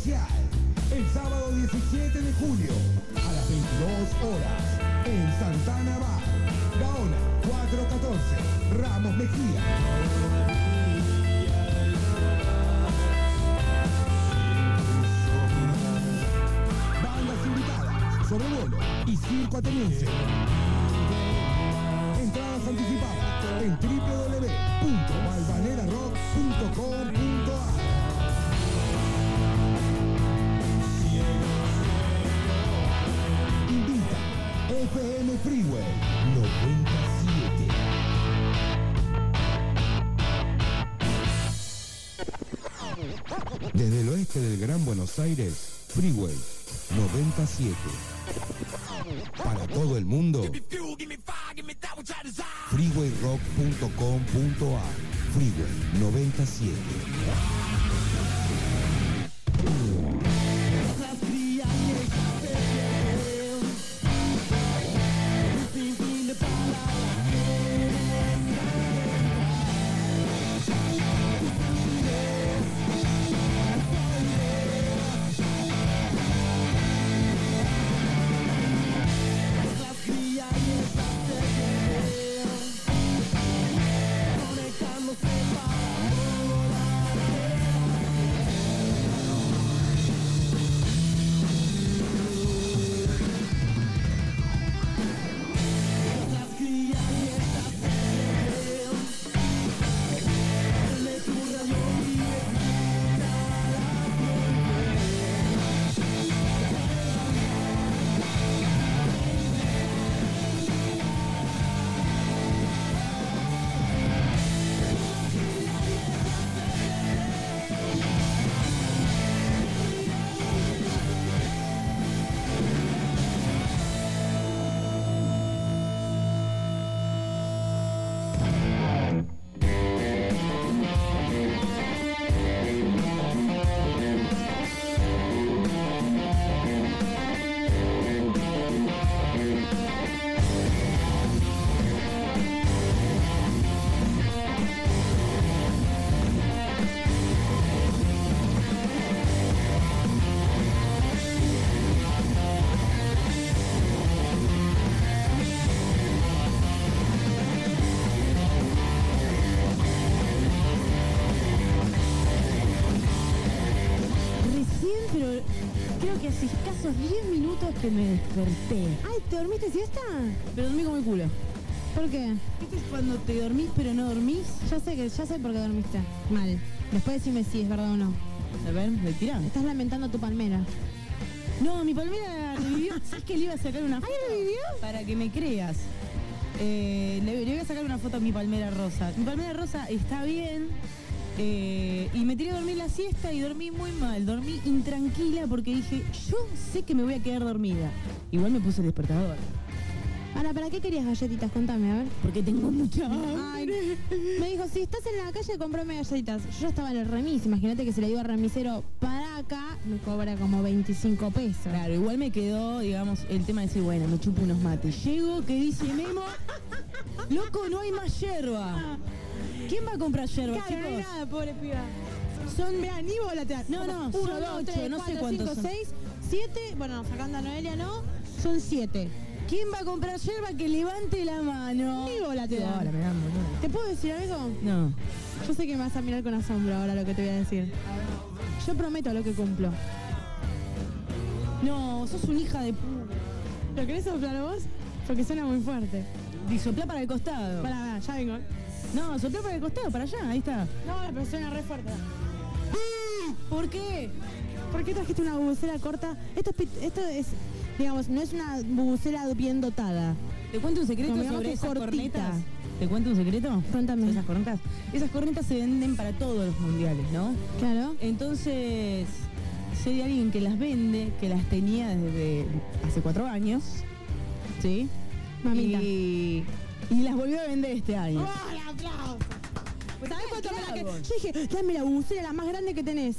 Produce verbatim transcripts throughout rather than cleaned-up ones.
especial. El sábado diecisiete de julio a las veintidós horas en Santana Bar, Gaona cuatrocientos catorce, Ramos Mejía. Bandas invitadas, Sobrevuelo y Circo Ateniense. Entradas anticipadas en w w w punto valvanera rock punto com punto a r. Invita F M Freeway noventa y siete. Desde el oeste del Gran Buenos Aires, Freeway noventa y siete. Para todo el mundo, freeway rock punto com punto a r. Freeway noventa y siete. Que me desperté. Ay, ¿te dormiste siesta? Pero dormí como el culo. ¿Por qué? ¿Viste cuando te dormís pero no dormís? Ya sé que, ya sé por qué dormiste. Mal. Después decime si es verdad o no. A ver, ¿me tirás? Estás lamentando tu palmera. No, mi palmera revivió. ¿Sabes que le iba a sacar una foto? ¿Ay, revivió? Para que me creas. Eh, le, le voy a sacar una foto a mi palmera rosa. Mi palmera rosa está bien. Eh, y me tiré a dormir la siesta y dormí muy mal. Dormí intranquila porque dije, yo sé que me voy a quedar dormida. Igual me puse el despertador. Ahora, ¿para qué querías galletitas? Contame, a ver. Porque tengo mucha hambre. Ay, me dijo, si estás en la calle, comprame galletitas. Yo ya estaba en el remis. Imagínate que se le digo al remisero, para acá, me cobra como veinticinco pesos. Claro, igual me quedó, digamos, el tema de decir, bueno, me chupo unos mates. Llego, que dice Memo, loco, no hay más yerba. ¿Quién va a comprar yerba, claro, chicos? no hay nada, pobre piba. Son... Mira, ni bola te das. No, no, Uno, son dos, ocho, tres, no cuatro, sé cuántos cinco, son. seis, siete, bueno, sacando a Noelia no, son siete. ¿Quién va a comprar yerba? Que levante la mano. Ni bola te No, das. ahora me dan, boludo. ¿Te puedo decir algo? No. Yo sé que me vas a mirar con asombro ahora lo que te voy a decir. Yo prometo lo que cumplo. No, sos una hija de puta. ¿Lo querés soplar vos? Porque suena muy fuerte. Y soplá para el costado. Para, ya vengo. No, soplá para el costado, para allá, ahí está. No, pero suena re fuerte. ¿Por qué? ¿Por qué trajiste una bubucera corta? Esto es, esto es, digamos, no es una bubucera bien dotada. ¿Te cuento un secreto Como sobre que esas cortita. cornetas? ¿Te cuento un secreto? Cuéntame. Esas cornetas. Esas cornetas se venden para todos los mundiales, ¿no? Claro. Entonces, sé de alguien que las vende, que las tenía desde hace cuatro años, ¿sí? Mamita. Y, y las volvió a vender este año. ¡Oh, aplauso! Pues, ¿sabés cuánto me la que... Claro. Yo dije, dame la bubucera, la más grande que tenés.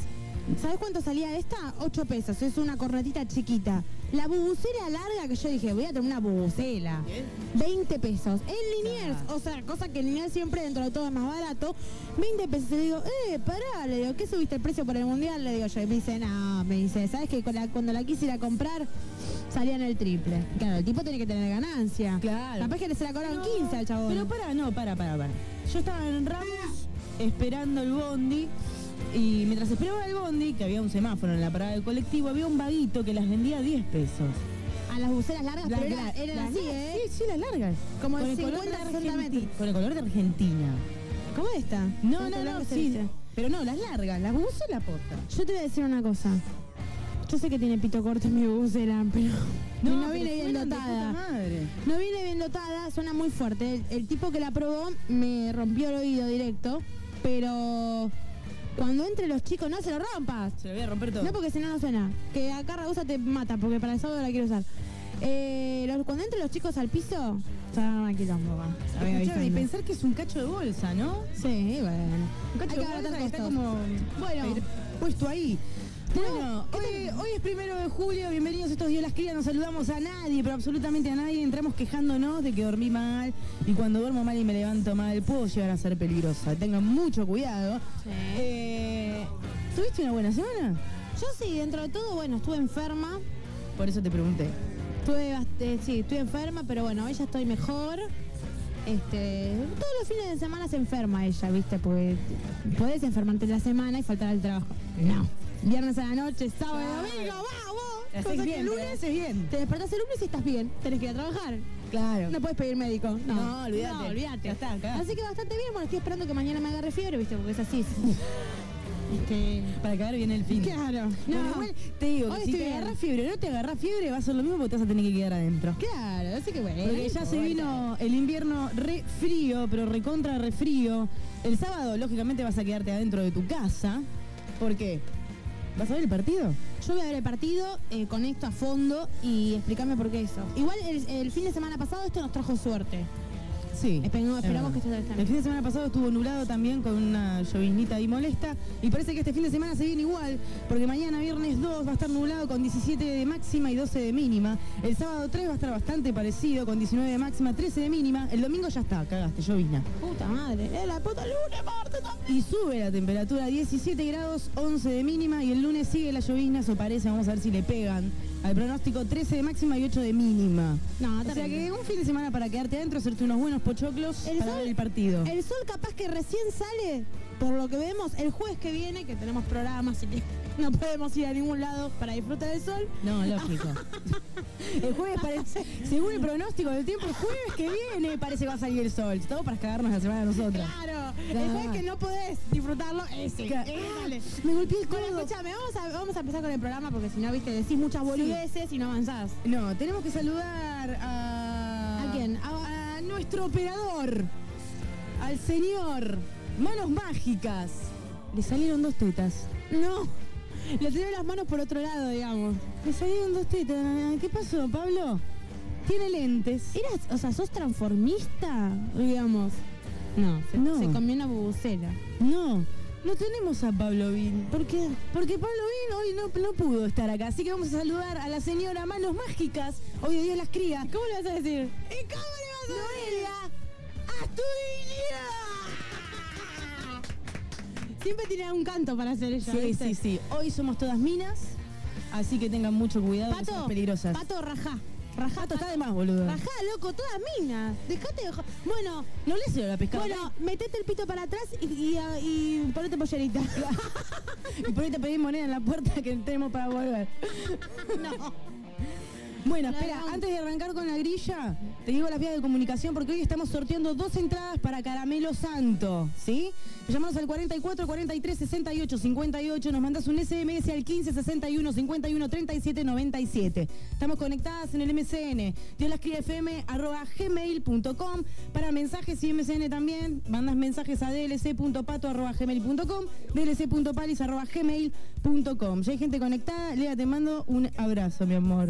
¿Sabés cuánto salía esta? ocho pesos, es una cornetita chiquita. La bubucela larga, que yo dije, voy a tener una bubucela. veinte pesos. En Liniers, o sea, cosa que en Liniers siempre dentro de todo es más barato. veinte pesos. Le digo, eh, pará, le digo, ¿qué subiste el precio por el mundial? Le digo yo, y me dice, no, me dice, ¿sabes que cuando la quise ir a comprar salía en el triple? Claro, el tipo tiene que tener ganancia. Claro. Capaz que se la cobraron No, quince al chabón. Pero para, no, para, para, para. Yo estaba en Ramos esperando el bondi. Y mientras esperaba el bondi, que había un semáforo en la parada del colectivo, había un vaguito que las vendía a diez pesos. A las buceras largas, Las pero gra- eran, eran las así, lar- ¿eh? Sí, sí, las largas. Como Con de el color de cincuenta, sesenta Argenti- metros. Con el color de Argentina. ¿Cómo esta? No, Este no, blanco no, se sí. dice. Pero no, las largas, las buzo la posta. Yo te voy a decir una cosa. Yo sé que tiene pito corto mi bucera, pero no, no pero viene bien suenan de dotada. puta madre. No viene bien dotada, suena muy fuerte. El, el tipo que la probó me rompió el oído directo, pero cuando entre los chicos, no se lo rompas. Se lo voy a romper todo. No, porque si no, no suena. Que acá Ragusa te mata, porque para el sábado la quiero usar. Eh, los- cuando entren los chicos al piso, se van a armar quilombo, va. Había Escuchame, y avisando. pensar que es un cacho de bolsa, ¿no? Sí, bueno. Un cacho Hay de que abaratar bolsa que está costos. como Bueno. eh, puesto ahí. Bueno, ¿qué hoy, hoy es primero de julio, bienvenidos a estos días las crías, no saludamos a nadie, pero absolutamente a nadie, entramos quejándonos de que dormí mal y cuando duermo mal y me levanto mal puedo llegar a ser peligrosa, tengan mucho cuidado. Sí. Eh, ¿Tuviste una buena semana? Yo sí, dentro de todo, bueno, estuve enferma. Por eso te pregunté. Estuve, bast- eh, sí, estuve enferma, pero bueno, hoy ya estoy mejor. Este, todos los fines de semana se enferma ella, ¿viste? Porque podés enfermarte en la semana y faltar al trabajo. No. Viernes a la noche, sábado y Claro. domingo, vamos. La Cosa haces que bien, el pero la lunes haces bien. te despertás el lunes y estás bien. Tenés que ir a trabajar. Claro. No puedes pedir médico. No, No, olvídate. No, olvídate. Ya está, cagaste. Así que bastante bien. Bueno, estoy esperando que mañana me agarre fiebre, ¿viste? Porque es así. Este. Para cagar bien el fin. Claro. Bueno, No. igual te digo, Hoy que si estoy te bien. agarras fiebre o no te agarras fiebre, va a ser lo mismo porque te vas a tener que quedar adentro. Claro, así que bueno. Porque ya no se importa. vino el invierno re frío, pero recontra re frío. El sábado, lógicamente, vas a quedarte adentro de tu casa. ¿Por qué? ¿Vas a ver el partido? Yo voy a ver el partido, eh, con esto a fondo y explicarme por qué eso. Igual el, el fin de semana pasado esto nos trajo suerte. Sí. Esperamos- es esperamos verdad. que esto esté El fin de semana pasado estuvo nublado también con una lloviznita ahí molesta. Y parece que este fin de semana se viene igual, porque mañana viernes dos va a estar nublado con diecisiete de máxima y doce de mínima. El sábado tres va a estar bastante parecido con diecinueve de máxima, trece de mínima. El domingo ya está, cagaste, llovizna. Puta madre, es la puta lunes, Marte también. Y sube la temperatura, diecisiete grados, once de mínima. Y el lunes sigue la llovizna, eso parece, vamos a ver si le pegan. Al pronóstico trece de máxima y ocho de mínima. No, O sea terrible. que un fin de semana para quedarte adentro, hacerte unos buenos pochoclos El para sol- ver el partido. El sol capaz que recién sale, por lo que vemos, el jueves que viene, que tenemos programas y que no podemos ir a ningún lado para disfrutar del sol. No, lógico. El jueves parece, según el pronóstico del tiempo, el jueves que viene parece que va a salir el sol. Todo para cagarnos la semana de nosotros. Claro, Claro. el jueves que no podés disfrutarlo, ese. Claro. ese, dale. Me golpeé el Bueno, codo. escúchame, vamos a, vamos a empezar con el programa porque si no, viste, decís muchas boludeces y no avanzás. No, tenemos que saludar a... ¿A quién? A, a nuestro operador. Al señor. Manos mágicas. Le salieron dos tetas. No, le tengo las manos por otro lado, digamos. Le salieron dos tetas. ¿Qué pasó, Pablo? Tiene lentes. ¿Eras, o sea, sos transformista, digamos? No, se, No. se comió una bubucela. No, no tenemos a Pablo Vin. ¿Por qué? Porque Pablo Vin hoy no, no pudo estar acá. Así que vamos a saludar a la señora Manos Mágicas. Hoy de Dios las cría. ¿Cómo le vas a decir? ¿Y cómo le vas a Noelia Astudillo. Siempre tiene un canto para hacer ella. Sí, ¿viste? sí, sí. Hoy somos todas minas. Así que tengan mucho cuidado, que Pato, son peligrosas. Pato, rajá. Rajá, Pato está de más, boludo. Rajá, loco, todas minas. Dejate de... jo- Bueno, No le sé la pescada. bueno, metete el pito para atrás y, y, y ponete pollerita. Y por ahí te pedís moneda en la puerta que tenemos para volver. No. Bueno, No, espera, no. antes de arrancar con la grilla, te digo las vías de comunicación porque hoy estamos sorteando dos entradas para Caramelo Santo, ¿sí? Llamamos al cuarenta y cuatro, cuarenta y tres, sesenta y ocho, cincuenta y ocho, nos mandas un S M S al quince, sesenta y uno, cincuenta y uno, treinta y siete, noventa y siete. Estamos conectadas en el M C N, dioslascriafm, arroba gmail punto com. Para mensajes y M C N también, mandas mensajes a dlc.pato, arroba gmail punto com, dlc.palis, arroba gmail punto com. Ya hay gente conectada, Lea, te mando un abrazo, mi amor.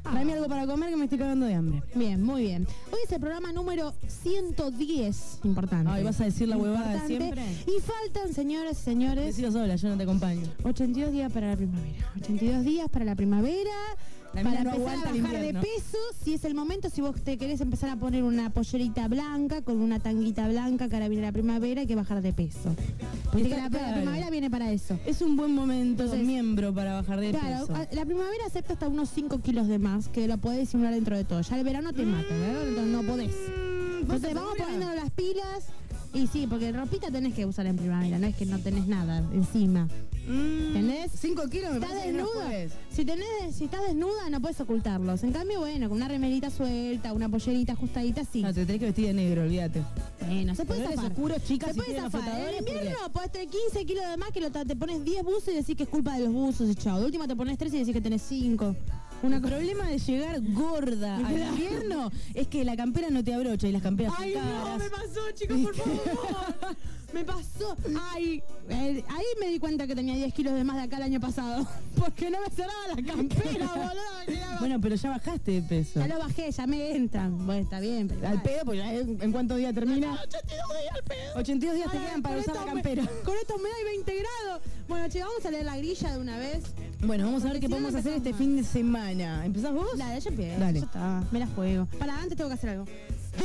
Tráeme algo para comer que me estoy cagando de hambre. Bien, muy bien. Hoy es el programa número ciento diez. Importante. Ay, ¿vas a decir la huevada de Importante. siempre? Y faltan, señoras y señores, Decilo sola, yo no te acompaño. ochenta y dos días para la primavera. ochenta y dos días para la primavera. La para mina no empezar aguanta a el bajar de invierno. peso, si es el momento, si vos te querés empezar a poner una pollerita blanca con una tanguita blanca, que ahora viene la primavera, hay que bajar de peso. Viste que la, Claro. la primavera viene para eso. Es un buen momento, Entonces, miembro para bajar de Claro, peso. a- la primavera acepta hasta unos cinco kilos de más, que lo podés disimular dentro de todo. Ya el verano te mata, ¿verdad? Entonces no podés. Entonces vamos poniéndonos las pilas. Y sí, porque ropita tenés que usar en primavera, no es que no tenés nada encima. Mm, ¿Entendés? Cinco kilos me ¿Estás parece que no desnuda? puedes. Si tenés, si estás desnuda no puedes ocultarlos. En cambio, bueno, con una remerita suelta, una pollerita ajustadita, sí. No, te tenés que vestir de negro, olvídate. Bueno, se puede Colores zafar. oscuros, chicas, se si puede tienen zafar. En flotadores, invierno porque- podés tener quince kilos de más que lo, te pones diez buzos y decís que es culpa de los buzos y chao. De última te pones tres y decís que tenés cinco. Una El problema de llegar gorda al Claro. invierno es que la campera no te abrocha y las camperas Ay, son no, caras. me pasó, chicos, por favor. Me pasó. Ay, eh, ahí me di cuenta que tenía diez kilos de más de acá el año pasado. Porque no me cerraba la campera, boludo. que era- Bueno, pero ya bajaste de peso. Ya lo bajé, ya me entran. Bueno, está bien, pero. Al pedo, pues ya en, en cuántos días termina. ochenta y dos días al pedo. ochenta y dos días te Ay, quedan para con usar la esta campera. hume- Con esta humedad y veinte grados. Bueno, che, vamos a leer la grilla de una vez. Bueno, vamos a ver Porque qué si no, podemos no hacer este empezamos fin de semana. ¿Empezás vos? Dale, yo empiezo. Dale. Ya está. Me la juego. Para antes tengo que hacer algo.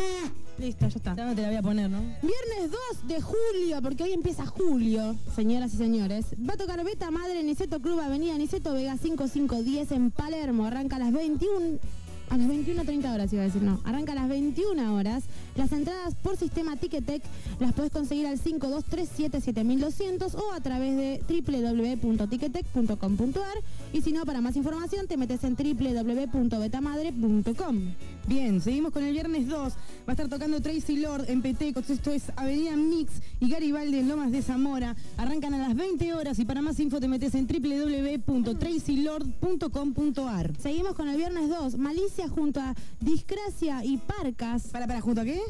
Listo, ya está. Ya no te la voy a poner, ¿no? Viernes dos de julio, porque hoy empieza julio, señoras y señores. Va a tocar Beta Madre, Niceto Club, Avenida Niceto, Vega cinco cinco diez en Palermo. Arranca a las veintiuna. A las veintiuna treinta horas iba a decir, no. Arranca a las veintiuna horas. Las entradas por sistema Ticketek las puedes conseguir al cinco dos tres siete siete mil doscientos o a través de w w w punto ticketek punto com punto a r. Y si no, para más información te metes en w w w punto betamadre punto com. Bien, seguimos con el viernes dos. Va a estar tocando Tracy Lord en Petecos. Esto es Avenida Mix y Garibaldi en Lomas de Zamora. Arrancan a las veinte horas y para más info te metes en w w w punto tracy lord punto com punto a r. Seguimos con el viernes dos. Malicia junto a Discracia y Parcas. ¿Para, para, junto a qué?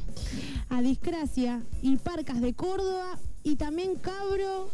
A Discracia y Parcas de Córdoba y también Cabro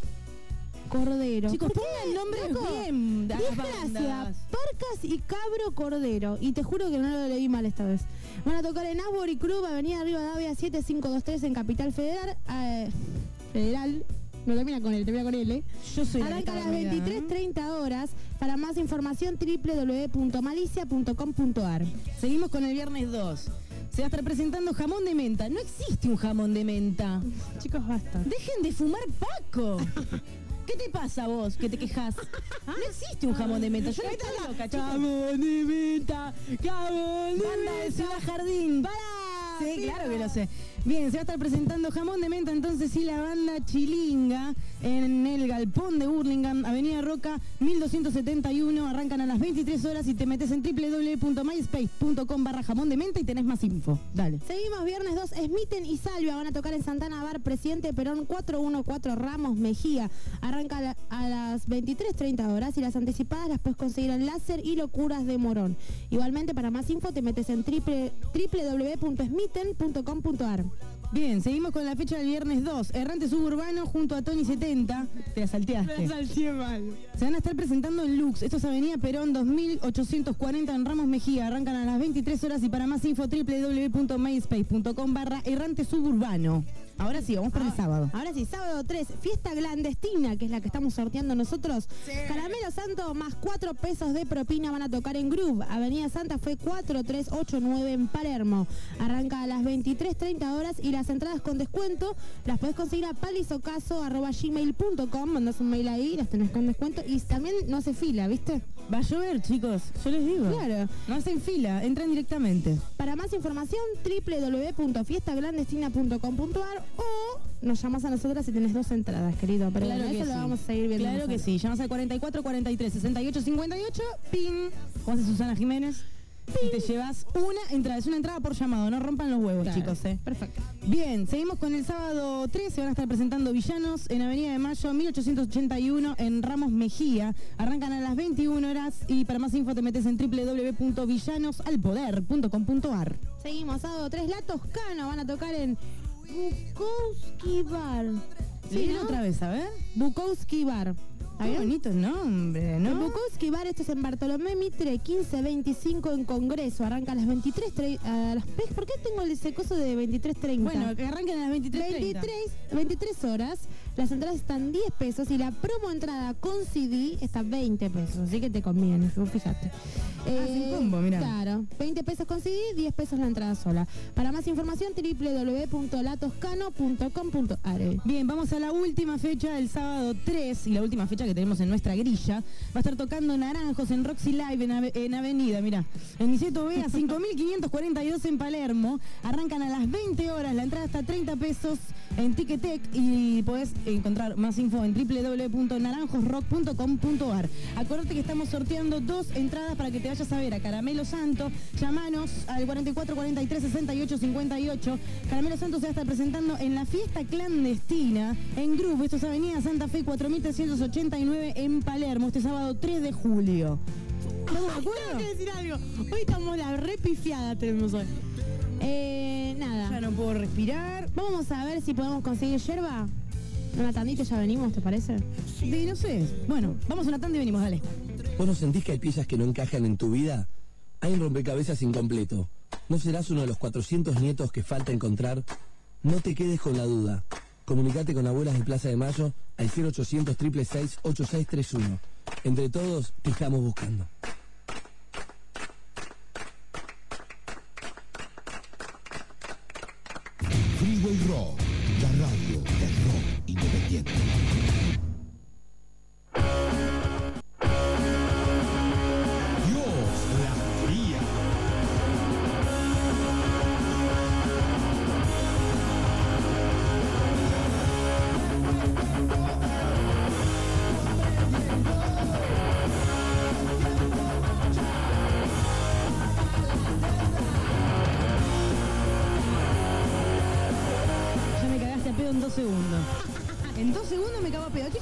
Cordero. Chicos, ¿Por qué, pongan nombres loco? bien a las Discracia, bandas. Parcas y Cabro Cordero. Y te juro que no lo leí mal esta vez. Van a tocar en Asbury Club, Avenida Rivadavia siete cinco dos tres en Capital Federal. eh, Federal. No termina con él, termina con él, ¿eh? Yo soy la Arranca a que las está dormida, veintitrés treinta horas. Para más información, w w w punto malicia punto com punto a r. Seguimos con el viernes dos. Se va a estar presentando jamón de menta. No existe un jamón de menta. Chicos, basta. Dejen de fumar Paco. ¿Qué te pasa vos que te quejas? No existe un jamón de menta. Yo no estoy loca, chicos. Jamón de menta, jamón de Banda de menta. Ciudad Jardín. ¡Para! Sí, claro que lo sé. Bien, se va a estar presentando jamón de menta entonces y la banda Chilinga en el Galpón de Burlingame, Avenida Roca mil doscientos setenta y uno. Arrancan a las veintitrés horas y te metes en w w w punto myspace punto com barra jamón de menta y tenés más info. Dale. Seguimos viernes dos. Smitten y Salvia van a tocar en Santana Bar, Presidente Perón cuatrocientos catorce Ramos Mejía. Arranca a, la- a las veintitrés treinta horas y las anticipadas las puedes conseguir en Láser y Locuras de Morón. Igualmente, para más info te metes en triple- w w w punto smitten punto com punto a r. Bien, seguimos con la fecha del viernes dos. Errante Suburbano junto a Tony setenta. Te la salteaste. salté mal. Se van a estar presentando en Lux. Esto es Avenida Perón dos mil ochocientos cuarenta en Ramos Mejía. Arrancan a las veintitrés horas y para más info w w w punto myspace punto com barra Errante Suburbano. Ahora sí, vamos para el sábado. Ahora sí, sábado tres, fiesta clandestina, que es la que estamos sorteando nosotros. Caramelo Santo más cuatro pesos de propina van a tocar en Groove. Avenida Santa Fe cuatro tres ocho nueve en Palermo. Arranca a las veintitrés treinta horas y las entradas con descuento las podés conseguir a palisocaso arroba gmail punto com. Mandás un mail ahí, las tenés con descuento. Y también no se fila, ¿viste? Va a llover, chicos. Yo les digo. Claro. No hacen fila, entran directamente. Para más información, w w w punto fiesta clandestina punto com punto a r o nos llamas a nosotras si tenés dos entradas, querido. Pero Claro bueno, que eso sí. lo vamos a seguir viendo. Claro que nosotros. sí. Llamas al cuarenta y cuatro cuarenta y tres sesenta y ocho cincuenta y ocho. Pin. ¿Cómo hace Susana Jiménez? Y te llevas una entrada. Es una entrada por llamado. No rompan los huevos, Claro. chicos, ¿eh? Perfecto. Bien, seguimos con el sábado tres. Se van a estar presentando Villanos en Avenida de Mayo mil ochocientos ochenta y uno en Ramos Mejía. Arrancan a las veintiuna horas y para más info te metes en w w w punto villanos al poder punto com punto a r. Seguimos, sábado tres, La Toscana van a tocar en Bukowski Bar. Sí, ¿no? otra vez, a ver. Bukowski Bar. ¿Está Qué bien? bonito el nombre, ¿no? En Bukowski Bukowski Bar, esto es en Bartolomé Mitre, quince veinticinco en Congreso. Arranca a las veintitrés treinta. ¿Por qué tengo ese coso de veintitrés treinta? Bueno, que arranquen a las veintitrés treinta. veintitrés horas. Las entradas están diez pesos y la promo entrada con C D está veinte pesos. Así que te conviene, fíjate. Ah, sin combo, mirá. Claro, veinte pesos con C D, diez pesos la entrada sola. Para más información, doble u doble u doble u punto la toscano punto com punto a r. Bien, vamos a la última fecha, el sábado tres, y la última fecha que tenemos en nuestra grilla. Va a estar tocando Naranjos en Roxy Live en, ave, en Avenida, mirá. En Niceto B a cinco mil quinientos cuarenta y dos en Palermo. Arrancan a las veinte horas, la entrada está treinta pesos en Ticketek y podés encontrar más info en doble u doble u doble u punto naranjos rock punto com punto a r. Acordate que estamos sorteando dos entradas para que te vayas a ver a Caramelo Santo. Llamanos al cuarenta y cuatro cuarenta y tres sesenta y ocho cincuenta y ocho. Caramelo Santo se va a estar presentando en la fiesta clandestina en Grupo. Esto es Avenida Santa Fe cuatro mil trescientos ochenta y nueve en Palermo, este sábado tres de julio. ¿Estamos de acuerdo? Tengo que decir algo. Hoy estamos la repifiada, tenemos hoy. Eh, nada. Ya no puedo respirar. Vamos a ver si podemos conseguir yerba. Una tandita, ya venimos, ¿te parece? Sí, no sé. Bueno, vamos a una tanda y venimos, dale. ¿Vos no sentís que hay piezas que no encajan en tu vida? Hay un rompecabezas incompleto. ¿No serás uno de los cuatrocientos nietos que falta encontrar? No te quedes con la duda. Comunicate con Abuelas de Plaza de Mayo al cero ochocientos, seis seis seis, ocho seis tres uno. Entre todos, te estamos buscando. Freeway Rock, la radio del rock independiente. Dios la cría. Ya me cagaste a pedo en dos segundos. En dos segundos me cago a pedo.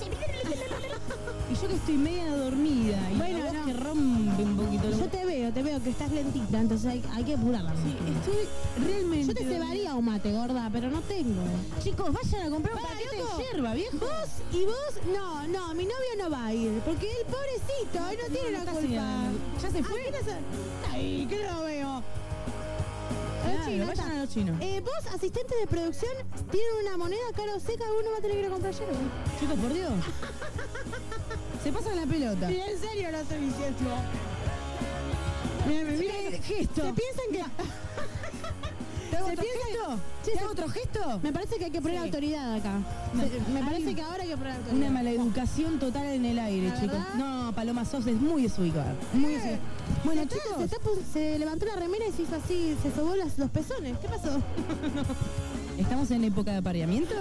Y yo que estoy media dormida. Y Bueno, la voz no. que rompe un poquito. Yo te veo, te veo que estás lentita, entonces hay, hay que apurarla. Sí, estoy realmente... Yo te cebaría un mate, gorda, pero no tengo. Chicos, vayan a comprar un Pará, paquete loco. de yerba, viejo. Vos y vos, no, no, mi novio no va a ir, porque él pobrecito, él no, tiene no la está culpa. haciendo- ¿Ya se fue? Ah, ¿qué no se- Ay, que no lo veo. Claro, Los chinos, vayan está. a los chinos. Eh, vos, asistente de producción, tienen una moneda cara o seca, uno va a tener que ir a comprar yerba. Chicos, por Dios. Se pasan la pelota. Sí, en serio lo estoy diciendo. Mira, mira, ¿Qué gesto? ¿Se piensan que...? ¿Te hago ¿Se otro piensa- gesto? Sí, ¿Te se- hago otro gesto? Me parece que hay que poner Sí. autoridad acá. No, Se- me hay parece que ahora hay que poner autoridad. Una maleducación total en el aire, ¿La chicos. verdad? No, Paloma Sos es muy desubicada. Muy desubicada. Bueno, Se está- chicos. Se, está pu- se levantó la remera y se hizo así, se sobó las- los pezones. ¿Qué pasó? ¿Estamos en época de apareamiento?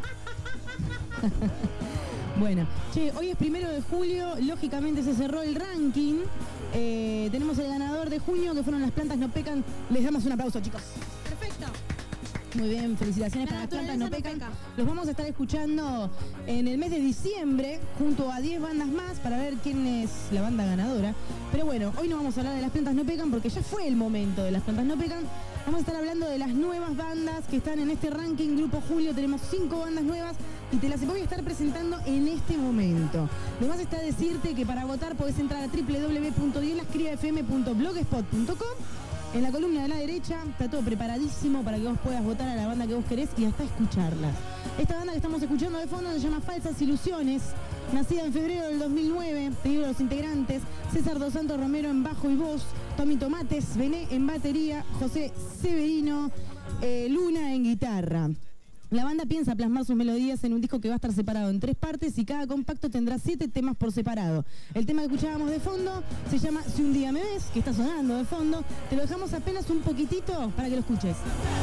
Bueno, che, hoy es primero de julio, lógicamente se cerró el ranking. Eh, tenemos el ganador de junio, que fueron Las Plantas No Pecan. Les damos un aplauso, chicos. Perfecto. Muy bien, felicitaciones La para Las Plantas No naturaleza no Pecan. peca. Los vamos a estar escuchando en el mes de diciembre, junto a diez bandas más, para ver quién es la banda ganadora. Pero bueno, hoy no vamos a hablar de Las Plantas No Pecan, porque ya fue el momento de Las Plantas No Pecan. Vamos a estar hablando de las nuevas bandas que están en este ranking. Grupo Julio, tenemos cinco bandas nuevas y te las voy a estar presentando en este momento. Además está decirte que para votar podés entrar a doble u doble u doble u punto diez la escriba f m punto blogspot punto com. En la columna de la derecha está todo preparadísimo para que vos puedas votar a la banda que vos querés y hasta escucharlas. Esta banda que estamos escuchando de fondo se llama Falsas Ilusiones. Nacida en febrero del dos mil nueve, te digo los integrantes: César Dos Santos Romero en bajo y voz, Tommy Tomates, Bené en batería, José Severino, eh, Luna en guitarra. La banda piensa plasmar sus melodías en un disco que va a estar separado en tres partes y cada compacto tendrá siete temas por separado. El tema que escuchábamos de fondo se llama Si un día me ves, que está sonando de fondo. Te lo dejamos apenas un poquitito para que lo escuches.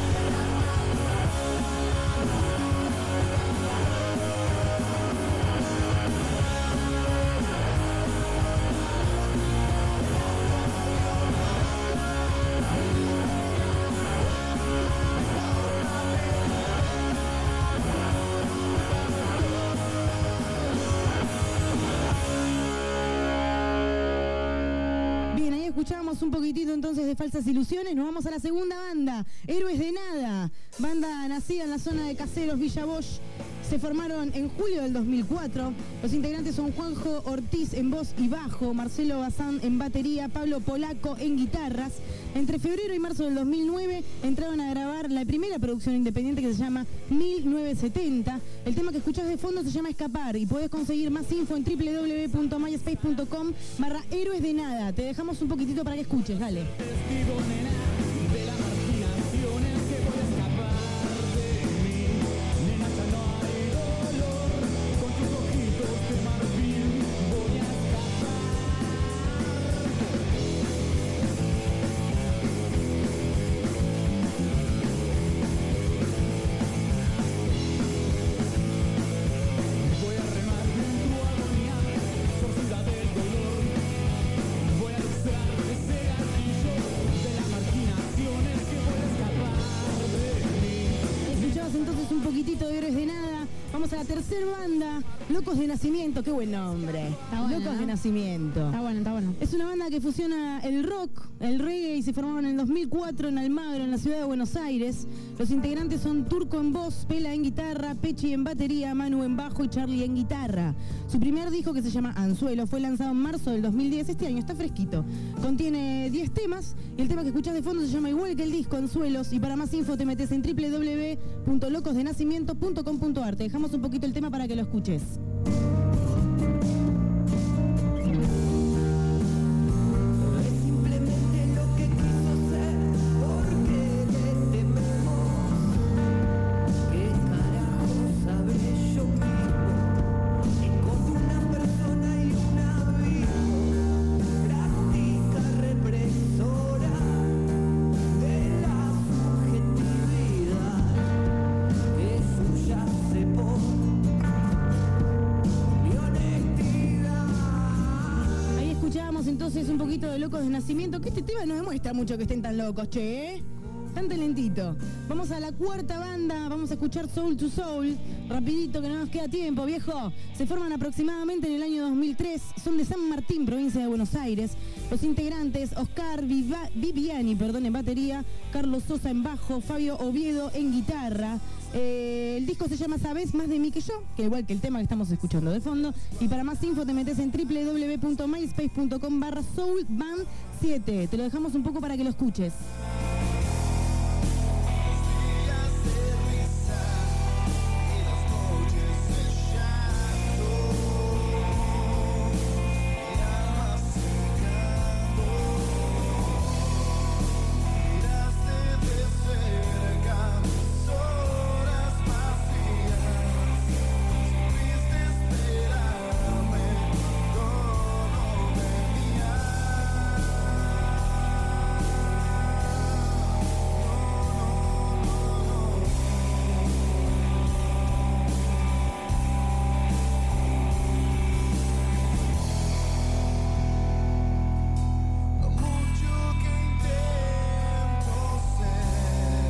Bien, ahí escuchábamos un poquitito entonces de Falsas Ilusiones. Nos vamos a la segunda banda, Héroes de Nada. Banda nacida en la zona de Caseros, Villa Bosch. Se formaron en julio del dos mil cuatro. Los integrantes son Juanjo Ortiz en voz y bajo, Marcelo Bazán en batería, Pablo Polaco en guitarras. Entre febrero y marzo del dos mil nueve entraron a grabar la primera producción independiente que se llama mil novecientos setenta. El tema que escuchás de fondo se llama Escapar y podés conseguir más info en w w w punto myspace punto com barra héroes de nada. Te dejamos un poquitito para que escuches, dale. Testigo, nena, de la marginación es que voy a escapar de mí. Nena, ya no hay dolor, con tus ojitos de marfil voy a escapar. Voy a remar en tu agonía, sorcida del dolor. Voy a lustrar ese gatillo de la marginación es que voy a escapar de mí. Escuchabas entonces un poquitito de Héroes de Nada. Vamos a la tercera banda, Locos de Nacimiento. Qué buen nombre. Está bueno, Locos ¿no? de Nacimiento. Está bueno, está bueno. Es una banda que fusiona el rock, el reggae y se formaron en el dos mil cuatro en Almagro, en la ciudad de Buenos Aires. Los integrantes son Turco en voz, Pela en guitarra, Pechi en batería, Manu en bajo y Charlie en guitarra. Su primer disco, que se llama Anzuelo, fue lanzado en marzo del dos mil diez. Este año está fresquito. Contiene diez temas y el tema que escuchás de fondo se llama igual que el disco, Anzuelos. Y para más info te metes en w w w punto locos de nacimiento punto com punto a r. Te dejamos un poquito el tema para que lo escuches. Es simplemente lo que quiso ser, porque le tememos. ¿Qué carajo sabré yo mismo? Encontré una persona y una vida, práctica represora de la subjetividad que subyace por mi honestidad. Ahí escuchábamos entonces un poquito de Locos de Nacimiento, que este tema no demuestra mucho que estén tan locos, che, ¿eh? Tan lentito. Vamos a la cuarta banda, vamos a escuchar Soul to Soul, rapidito que no nos queda tiempo, viejo. Se forman aproximadamente en el año dos mil tres, son de San Martín, provincia de Buenos Aires. Los integrantes, Oscar Viva- Viviani, perdón, en batería, Carlos Sosa en bajo, Fabio Oviedo en guitarra. Eh, el disco se llama Sabés más de mí que yo, que igual que el tema que estamos escuchando de fondo. Y para más info te metes en w w w punto myspace punto com barra soul band siete. Te lo dejamos un poco para que lo escuches. Lo mucho que intento ser,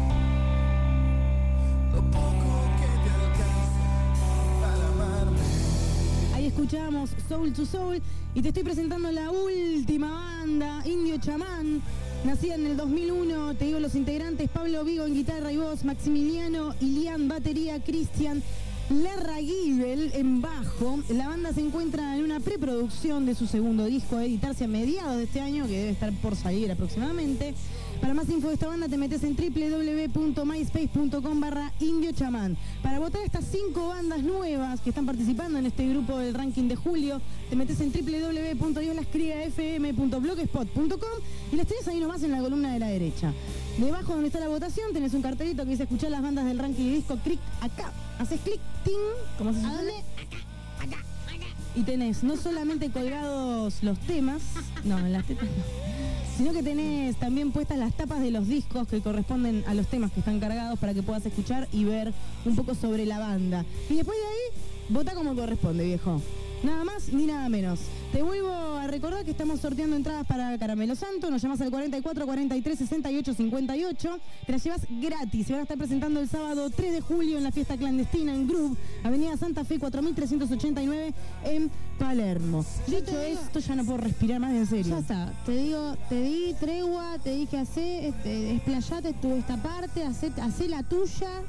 lo poco que te alcanza para amarme. Ahí escuchamos Soul to Soul y te estoy presentando la última banda, Indio Chamán. Nacida en el dos mil uno, te digo los integrantes, Pablo Vigo en guitarra y voz, Maximiliano Ilián batería, Cristian Larraguibel en bajo. La banda se encuentra en una preproducción de su segundo disco a editarse a mediados de este año, que debe estar por salir aproximadamente. Para más info de esta banda te metes en w w w punto myspace punto com barra Indio Chamán. Para votar estas cinco bandas nuevas que están participando en este grupo del ranking de julio, te metes en w w w punto dios las cría f m punto blogspot punto com y las tenés ahí nomás en la columna de la derecha. Debajo donde está la votación tenés un cartelito que dice escuchar las bandas del ranking de disco, clic acá. Haces clic, ting, ¿cómo se ¿A llama? dónde? Acá, acá, acá. Y tenés no solamente colgados los temas, no, en las tetas no, sino que tenés también puestas las tapas de los discos que corresponden a los temas que están cargados para que puedas escuchar y ver un poco sobre la banda. Y después de ahí, vota como corresponde, viejo. Nada más ni nada menos. Te vuelvo a recordar que estamos sorteando entradas para Caramelo Santo. Nos llamas al cuarenta y cuatro, cuarenta y tres, sesenta y ocho, cincuenta y ocho. Te las llevas gratis. Se van a estar presentando el sábado tres de julio en la fiesta clandestina en Groove, Avenida Santa Fe cuatro mil trescientos ochenta y nueve en Palermo. Yo Dicho te digo- esto, ya no puedo respirar más, en serio. Ya está, te digo, te di tregua, te dije hacer, este, explayate tu esta parte, hacé, hacé la tuya,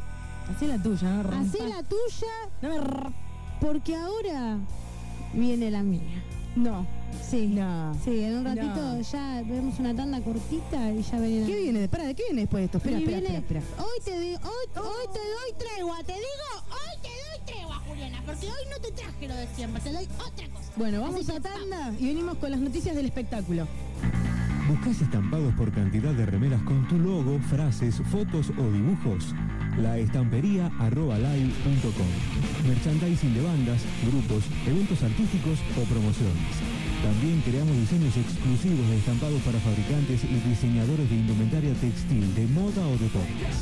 Hacé la tuya, no rompas. Hacé la tuya, No me r- porque ahora viene la mía. No. Sí. No. Sí, en un ratito No. ya vemos una tanda cortita y ya viene. ¿Qué viene? Espera, ¿de qué viene después de esto? Espera, Y espera, viene- espera, espera. Hoy te, di- hoy, hoy te doy tregua, te digo, hoy te doy tregua, Juliana, porque hoy no te traje lo de siempre, te doy otra cosa. Bueno, vamos Así a que tanda y venimos con las noticias del espectáculo. ¿Buscas estampados por cantidad de remeras con tu logo, frases, fotos o dibujos? La estampería arroba live punto com. Merchandising de bandas, grupos, eventos artísticos o promociones. También creamos diseños exclusivos de estampados para fabricantes y diseñadores de indumentaria textil, de moda o deportes.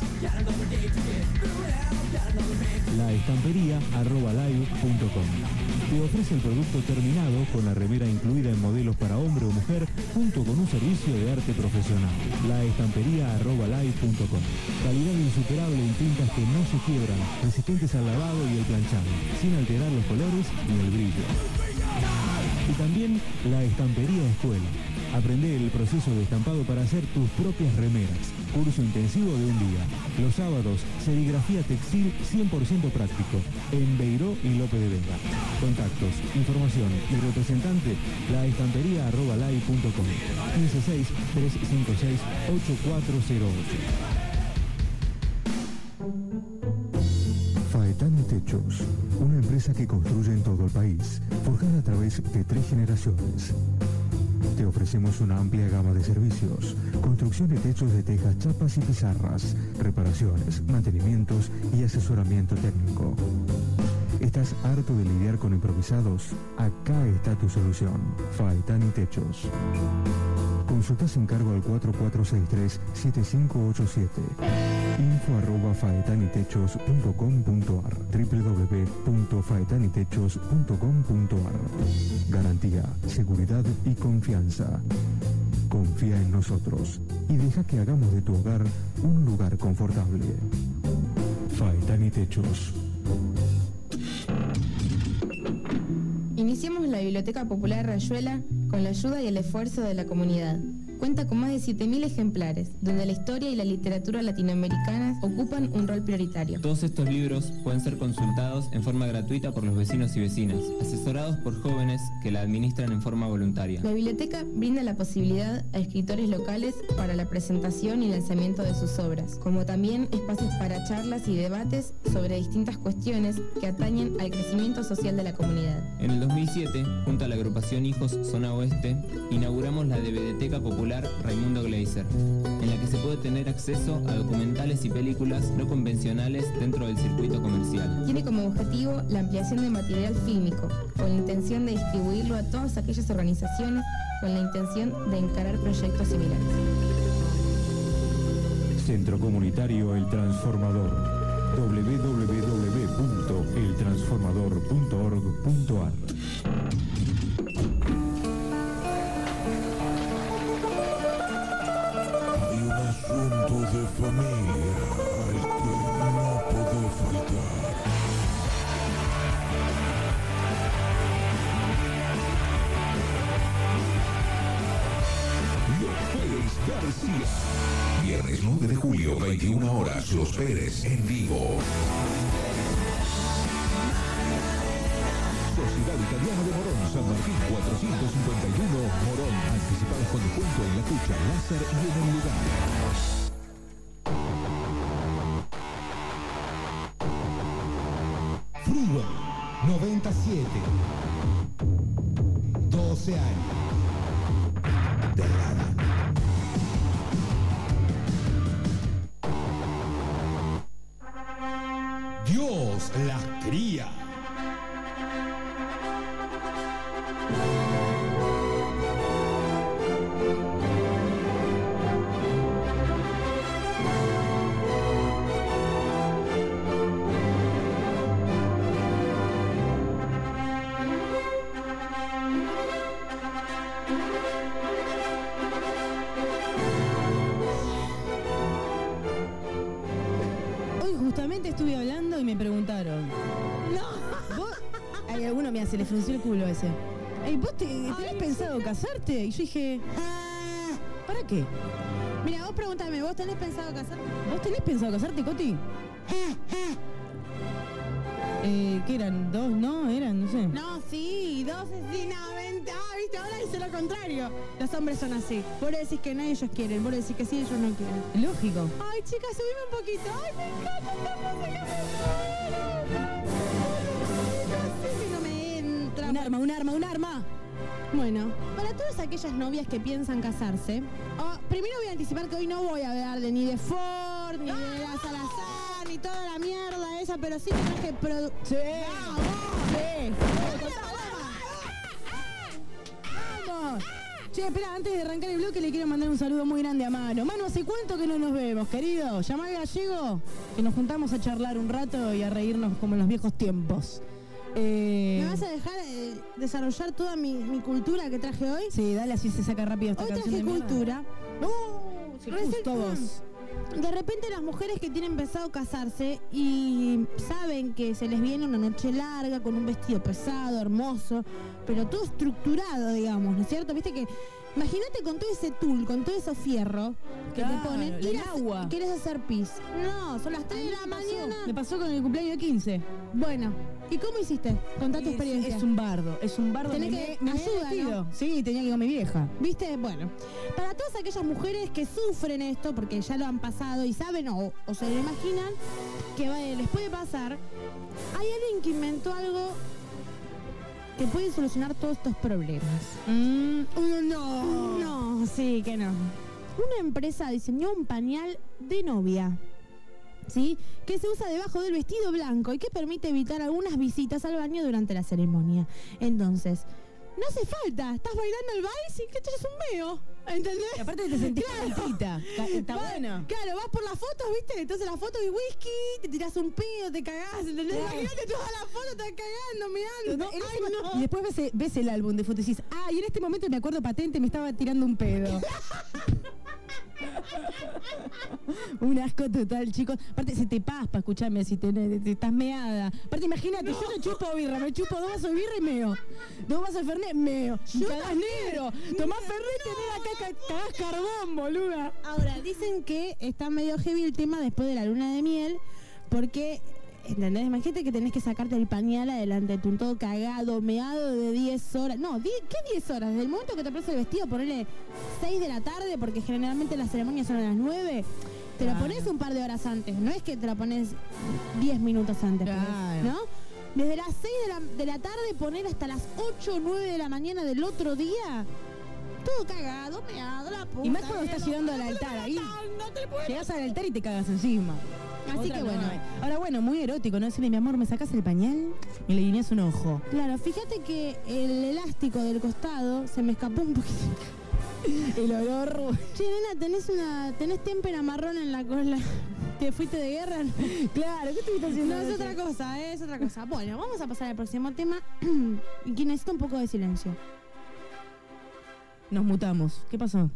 La estampería arroba live punto com. Te ofrece el producto terminado con la remera incluida en modelos para hombre o mujer junto con un servicio de arte profesional. La estampería arroba live punto com. Calidad insuperable en tintas que no se quiebran, resistentes al lavado y el planchado, sin alterar los colores ni el brillo. Y también la Estampería Escuela. Aprende el proceso de estampado para hacer tus propias remeras. Curso intensivo de un día. Los sábados, serigrafía textil cien por ciento práctico. En Beiró y Lope de Vega. Contactos, información y representante, la estampería arroba live punto com. quince seis, tres cinco seis, ocho cuatro cero ocho. Faetani Techos, una empresa que construye en todo el país, forjada a través de tres generaciones. Te ofrecemos una amplia gama de servicios, construcción de techos de tejas, chapas y pizarras, reparaciones, mantenimientos y asesoramiento técnico. ¿Estás harto de lidiar con improvisados? Acá está tu solución. Faetani Techos. Consulta sin cargo al cuatro cuatro seis tres, siete cinco ocho siete. Info arroba faetanitechos punto com punto ar. doble u doble u doble u punto faetanitechos punto com punto ar. Garantía, seguridad y confianza. Confía en nosotros y deja que hagamos de tu hogar un lugar confortable. Faetani Techos. Iniciamos la Biblioteca Popular Rayuela con la ayuda y el esfuerzo de la comunidad. Cuenta con más de siete mil ejemplares, donde la historia y la literatura latinoamericanas ocupan un rol prioritario. Todos estos libros pueden ser consultados en forma gratuita por los vecinos y vecinas, asesorados por jóvenes que la administran en forma voluntaria. La biblioteca brinda la posibilidad a escritores locales para la presentación y lanzamiento de sus obras, como también espacios para charlas y debates sobre distintas cuestiones que atañen al crecimiento social de la comunidad. En el dos mil siete, junto a la agrupación Hijos Zona Oeste, inauguramos la Biblioteca Popular Raimundo Gleiser, en la que se puede tener acceso a documentales y películas no convencionales dentro del circuito comercial. Tiene como objetivo la ampliación de material fílmico, con la intención de distribuirlo a todas aquellas organizaciones con la intención de encarar proyectos similares. Centro Comunitario El Transformador. doble u doble u doble u punto el transformador punto org punto ar. Hay un asunto de familia al que no puedo faltar. Los Pérez García. Viernes nueve de julio, veintiuna horas, Los Pérez en vivo. Sociedad Italiana de Morón, San Martín cuatrocientos cincuenta y uno, Morón. Anticipados con descuento en la cucha, láser y en el lugar. Freeway noventa y siete. doce años de radio. Dios las cría. Hoy justamente estuve hablando y me preguntaron. No. ¿Vos? Hay alguno, mira, se le frunció el culo ese. Ey, ¿vos te, tenés pensado casarte? Y yo dije, ¿para qué? Mira, vos pregúntame, ¿vos tenés pensado casarte? ¿Vos tenés pensado casarte, Coti? Eh, ¿Qué eran? ¿Dos? ¿No? ¿Eran? No sé. No, sí, dos sí, no, vente. Ah, viste, ahora dice lo contrario. Los hombres son así. Vos le decís que no, ellos quieren. Vos le decís que sí, ellos no quieren. Lógico. Ay, chicas, subime un poquito. Ay, me encanta esta música, me muero. No me entra. Un arma, un arma, un arma. Bueno, para todas aquellas novias que piensan casarse, oh, primero voy a anticipar que hoy no voy a hablar de ni de Ford, ni de la Salazar, ni toda la mierda esa, pero sí traje produ... Sí. ¡Vamos! Sí. ¡Vamos! Che, espera, antes de arrancar el bloque le quiero mandar un saludo muy grande a Manu. Manu, ¿hace cuánto que no nos vemos, querido? Llamá al gallego, que nos juntamos a charlar un rato y a reírnos como en los viejos tiempos. Eh... ¿Me vas a dejar eh, desarrollar toda mi, mi cultura que traje hoy? Sí, dale, así se saca rápido esta Hoy canción traje de mierda. cultura. ¡No! Si justo vos. De repente las mujeres que tienen pensado casarse y saben que se les viene una noche larga con un vestido pesado, hermoso, pero todo estructurado, digamos, ¿no es cierto? Viste que imagínate con todo ese tul, con todo ese fierro que Claro, te ponen el ir a- agua. ¿Quieres hacer pis? No, son las tres de la mañana. Me pasó con el cumpleaños de quince. Bueno, ¿y cómo hiciste? Contá tu Es- experiencia. Es un bardo, es un bardo. Tenés me- que- me había ayuda, vestido. ¿no? Sí, tenía que ir con mi vieja. ¿Viste? Bueno, para todas aquellas mujeres que sufren esto, porque ya lo han pasado y saben o, o se lo imaginan, que va- les puede pasar, hay alguien que inventó algo que puede solucionar todos estos problemas. Mm, uno no. No, sí, que no. Una empresa diseñó un pañal de novia, ¿sí? Que se usa debajo del vestido blanco y que permite evitar algunas visitas al baño durante la ceremonia. Entonces, no hace falta, estás bailando el vals y que te echas un meo, ¿entendés? Y aparte te sentís calentita. Ca- Está Va- bueno. Claro, vas por las fotos, ¿viste? Entonces la foto de whisky, te tiras un pedo, te cagás, ¿entendés? Claro. Imagínate toda la foto, te estás cagando, meando. En ese Ay, mo- no. Y después ves, ves el álbum de fotos y dices, ah, y en este momento me acuerdo patente, me estaba tirando un pedo. Un asco total, chicos. Aparte, se te paspa, escuchame, si te, te estás meada. Aparte, imagínate, yo no chupo birra, me chupo dos vasos de birra y meo. Dos vasos de Fernet, meo. Y cagás negro. Tomás Fernet, tenés acá, ca- cagás carbón, boluda. Ahora, dicen que está medio heavy el tema después de la luna de miel, porque, ¿entendés? Imagínate que tenés que sacarte el pañal adelante de tu todo cagado, meado de diez horas. No, die- ¿qué diez horas? Desde el momento que te pones el vestido, ponele seis de la tarde, porque generalmente las ceremonias son a las nueve. Te lo Claro. pones un par de horas antes, no es que te lo pones diez minutos antes, Claro. ¿no? Desde las seis de la, de la tarde poner hasta las ocho o nueve de la mañana del otro día, todo cagado, meado, la puta. Y más cuando que estás lo- llegando al no te altar puedo ahí. matar, no te puedo Llegás al altar y te cagas encima. Así Otra que no bueno. hay. Ahora bueno, muy erótico, ¿no? Decirle, mi amor, ¿me sacás el pañal? Y le guiñás un ojo. Claro, fíjate que el elástico del costado se me escapó un poquito. El olor. Che, nena, tenés una, tenés témpera marrón en la cola. ¿Te fuiste de guerra? Claro, ¿qué estuviste haciendo? No, es anoche? otra cosa, es otra cosa. Bueno, vamos a pasar al próximo tema. Y que necesita un poco de silencio. Nos mutamos. ¿Qué pasó?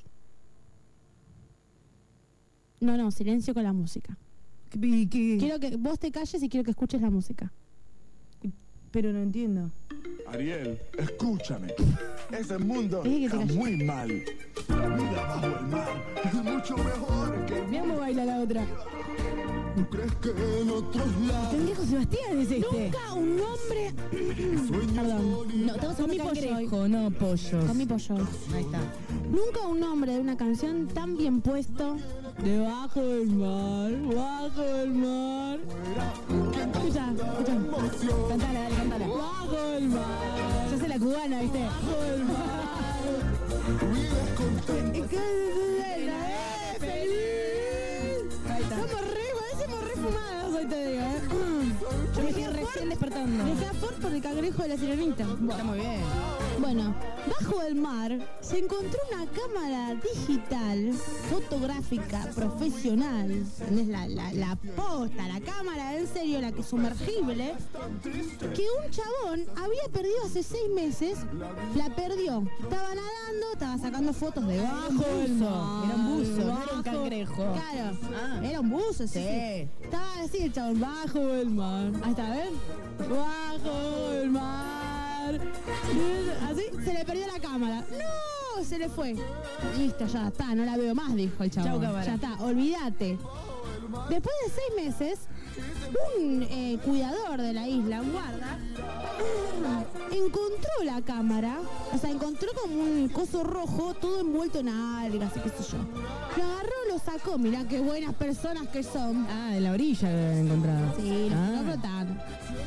No, no, silencio con la música. ¿Qué, qué- Quiero que vos te calles y quiero que escuches la música. Pero no entiendo. Ariel, escúchame. Ese mundo Dije que te está calles. muy mal. La vida bajo el mar es mucho mejor que el Mirá cómo baila la otra. ¿Tú crees que en otros lados Pendejo Sebastián es este. Nunca un hombre. Perdón. No, estamos Con con mi mi pollo cangrejo, no pollos. Con mi pollo. Ahí está. Nunca un nombre de una canción tan bien puesto. Debajo del mar, bajo del mar. Escucha, escucha. Cantala, dale, cantala. Bajo el mar. Se hace la cubana, ¿viste? Bajo el mar. vives contento. Y que es feliz. Ahí está. Somos re, parecemos re fumadas hoy te digo, ¿eh? Yo me estoy recién despertando. Dejé a Ford por el cangrejo de la sirenita. Está muy bien. Bueno, bajo el mar se encontró una cámara digital, fotográfica, profesional. ¿Entendés? La, la, la posta, la cámara, en serio, la que sumergible, que un chabón había perdido hace seis meses, la perdió. Estaba nadando, estaba sacando fotos debajo del mar. Era un buzo, no era un bajo- cangrejo. Claro, Ah. era un buzo, sí. Sí. Estaba así el chabón, bajo el mar. Ahí está, ¿ven? Bajo el mar. Así se le perdió la cámara. ¡No! ¡pum! Se le fue. Listo, ya está, no la veo más, dijo el chabón. Chau, cámara. Ya está, olvídate. Después de seis meses, un eh, cuidador de la isla, un guarda, encontró la cámara, o sea, encontró como un coso rojo, todo envuelto en algas y qué sé yo. Lo agarró, lo sacó, mirá qué buenas personas que son. Ah, de la orilla lo habían encontrado. Sí, lo Ah. sacó flotando.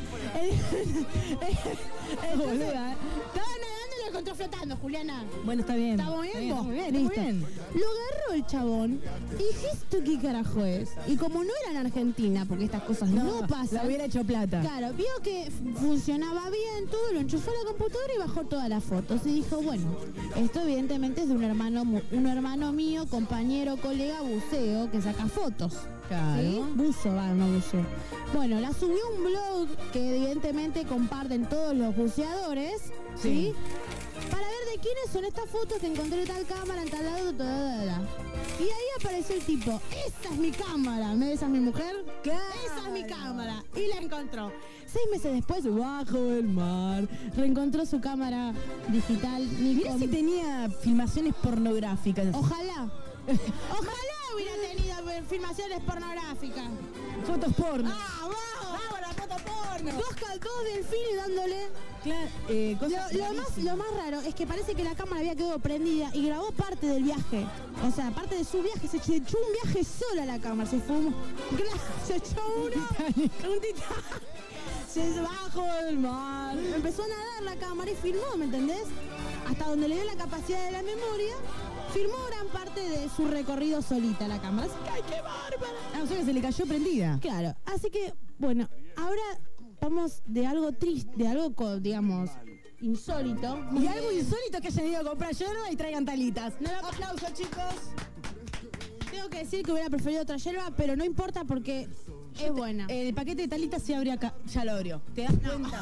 Entonces, estaba nadando y lo encontró flotando, Juliana. Bueno, está bien. ¿Estamos bien? Está Vos, muy bien, listo. está muy bien. Lo agarró el chabón y dije, ¿esto qué carajo es? Y como no era en Argentina, porque estas cosas no, pasan. La hubiera hecho plata. Claro, vio que funcionaba bien todo, lo enchufó a la computadora y bajó todas las fotos. Y dijo, bueno, esto evidentemente es de un hermano, mu- un hermano mío, compañero, colega, buceo, que saca fotos. Claro. ¿Sí? Buzo, va, no buceo. Bueno, la subió a un blog que evidentemente comparten todos los buceadores, ¿sí? Sí. Para ver de quiénes son estas fotos que encontré en tal cámara, en tal lado, ta, ta, ta, ta. Y ahí apareció el tipo, esa es mi cámara, ¿me ves a mi mujer? Claro. Esa es mi cámara. Y la encontró. Seis meses después, bajo el mar, reencontró su cámara digital. Mirá Nikon. si tenía filmaciones pornográficas. Ojalá. Ojalá hubiera tenido filmaciones pornográficas. Fotos porno. ¡Ah, vamos! ¡Vamos, la foto porno! Dos, cal- dos delfines dándole. Claro, eh, Lo, cosas lo más, rarísimas. lo más raro es que parece que la cámara había quedado prendida y grabó parte del viaje. O sea, parte de su viaje. Se echó un viaje sola la cámara. Se fumó. Claro, se echó uno. Un titán. Se bajó del mar. Empezó a nadar la cámara y filmó, ¿me entendés? Hasta donde le dio la capacidad de la memoria. Filmó gran parte de su recorrido solita la cámara. Así que, ¡ay, qué bárbara! Ah, o sea que se le cayó prendida. Claro, así que, bueno, ahora vamos de algo triste, de algo, co- digamos, insólito. Y algo insólito que hayan ido a comprar yerba y traigan talitas. No lo aplauso, chicos. Tengo que decir que hubiera preferido otra yerba, pero no importa porque es buena. El paquete de talitas se abre acá. Ya lo abrió. ¿Te das cuenta?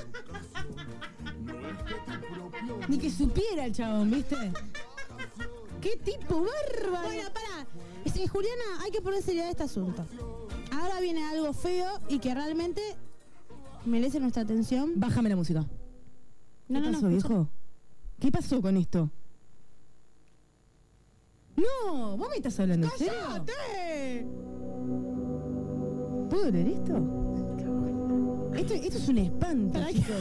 Ni que supiera el chabón, ¿viste? ¡Qué tipo bárbaro! Bueno, pará. Sí, Juliana, hay que poner seriedad a este asunto. Ahora viene algo feo y que realmente merece nuestra atención. Bájame la música. No, ¿Qué no, pasó, no, viejo? ¿Qué pasó con esto? No, vos me estás hablando en serio. ¡Cállate! ¿Puedo leer esto? Esto, esto es un espanto, Para- chicos.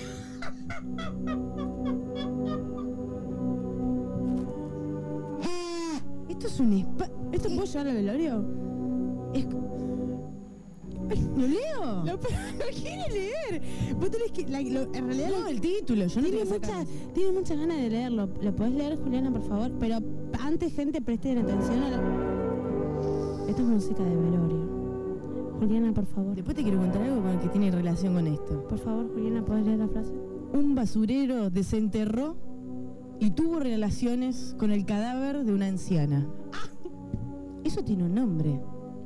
Esto es un espanto. ¿Esto puedo llevar al velorio? Es... ¿Lo leo? Lo, lo quiere leer. Vos tenés que. la- lo- en realidad No, lo- el título, yo no tiene, te voy a sacar. mucha, tiene muchas ganas de leerlo. ¿Lo podés leer, Juliana, por favor? Pero antes, gente, presten atención a la... Esto es música de velorio. Juliana, por favor. Después te quiero contar algo con- que tiene relación con esto. Por favor, Juliana, ¿podés leer la frase? Un basurero desenterró y tuvo relaciones con el cadáver de una anciana. Eso tiene un nombre.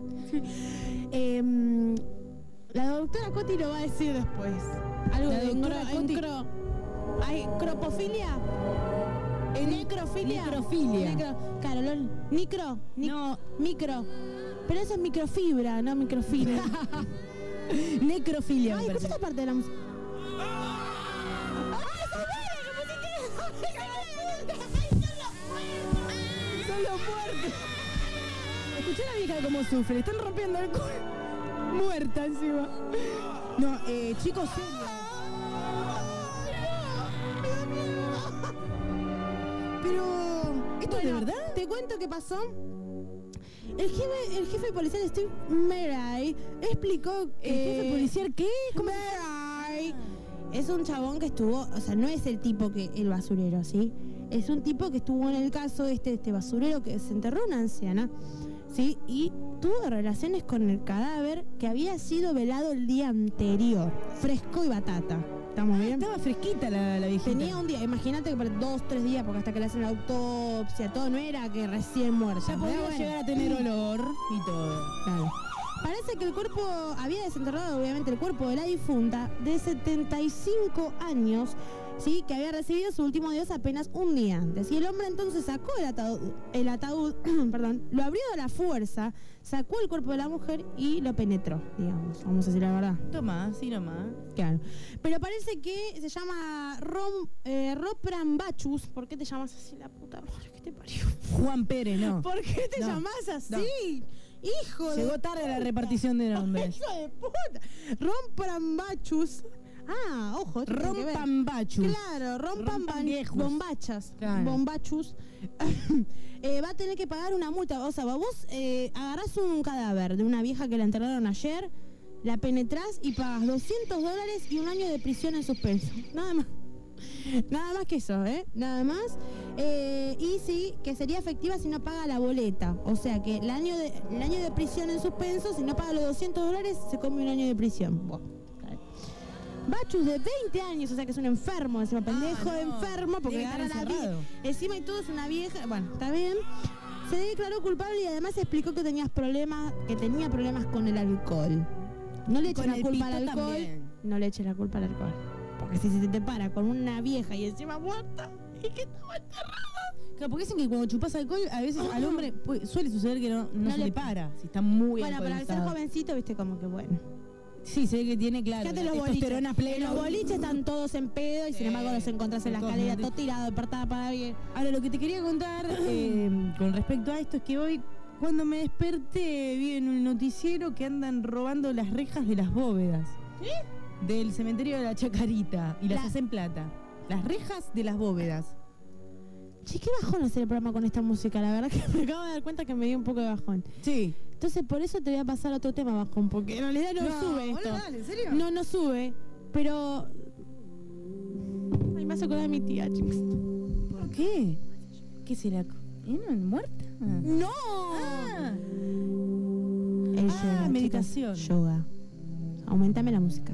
Em, la doctora Coti lo va a decir después. Algo La de doctora cro- Coti- cro- ¿Hay cropofilia? ¿Necrofilia? Necrofilia. Necro, claro, lo, micro, ni- No. micro. Pero eso es microfibra, no microfilia. Necrofilia, me Ay, parece. escucha esta parte de la música. Son los muertos. Escuchá a la vieja cómo sufre, le están rompiendo el culo. Muerta encima. No, eh, chicos, serio. Pero, ¿esto es de Bueno, verdad? ¿Te cuento qué pasó? El jefe, el jefe policial Steve Murray explicó que... ¿El jefe policial qué? ¿Cómo? Murray es un chabón que estuvo, o sea, no es el tipo que el basurero, ¿sí? Es un tipo que estuvo en el caso de este, este basurero que desenterró una anciana, ¿sí? Y tuvo relaciones con el cadáver que había sido velado el día anterior, fresco y batata. ¿Estamos bien? Estaba fresquita la, la viejita. Tenía un día, imagínate que por dos, tres días, porque hasta que le hacen la autopsia, todo, no era que recién muerta. Ya podía Pero bueno. llegar a tener olor y todo. Claro. Parece que el cuerpo, había desenterrado obviamente el cuerpo de la difunta de setenta y cinco años sí, que había recibido su último adiós apenas un día antes. Y el hombre entonces sacó el ataúd, el ataúd perdón, lo abrió a la fuerza, sacó el cuerpo de la mujer y lo penetró, digamos, vamos a decir la verdad. Toma, sí nomás. Claro. Pero parece que se llama Rom, eh, Roprambachus. ¿Por qué te llamas así, la puta madre? ¿Qué te parió? Juan Pérez, no. ¿Por qué te No, llamás así? no. Hijo de... Llegó tarde la repartición de nombres. Hijo de puta. Roprambachus. Ah, ojo. esto tiene que ver. Rompambachus. Claro, rompan Rompan viejos. bombachas. Claro. Bombachus. eh, va a tener que pagar una multa. O sea, vos eh, agarrás un cadáver de una vieja que la enterraron ayer, la penetrás y pagas doscientos dólares y un año de prisión en suspenso. Nada más. Nada más que eso, ¿eh? Nada más. Eh, y sí, que sería efectiva si no paga la boleta. O sea que el año de, el año de prisión en suspenso, si no paga los doscientos dólares, se come un año de prisión. Bueno. Bachus de veinte años, o sea que es un enfermo, encima pendejo Ah, no. enfermo, porque Tiene que agarra estar la vida. encerrado. Encima y todo es una vieja, bueno, está bien. Se declaró culpable y además explicó que tenías problemas, que tenía problemas con el alcohol. No le eches Con la el culpa al pito alcohol. también. No le eches la culpa al alcohol. Porque si se te para con una vieja y encima muerta, y que estaba enterrada. Claro, porque dicen que cuando chupas alcohol, a veces al hombre puede- suele suceder que no, no, No se le- le para, si está muy Bueno, pero al ser alcoholizado. jovencito, viste como que bueno. Sí, se ve que tiene, claro, Fíjate la los boliches. testosterona plena. En los boliches están todos en pedo y sin Sí, embargo los encontrás en la cosas, escalera, ¿no? todo tirado, despertada para bien. Ahora, lo que te quería contar eh, con respecto a esto es que hoy, cuando me desperté, vi en un noticiero que andan robando las rejas de las bóvedas. ¿Qué? Del cementerio de la Chacarita. Y las La- hacen plata. Las rejas de las bóvedas. Che, qué bajón hacer el programa con esta música, la verdad que me acabo de dar cuenta que me dio un poco de bajón. Sí. Entonces por eso te voy a pasar otro tema bajón, porque en realidad no, No, sube esto. boludo, dale, ¿en serio? No, no sube, pero... Ay, me hace acordar de mi tía, chicos. ¿Por qué? ¿Qué será? ¿Eh, no, ¿Muerta? ¡No! Ah. El Ah, yoga, meditación. chicos, yoga. Aumentame la música.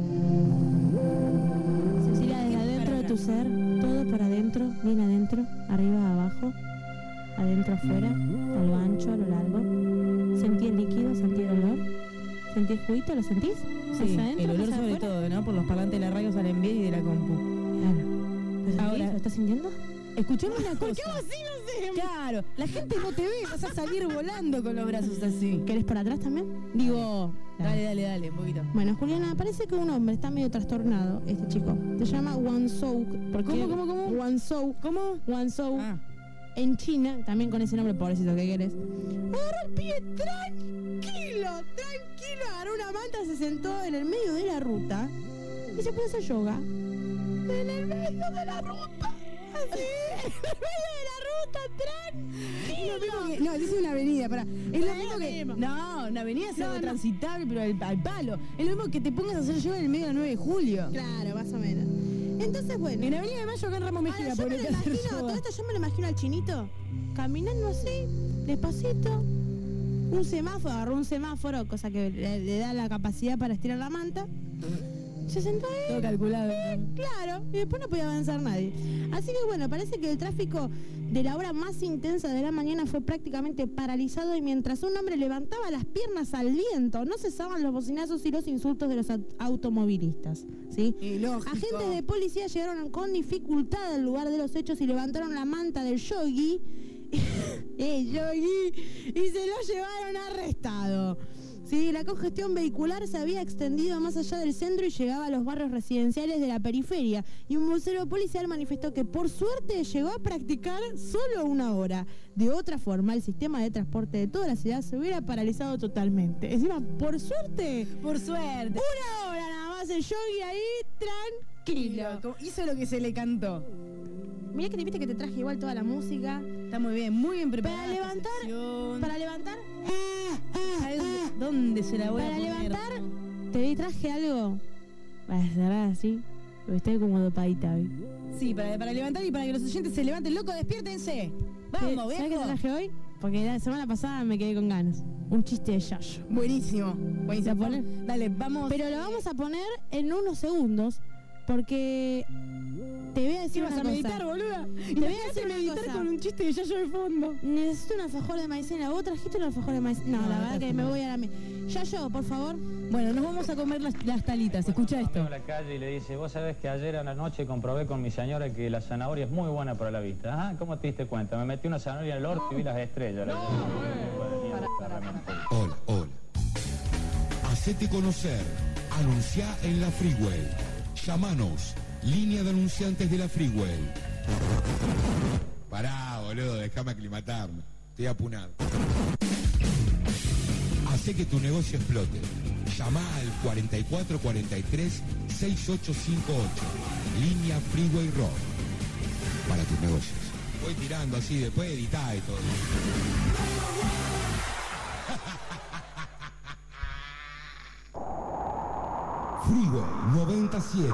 Cecilia, desde adentro de tu ser, todo para adentro, bien adentro, arriba, abajo, adentro, afuera, a lo ancho, a lo largo. ¿Sentí el líquido? ¿Sentí el olor? ¿Sentí el juguito? ¿Lo sentís? Sí, ¿Hacia adentro, el olor hacia sobre afuera? todo, ¿no? Por los parlantes de la radio salen bien y de la compu. Claro. ¿Lo sentís? Ahora- ¿Lo estás sintiendo? Escuchame una cosa. ¿Por qué vos sí no sé? Claro, la gente no te ve, vas a salir volando con los brazos así. ¿Querés por atrás también? Digo... Dale, dale, dale, un poquito. Bueno, Juliana, parece que un hombre está medio trastornado, este chico. Se llama Guangzhou. porque- ¿Cómo, cómo, cómo? Guangzhou. ¿Cómo? Guangzhou. Ah. En China, también con ese nombre, pobrecito, ¿qué querés? Agarró el pie tranquilo, tranquilo. Agarró una manta, se sentó en el medio de la ruta y se puso a hacer yoga. En el medio de la ruta. Así, en el medio de la ruta, tranquilo. Lo mismo que- no, dice una avenida, pará. Es lo No, mismo es lo que. mismo. No, una avenida es No, algo no. transitable, pero al, al palo. Es lo mismo que te pongas a hacer yoga en el medio de la nueve de julio. Claro, más o menos. Entonces, bueno. En Avenida de Mayo, acá en Ramos Mejía, Ahora, yo me ponete lo a hacer imagino, todo yoga. esto yo me lo imagino al chinito caminando así, despacito, un semáforo, agarró un semáforo, cosa que le, le da la capacidad para estirar la manta, se sentó ahí, Todo calculado. claro, y después no podía avanzar nadie. Así que bueno, parece que el tráfico de la hora más intensa de la mañana fue prácticamente paralizado y mientras un hombre levantaba las piernas al viento, no cesaban los bocinazos y los insultos de los aut- automovilistas, ¿sí? Y lógico. Agentes de policía llegaron con dificultad al lugar de los hechos y levantaron la manta del yogi, el yogi, y se lo llevaron arrestado. Sí, la congestión vehicular se había extendido más allá del centro y llegaba a los barrios residenciales de la periferia. Y un vocero policial manifestó que por suerte llegó a practicar solo una hora. De otra forma, el sistema de transporte de toda la ciudad se hubiera paralizado totalmente. Encima, por suerte, Por suerte. una hora nada más el yogi ahí, tranquilo. Como hizo lo que se le cantó. Mirá que te viste que te traje igual toda la música. Está muy bien, muy bien preparada. Para esta levantar, sección. para levantar, ¿Sabes dónde se la voy para a poner? levantar, te traje algo. Para cerrar así, porque estoy como dopadita hoy. Sí, para, para levantar y para que los oyentes se levanten. Loco, despiértense. Vamos, ¿Sabes qué te viejo. traje hoy? Porque la semana pasada me quedé con ganas. Un chiste de Yayo. Buenísimo. Buenísimo. ¿La pones? Dale, vamos. Pero lo vamos a poner en unos segundos, porque te voy a decir ¿Qué vas una a meditar, cosa. boluda? Te voy a Imagínate decir una meditar cosa. con un chiste de Yayo de fondo. Necesito un alfajor de maicena. ¿Vos trajiste un alfajor de maicena? No, No, la no verdad traje que me nada. voy a la... mi- Yayo, por favor. Bueno, nos vamos a comer las, las talitas. Escucha esto. En la calle y le dice, vos sabés que ayer a la noche comprobé con mi señora que la zanahoria es muy buena para la vista. Ajá, ¿cómo te diste cuenta? Me metí una zanahoria en el orto y vi las estrellas. No, Hola, hola. Hacete conocer. Anunciá en la Freeway. Llamanos. Línea de anunciantes de la Freeway. Pará, boludo, déjame aclimatarme. Estoy apunado. Hacé que tu negocio explote. Llama al cuarenta y cuatro cuarenta y tres sesenta y ocho cincuenta y ocho. Línea Freeway Rock. Para tus negocios. Voy tirando así, después editá y todo. Freeway noventa y siete.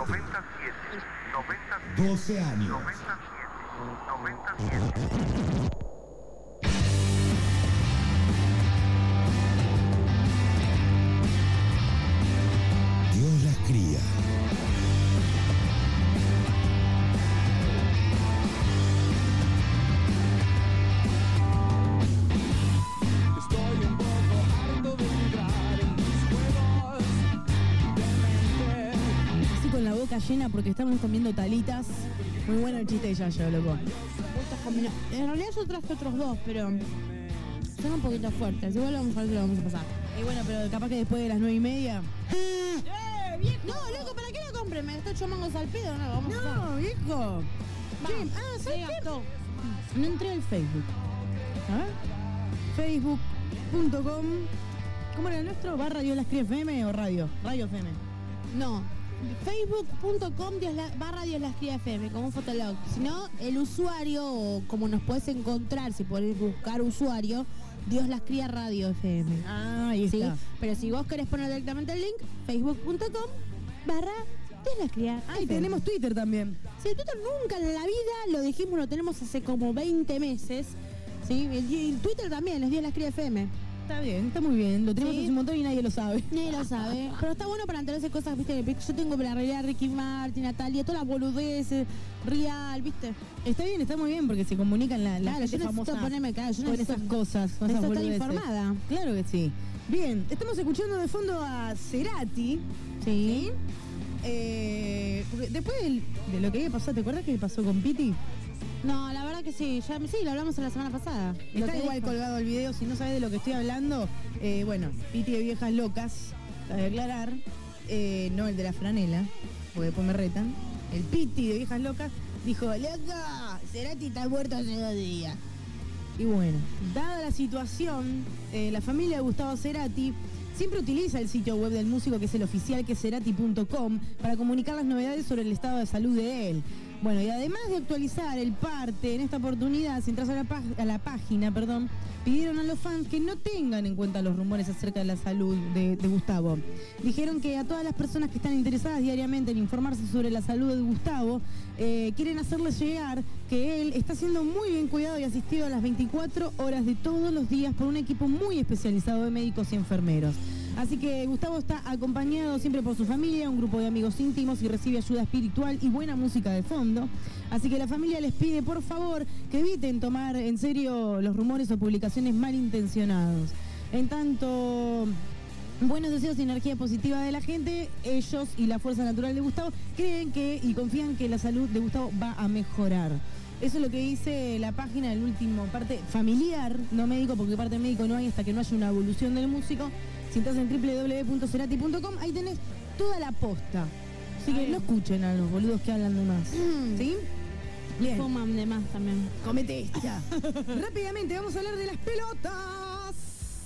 doce años. Dios las cría. Estoy un poco harto de entrar en tus juegos de mente. Así con la boca llena porque estamos comiendo talitas. Muy bueno el chiste de Yayo, loco. En realidad yo traje otros dos, pero son un poquito fuertes. Igual vamos a ver si lo vamos a pasar. Y bueno, pero capaz que después de las nueve y media. ¡Eh, viejo! No, loco, ¿para qué la compren? ¿Me gasté ocho mangos al pedo? No, vamos a hacer. No, viejo. Che, ah, ¿sabes qué? No entré al Facebook. A ver. facebook punto com. ¿Cómo era el nuestro? ¿Barra Dios las cría F M o radio? Radio F M. No. facebook punto com barra Dios las cría F M, como un fotolog. Si no, el usuario, o como nos puedes encontrar, si podés buscar usuario, Dios las cría radio F M. Ah, ahí ¿sí? está. Pero si vos querés poner directamente el link, facebook punto com barra Dios las cría. Ah, y tenemos Twitter también. Sí, Twitter nunca en la vida lo dijimos, lo tenemos hace como veinte meses. Sí, el, el Twitter también, es Dios las cría F M. Está bien, está muy bien. Lo tenemos Sí. hace un montón y nadie lo sabe. Nadie lo sabe. Pero está bueno para enterarse cosas, viste. Yo tengo la realidad de Ricky Martin, Natalia, todas las boludeces, Real, viste. Está bien, está muy bien porque se comunican la, la Claro, gente yo necesito famosa ponerme, claro, yo con necesito- esas cosas, con esas necesito estar boludeces. informada. Claro que sí. Bien, estamos escuchando de fondo a Cerati. Sí. Eh, porque después del- de lo que había pasado, ¿te acuerdas que pasó con Piti? No, la verdad que sí, ya sí, lo hablamos la semana pasada. Lo Está que igual dijo. colgado el video, si no sabes de lo que estoy hablando, eh, bueno, Piti de Viejas Locas, cabe aclarar, eh, no el de la franela, porque después me retan, el Piti de Viejas Locas dijo, loca, Cerati está muerto hace dos días. Y bueno, dada la situación, eh, la familia de Gustavo Cerati siempre utiliza el sitio web del músico, que es el oficial, que es cerati punto com, para comunicar las novedades sobre el estado de salud de él. Bueno, y además de actualizar el parte, en esta oportunidad, si entras a la, pag- a la página, perdón, pidieron a los fans que no tengan en cuenta los rumores acerca de la salud de, de Gustavo. Dijeron que a todas las personas que están interesadas diariamente en informarse sobre la salud de Gustavo, eh, quieren hacerles llegar que él está siendo muy bien cuidado y asistido a las veinticuatro horas de todos los días por un equipo muy especializado de médicos y enfermeros. Así que Gustavo está acompañado siempre por su familia, un grupo de amigos íntimos, y recibe ayuda espiritual y buena música de fondo. Así que la familia les pide, por favor, que eviten tomar en serio los rumores o publicaciones malintencionados. En tanto, buenos deseos y energía positiva de la gente, ellos y la fuerza natural de Gustavo creen que y confían que la salud de Gustavo va a mejorar. Eso es lo que dice la página del último, parte familiar, no médico, porque parte médico no hay hasta que no haya una evolución del músico. Si entras en doble u doble u doble u punto cerati punto com, ahí tenés toda la posta. Así que no escuchen a los boludos que hablan de más. Mm. ¿Sí? Bien. Fuman de más también. Comete esta. Rápidamente, vamos a hablar de las pelotas.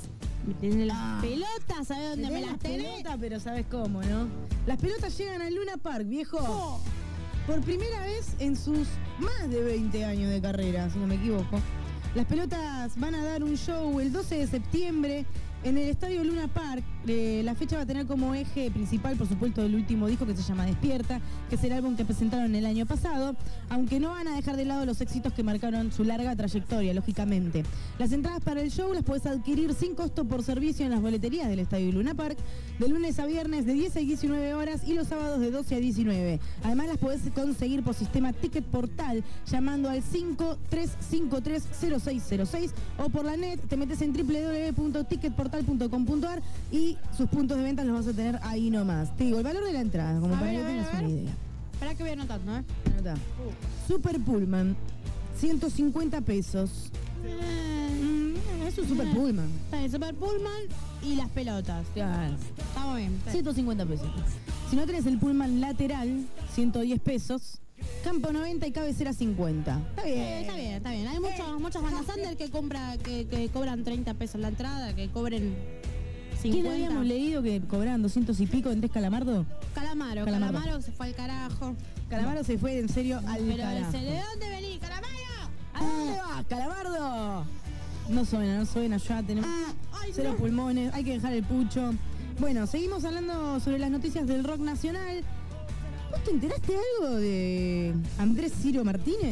Tienen las Ah. pelotas, ¿sabes dónde me Tenés las tenés? pelotas, pero sabes cómo, ¿no? Las pelotas llegan al Luna Park, viejo. Oh. Por primera vez en sus más de veinte años de carrera, si no me equivoco. Las pelotas van a dar un show el doce de septiembre en el Estadio Luna Park. Eh, la fecha va a tener como eje principal, por supuesto, el último disco, que se llama Despierta, que es el álbum que presentaron el año pasado, aunque no van a dejar de lado los éxitos que marcaron su larga trayectoria, lógicamente. Las entradas para el show las puedes adquirir sin costo por servicio en las boleterías del Estadio Luna Park, de lunes a viernes de diez a diecinueve horas y los sábados de doce a diecinueve. Además las podés conseguir por sistema Ticket Portal llamando al cinco tres cinco tres cero seis cero seis, o por la net te metes en doble u doble u doble u punto ticket portal portal punto com punto ar y sus puntos de venta los vas a tener ahí nomás. Te digo, el valor de la entrada, como A para ver, que a ver, tengas a ver. una idea. Espera que voy anotando, ¿eh? Anotá. Super Pullman, ciento cincuenta pesos. Eh, Es un Super Pullman. Está bien, Super Pullman y las pelotas. Claro. Está muy bien. está bien. ciento cincuenta pesos. Si no tenés el Pullman lateral, ciento diez pesos. Campo noventa y cabecera cincuenta. Está bien. Eh, está bien, está bien. Hay muchos, muchos bandas under que, compra, que, que cobran treinta pesos la entrada, que cobren ¿Quién cincuenta. habíamos leído que cobraban doscientos y pico en Tez Calamardo? Calamaro, Calamaro. Calamaro se fue al carajo. Calamaro se fue en serio al Pero carajo. ese, ¿de dónde venís, Calamaro? ¿A dónde vas, Calamardo? No suena, no suena, ya tenemos Ay, cero no. pulmones, hay que dejar el pucho. Bueno, seguimos hablando sobre las noticias del rock nacional. ¿Vos te enteraste algo de Andrés Ciro Martínez?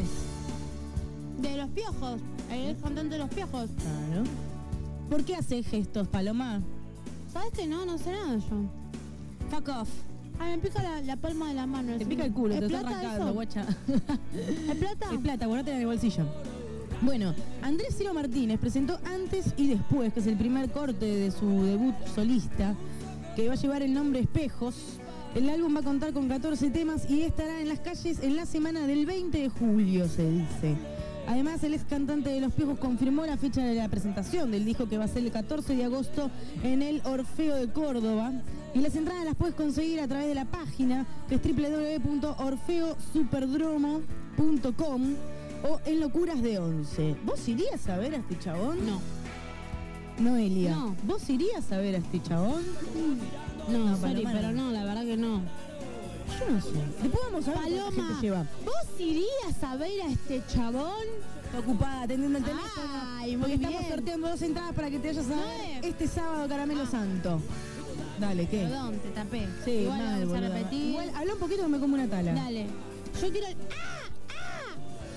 De los piojos, el cantante de los piojos. Claro. ¿Por qué hace gestos, Paloma? ¿Sabes que no? No sé nada yo. Fuck off. Ay, me pica la, la palma de la mano. Te pica el culo, ¿Es te está plata arrancando, eso? guacha. ¿Es plata? Es plata, guardate en el bolsillo. Bueno, Andrés Ciro Martínez presentó Antes y Después, que es el primer corte de su debut solista, que va a llevar el nombre Espejos. El álbum va a contar con catorce temas y estará en las calles en la semana del veinte de julio, se dice. Además, el ex cantante de Los Piojos confirmó la fecha de la presentación del disco, que va a ser el catorce de agosto en el Orfeo de Córdoba. Y las entradas las puedes conseguir a través de la página, que es doble u doble u doble u punto orfeo superdromo punto com o en Locuras de Once. ¿Vos irías a ver a este chabón? No. Noelia, No. ¿vos irías a ver a este chabón? No, No, sorry, Paloma, pero no. no, la verdad que no. Yo no sé. Después vamos a ver cuánta Paloma, gente lleva. ¿vos irías a ver a este chabón? Está ocupada atendiendo el teléfono. Ay, muy porque bien. estamos sorteando dos entradas para que te vayas a No ver es- este sábado Caramelo Santo. Dale, ¿qué? Perdón, te tapé. Sí, Igual mal, vamos a boluda. repetir. Igual, habla un poquito que me como una tala. Dale. Yo quiero el... ¡Ah!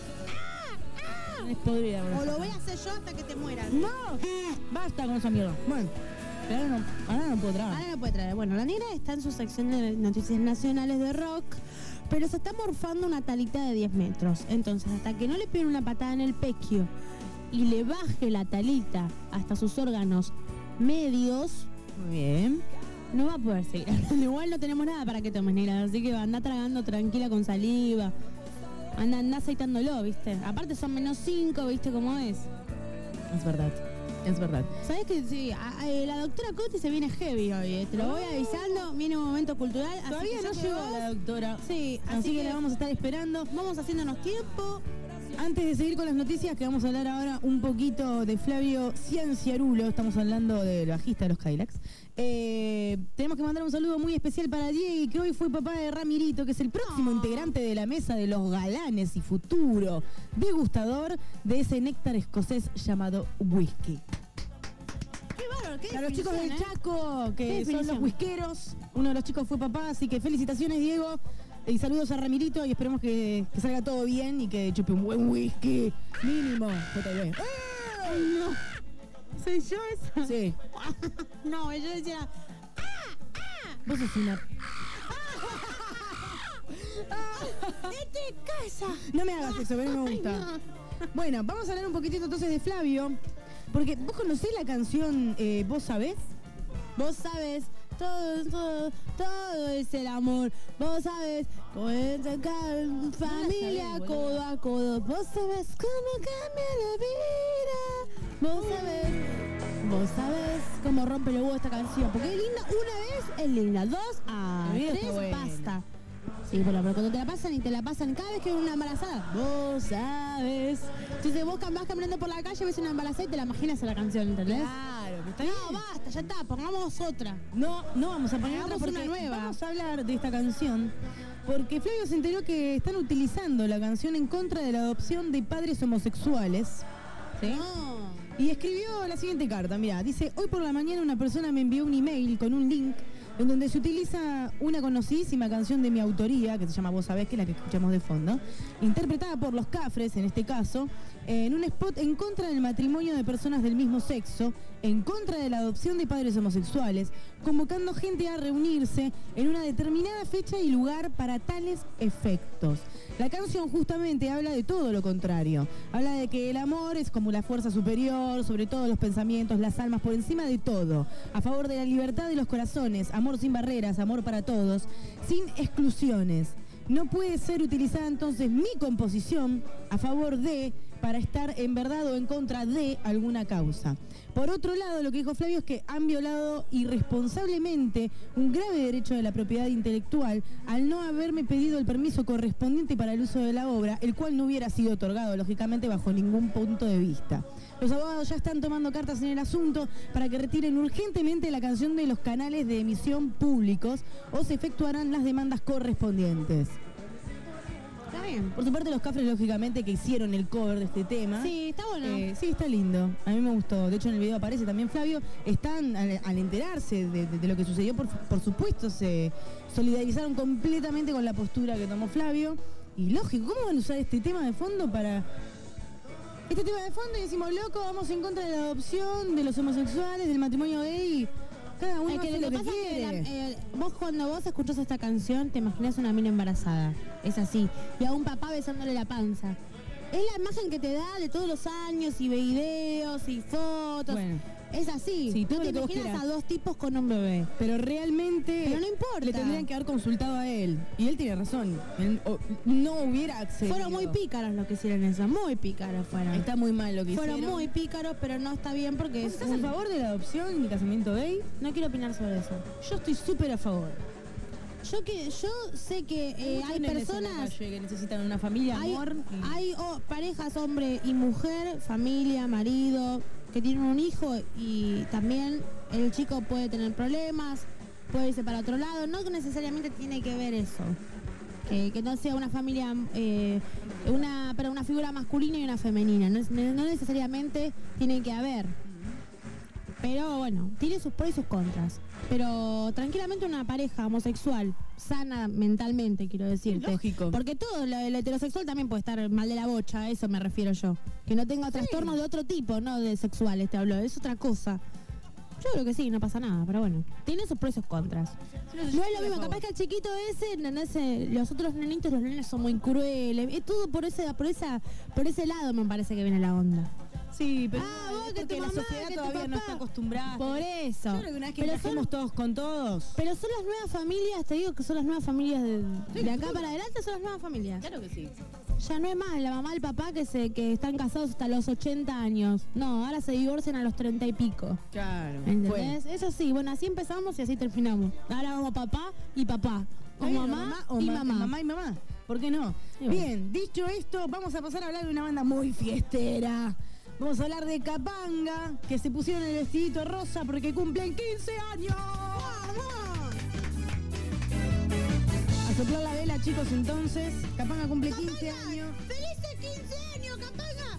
Es podrida, ¡Ah! boluda. O lo voy a hacer yo hasta que te mueras. ¡No! Basta con esa mierda. Bueno, pero ahora no, ahora no puedo trabajar. Ahora no puede traer. Bueno, la negra está en su sección de noticias nacionales de rock, pero se está morfando una talita de diez metros. Entonces, hasta que no le peguen una patada en el pequio y le baje la talita hasta sus órganos medios, Muy bien. no va a poder seguir. Igual no tenemos nada para que tomes, negra, así que anda tragando tranquila con saliva. Anda, anda aceitándolo, ¿viste? Aparte son menos cinco, ¿viste cómo es? Es verdad. Es verdad. ¿Sabes que sí? A- a- eh, la doctora Coti se viene heavy hoy, eh, te lo voy avisando, viene un momento cultural. así Todavía que no ya llegó que vos- la doctora. Sí, Así, así que, que la vamos a estar esperando. vamos haciéndonos tiempo. Antes de seguir con las noticias, que vamos a hablar ahora un poquito de Flavio Cianciarulo, estamos hablando del bajista de los Cadillacs. Eh, tenemos que mandar un saludo muy especial para Diego, que hoy fue papá de Ramirito, que es el próximo Oh. integrante de la mesa de los galanes y futuro degustador de ese néctar escocés llamado whisky. Qué bárbaro, qué Para los chicos del definición, ¿eh? Chaco, Qué que son los definición. whiskeros, uno de los chicos fue papá, así que felicitaciones, Diego. Y saludos a Ramirito y esperemos que, que salga todo bien y que chupe un buen whisky. Mínimo. J B. Ay, no. ¿Soy yo esa? Sí. No, yo decía... Vos sos una... ¡Vete de casa! No me hagas eso, a mí no me gusta. Ay, Bueno, vamos a hablar un poquitito entonces de Flavio. Porque vos conocés la canción eh, Vos Sabés. Vos sabés, todo, todo, todo es el amor. Vos sabés, pueden sacar familia sabés, codo a codo. Vos sabés cómo cambia la vida. Vos sabés, vos sabés cómo rompe los huevos esta canción. Porque es linda, una vez es linda, dos a El video tres está bueno. basta. Sí, pero, pero cuando te la pasan y te la pasan cada vez que ves una embarazada, vos sabes. Entonces vos cam- vas caminando por la calle, ves una embarazada y te la imaginas a la canción, ¿entendés? Claro, que está No, bien. basta, ya está, pongamos otra. No, no vamos a poner Hagamos otra porque una nueva. vamos a hablar de esta canción porque Flavio se enteró que están utilizando la canción en contra de la adopción de padres homosexuales. ¿Sí? No. Y escribió la siguiente carta, mira, dice, hoy por la mañana una persona me envió un email con un link en donde se utiliza una conocidísima canción de mi autoría, que se llama Vos Sabés, que es la que escuchamos de fondo, interpretada por Los Cafres, en este caso, en un spot en contra del matrimonio de personas del mismo sexo, en contra de la adopción de padres homosexuales, convocando gente a reunirse en una determinada fecha y lugar para tales efectos. La canción justamente habla de todo lo contrario. Habla de que el amor es como la fuerza superior, sobre todo los pensamientos, las almas, por encima de todo. A favor de la libertad de los corazones, amor sin barreras, amor para todos, sin exclusiones. No puede ser utilizada entonces mi composición a favor de, para estar en verdad o en contra de alguna causa. Por otro lado, lo que dijo Flavio es que han violado irresponsablemente un grave derecho de la propiedad intelectual al no haberme pedido el permiso correspondiente para el uso de la obra, el cual no hubiera sido otorgado, lógicamente, bajo ningún punto de vista. Los abogados ya están tomando cartas en el asunto para que retiren urgentemente la canción de los canales de emisión públicos o se efectuarán las demandas correspondientes. Está bien. Por su parte, Los Cafres, lógicamente, que hicieron el cover de este tema. Sí, está bueno. Eh, sí, está lindo. A mí me gustó. De hecho, en el video aparece también Flavio. Están, al, al enterarse de, de, de lo que sucedió, por, por supuesto, se solidarizaron completamente con la postura que tomó Flavio. Y lógico, ¿cómo van a usar este tema de fondo para... Este tema de fondo y decimos, loco, vamos en contra de la adopción, de los homosexuales, del matrimonio gay... Cada uno es que hace lo que lo que pasa es que quiere. la- eh, vos cuando vos escuchás esta canción te imaginás una mina embarazada, es así, y a un papá besándole la panza. Es la imagen que te da de todos los años y videos y fotos. Bueno. Es así. Sí, todo no te lo que vos imaginas quieras. a dos tipos con un bebé. Pero realmente Pero no importa. le tendrían que haber consultado a él. Y él tiene razón. Él o- no hubiera accedido. Fueron muy pícaros los que hicieron eso, muy pícaros fueron. Está muy mal lo que Fueron hicieron. muy pícaros, pero no está bien porque ¿Vos es estás un- a favor de la adopción y casamiento gay? No quiero opinar sobre eso. Yo estoy súper a favor. Yo que yo sé que eh, hay muchos nenes en la personas calle que necesitan una familia, hay, amor. y- hay oh, parejas, hombre y mujer, familia, marido, que tienen un hijo y también el chico puede tener problemas, puede irse para otro lado, no necesariamente tiene que ver eso. Que, que no sea una familia, eh, una, pero una figura masculina y una femenina, no, es- no necesariamente tiene que haber. Pero bueno, tiene sus pros y sus contras. Pero tranquilamente una pareja homosexual, sana mentalmente, quiero decirte. Lógico. Porque todo, lo- el heterosexual también puede estar mal de la bocha, a eso me refiero yo. Que no tenga trastornos de otro tipo, no de sexuales, te hablo, es otra cosa. Yo creo que sí, no pasa nada, pero bueno, tiene sus pros y sus contras. No es lo mismo, capaz que el chiquito ese, ¿entendés? Eh, los otros nenitos, los nenes son muy crueles, es todo por ese, por esa, por ese lado me parece que viene la onda. Sí, pero Ah, vos, es que porque tu la mamá, sociedad que tu todavía no papá. está acostumbrada. Por eso. Yo creo que una vez que Pero encajemos son- todos con todos. Pero son las nuevas familias, te digo que son las nuevas familias de, de acá para adelante, son las nuevas familias. Claro que sí. Ya no es más la mamá y el papá que se que están casados hasta los ochenta años. No, ahora se divorcian a los treinta y pico. Claro. ¿Entendés? Eso sí, bueno, así empezamos y así terminamos. Ahora vamos papá y papá. O Bueno, mamá, o y ma- mamá. mamá y mamá. ¿Por qué no? Y bueno. Bien, dicho esto, vamos a pasar a hablar de una banda muy fiestera. Vamos a hablar de Capanga, que se pusieron el vestidito rosa porque cumplen quince años. A soplar la vela, chicos, entonces. Capanga cumple quince años. ¡Felices quince años, Capanga!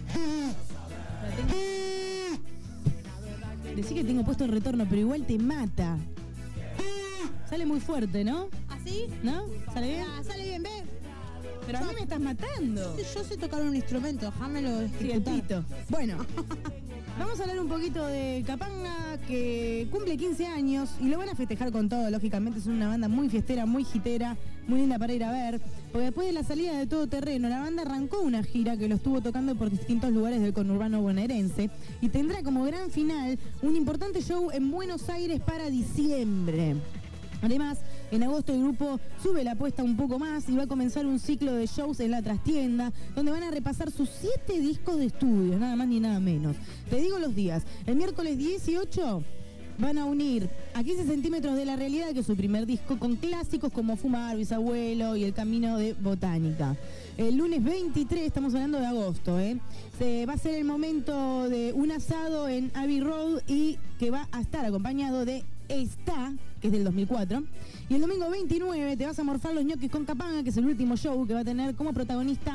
Decí que tengo puesto el retorno, pero igual te mata. Sale muy fuerte, ¿no? ¿Así? ¿No? ¿Sale bien? Ah, sale bien, ve. Pero a mí me estás matando. Yo sé tocar un instrumento, déjamelo Sí, el ejecutar. pito. Bueno, vamos a hablar un poquito de Capanga, que cumple quince años y lo van a festejar con todo, lógicamente. Son una banda muy fiestera, muy jitera, muy linda para ir a ver. Porque después de la salida de Todo Terreno, la banda arrancó una gira que lo estuvo tocando por distintos lugares del conurbano bonaerense y tendrá como gran final un importante show en Buenos Aires para diciembre. Además, en agosto el grupo sube la apuesta un poco más y va a comenzar un ciclo de shows en la trastienda, donde van a repasar sus siete discos de estudio, nada más ni nada menos. Te digo los días. El miércoles dieciocho van a unir a quince centímetros de la realidad, que es su primer disco, con clásicos como Fumar, Bisabuelo y El Camino de Botánica. El lunes veintitrés, estamos hablando de agosto, ¿eh? Se va a ser el momento de un asado en Abbey Road y que va a estar acompañado de Está, que es del dos mil cuatro. Y el domingo veintinueve te vas a morfar los ñoquis con Capanga, que es el último show que va a tener como protagonista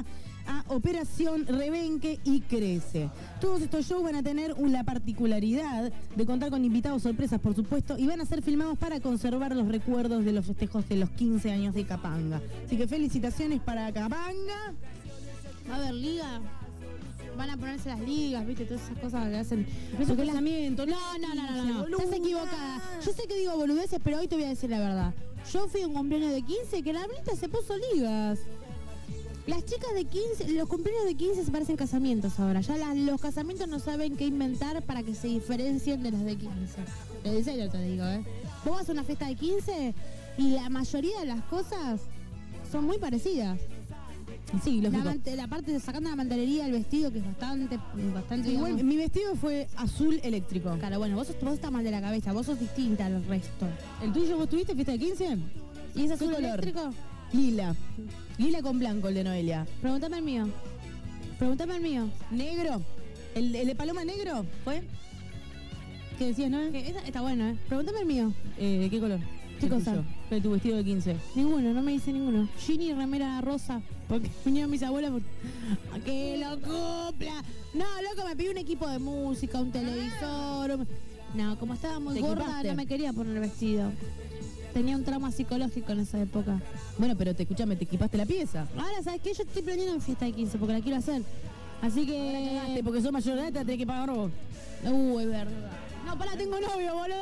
a Operación Rebenque y Crece. Todos estos shows van a tener una particularidad de contar con invitados sorpresas, por supuesto, y van a ser filmados para conservar los recuerdos de los festejos de los quince años de Capanga. Así que felicitaciones para Capanga. Va a haber liga. Van a ponerse las ligas, viste, todas esas cosas que hacen. Eso que lanzamiento. No, no, no, no, no, no. Estás equivocada. Yo sé que digo boludeces, pero hoy te voy a decir la verdad. Yo fui a un cumpleaños de quince que la Blita se puso ligas. Las chicas de quince, los cumpleaños de quince se parecen casamientos ahora. Ya las, los casamientos no saben qué inventar para que se diferencien de los de quince. En serio te digo, ¿eh? Vos vas a una fiesta de quince y la mayoría de las cosas son muy parecidas. Sí, lógico. La, mante- la parte de sacando la mantelería, el vestido, que es bastante, bastante. Igual, digamos- mi vestido fue azul eléctrico. Claro, bueno, vos, sos- vos estás mal de la cabeza, vos sos distinta al resto. ¿El tuyo vos tuviste fiesta de quince? ¿Y es ¿Qué azul color? eléctrico? Lila. Lila con blanco, el de Noelia. Pregúntame el mío. Pregúntame el mío. ¿Negro? ¿El, el de Paloma negro fue? ¿Qué decías, no? Que esa- está bueno, ¿eh? Pregúntame el mío. Eh, ¿Qué color? ¿Qué El cosa? tuyo. De tu vestido de quince. Ninguno, no me dice ninguno. Ginny, remera rosa. Porque vinieron mis abuelos. Por... ¡Que lo cumpla! No, loco, me pidió un equipo de música, un televisor. un- No, como estaba muy ¿Te gorda, equipaste? no me quería poner vestido. Tenía un trauma psicológico en esa época. Bueno, pero te escuchame, te equipaste la pieza. Ahora, ¿sabes qué? Yo estoy planeando en fiesta de quince porque la quiero hacer. Así que... Porque sos mayor de edad, te la tenés que pagar vos. Uh, es verdad. No, pará, tengo novio, boludo.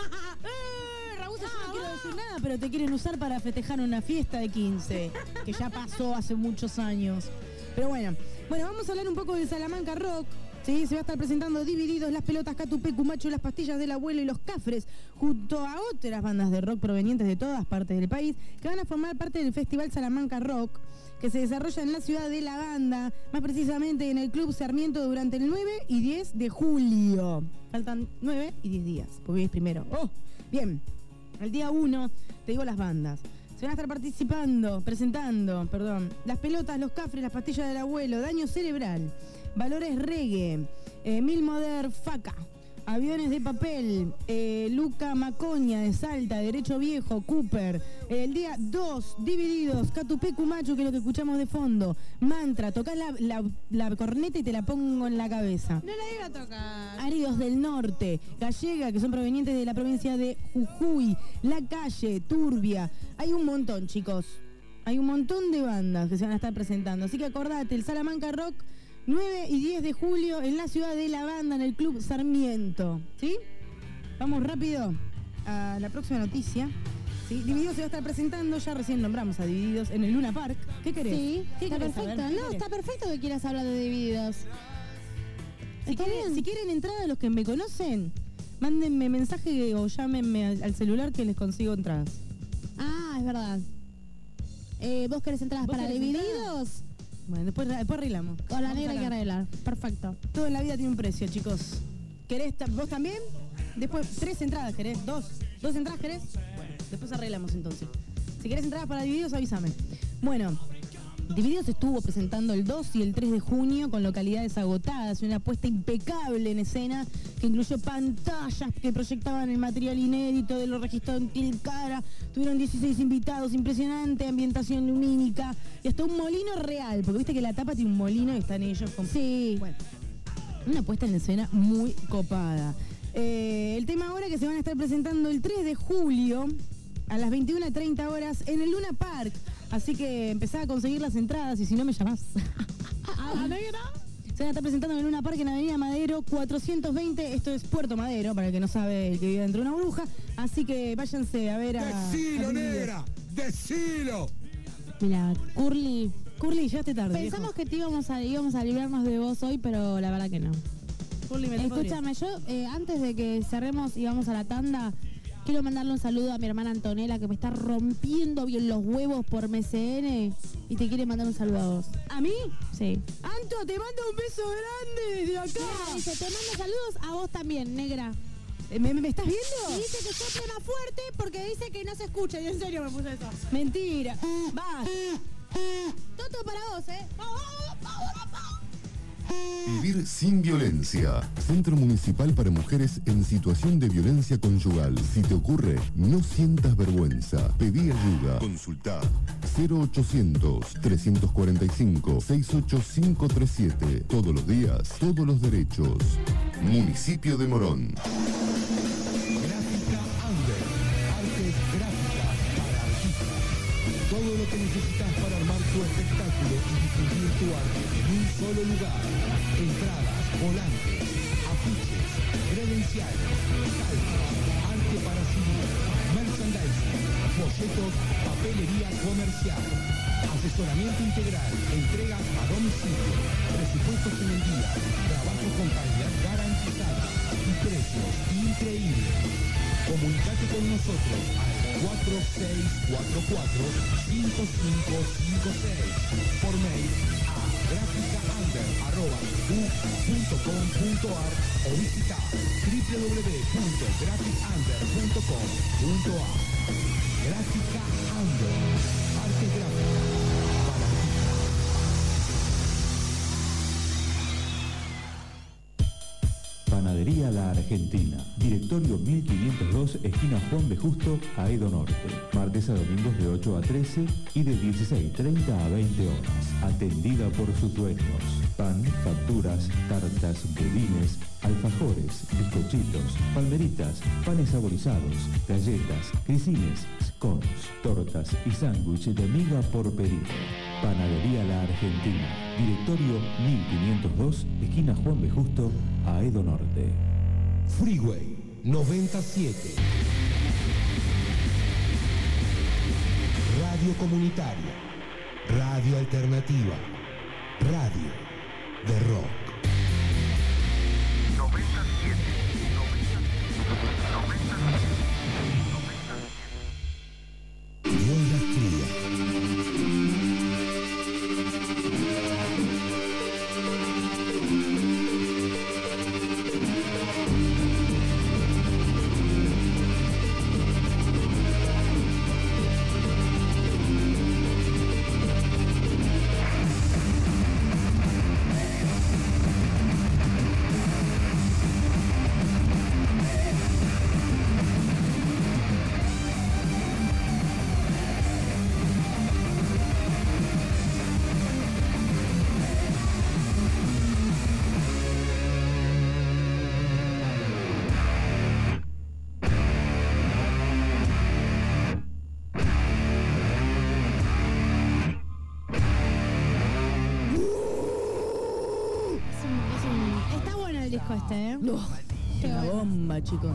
Eh, Raúl, yo no quiero decir nada, pero te quieren usar para festejar una fiesta de quince, que ya pasó hace muchos años. Pero bueno, bueno, vamos a hablar un poco del Salamanca Rock. Sí, se va a estar presentando Divididos, Las Pelotas, Catupé, Cumacho, Las Pastillas del Abuelo y Los Cafres, junto a otras bandas de rock provenientes de todas partes del país, que van a formar parte del Festival Salamanca Rock, que se desarrolla en la ciudad de La Banda, más precisamente en el Club Sarmiento durante el nueve y diez de julio. Faltan nueve y diez días, porque hoy es primero. ¡Oh! Bien, el día uno, te digo las bandas. Se van a estar participando, presentando, perdón, Las Pelotas, Los Cafres, Las Pastillas del Abuelo, Daño Cerebral, Valores Reggae, eh, Mil Moder Faca, Aviones de Papel, eh, Luca Macoña de Salta, Derecho Viejo, Cooper. El día dos, Divididos, Catupé Cumacho, que es lo que escuchamos de fondo. Mantra, tocás la, la, la corneta y te la pongo en la cabeza. No la iba a tocar. Áridos del Norte, Gallega, que son provenientes de la provincia de Jujuy, La Calle, Turbia. Hay un montón, chicos. Hay un montón de bandas que se van a estar presentando. Así que acordate, el Salamanca Rock, nueve y diez de julio en la ciudad de La Banda, en el Club Sarmiento. ¿Sí? Vamos rápido a la próxima noticia. ¿Sí? Divididos se va a estar presentando, ya recién nombramos a Divididos, en el Luna Park. ¿Qué querés? Sí, ¿Qué está querés perfecto. saber? ¿Qué No, querés? está perfecto que quieras hablar de Divididos. Si Está quieren, bien. si quieren entradas, los que me conocen, mándenme mensaje o llámenme al, al celular que les consigo entradas. Ah, es verdad. Eh, ¿Vos querés entradas ¿Vos para querés Divididos? Bueno, después, después arreglamos. Con la Vamos negra hay que acá. arreglar. Perfecto. Todo en la vida tiene un precio, chicos. ¿Querés ta- vos también? Después, tres entradas, ¿querés? ¿Dos? ¿Dos entradas querés? Bueno, después arreglamos entonces. Si querés entradas para Divididos, avísame. Bueno, Divididos estuvo presentando el dos y el tres de junio con localidades agotadas y una puesta impecable en escena que incluyó pantallas que proyectaban el material inédito de los registros en Tilcara. Tuvieron dieciséis invitados, impresionante ambientación lumínica y hasta un molino real, porque viste que la tapa tiene un molino y están ellos con... Sí. Bueno, una puesta en escena muy copada. Eh, el tema ahora que se van a estar presentando el tres de julio a las veintiuna treinta horas en el Luna Park. Así que empezá a conseguir las entradas y si no me llamás. Se van a estar presentando en el Luna Park en Avenida Madero cuatrocientos veinte. Esto es Puerto Madero, para el que no sabe el que vive dentro de una bruja. Así que váyanse a ver a... ¡Decilo, a negra! ¡Decilo! Mira, Curly, Curly, llegaste tarde. pensamos que te íbamos a, íbamos a librarnos de vos hoy, pero la verdad que no. Curly, me Escúchame, yo eh, antes de que cerremos y vamos a la tanda, quiero mandarle un saludo a mi hermana Antonella, que me está rompiendo bien los huevos por M C N y te quiere mandar un saludo a vos. ¿A mí? Sí. Anto, te mando un beso grande desde acá. Mira, dice, te mando saludos a vos también, negra. Eh, ¿Me, me estás viendo? Y dice que sople más fuerte porque dice que no se escucha. Y en serio me puse eso. Mentira. Va. Toto para vos, ¿eh? ¡Vamos, vamos, vamos, vamos! Vivir sin violencia. Centro Municipal para Mujeres en Situación de Violencia Conyugal. Si te ocurre, no sientas vergüenza. Pedí ayuda. Consulta cero ochocientos, trescientos cuarenta y cinco, sesenta y ocho cinco treinta y siete. Todos los días, todos los derechos. Municipio de Morón. Gráfica Under. Artes gráficas para artistas. Todo lo que necesitas para armar tu espectáculo y difundir tu arte en un solo lugar. Entradas, volantes, afiches, credenciales, calcas, arte para civil, merchandising, folletos, papelería comercial, asesoramiento integral, entregas a domicilio, presupuestos en el día, trabajo con calidad garantizada y precios increíbles. Comunicate con nosotros al cuatro seis cuatro cuatro, cinco cinco cinco seis por mail a graficaunder arroba u punto com punto ar o visita w w w punto graficunder punto com punto ar. Gráfica Under, arte gráfica para Panadería La Argentina, directorio mil quinientos dos, esquina Juan B. Justo, Aedo Norte. Martes a domingos de ocho a trece y de dieciséis treinta a veinte horas. Atendida por sus dueños. Pan, facturas, tartas, budines, alfajores, bizcochitos, palmeritas, panes saborizados, galletas, crisines, scones, tortas y sándwich de miga por pedido. Panadería La Argentina, directorio mil quinientos dos, esquina Juan B. Justo, Aedo Norte. Freeway noventa y siete. Radio comunitaria, radio alternativa, radio de rock. noventa y siete. Buena cría. Este, ¿eh? No, una bomba, chicos.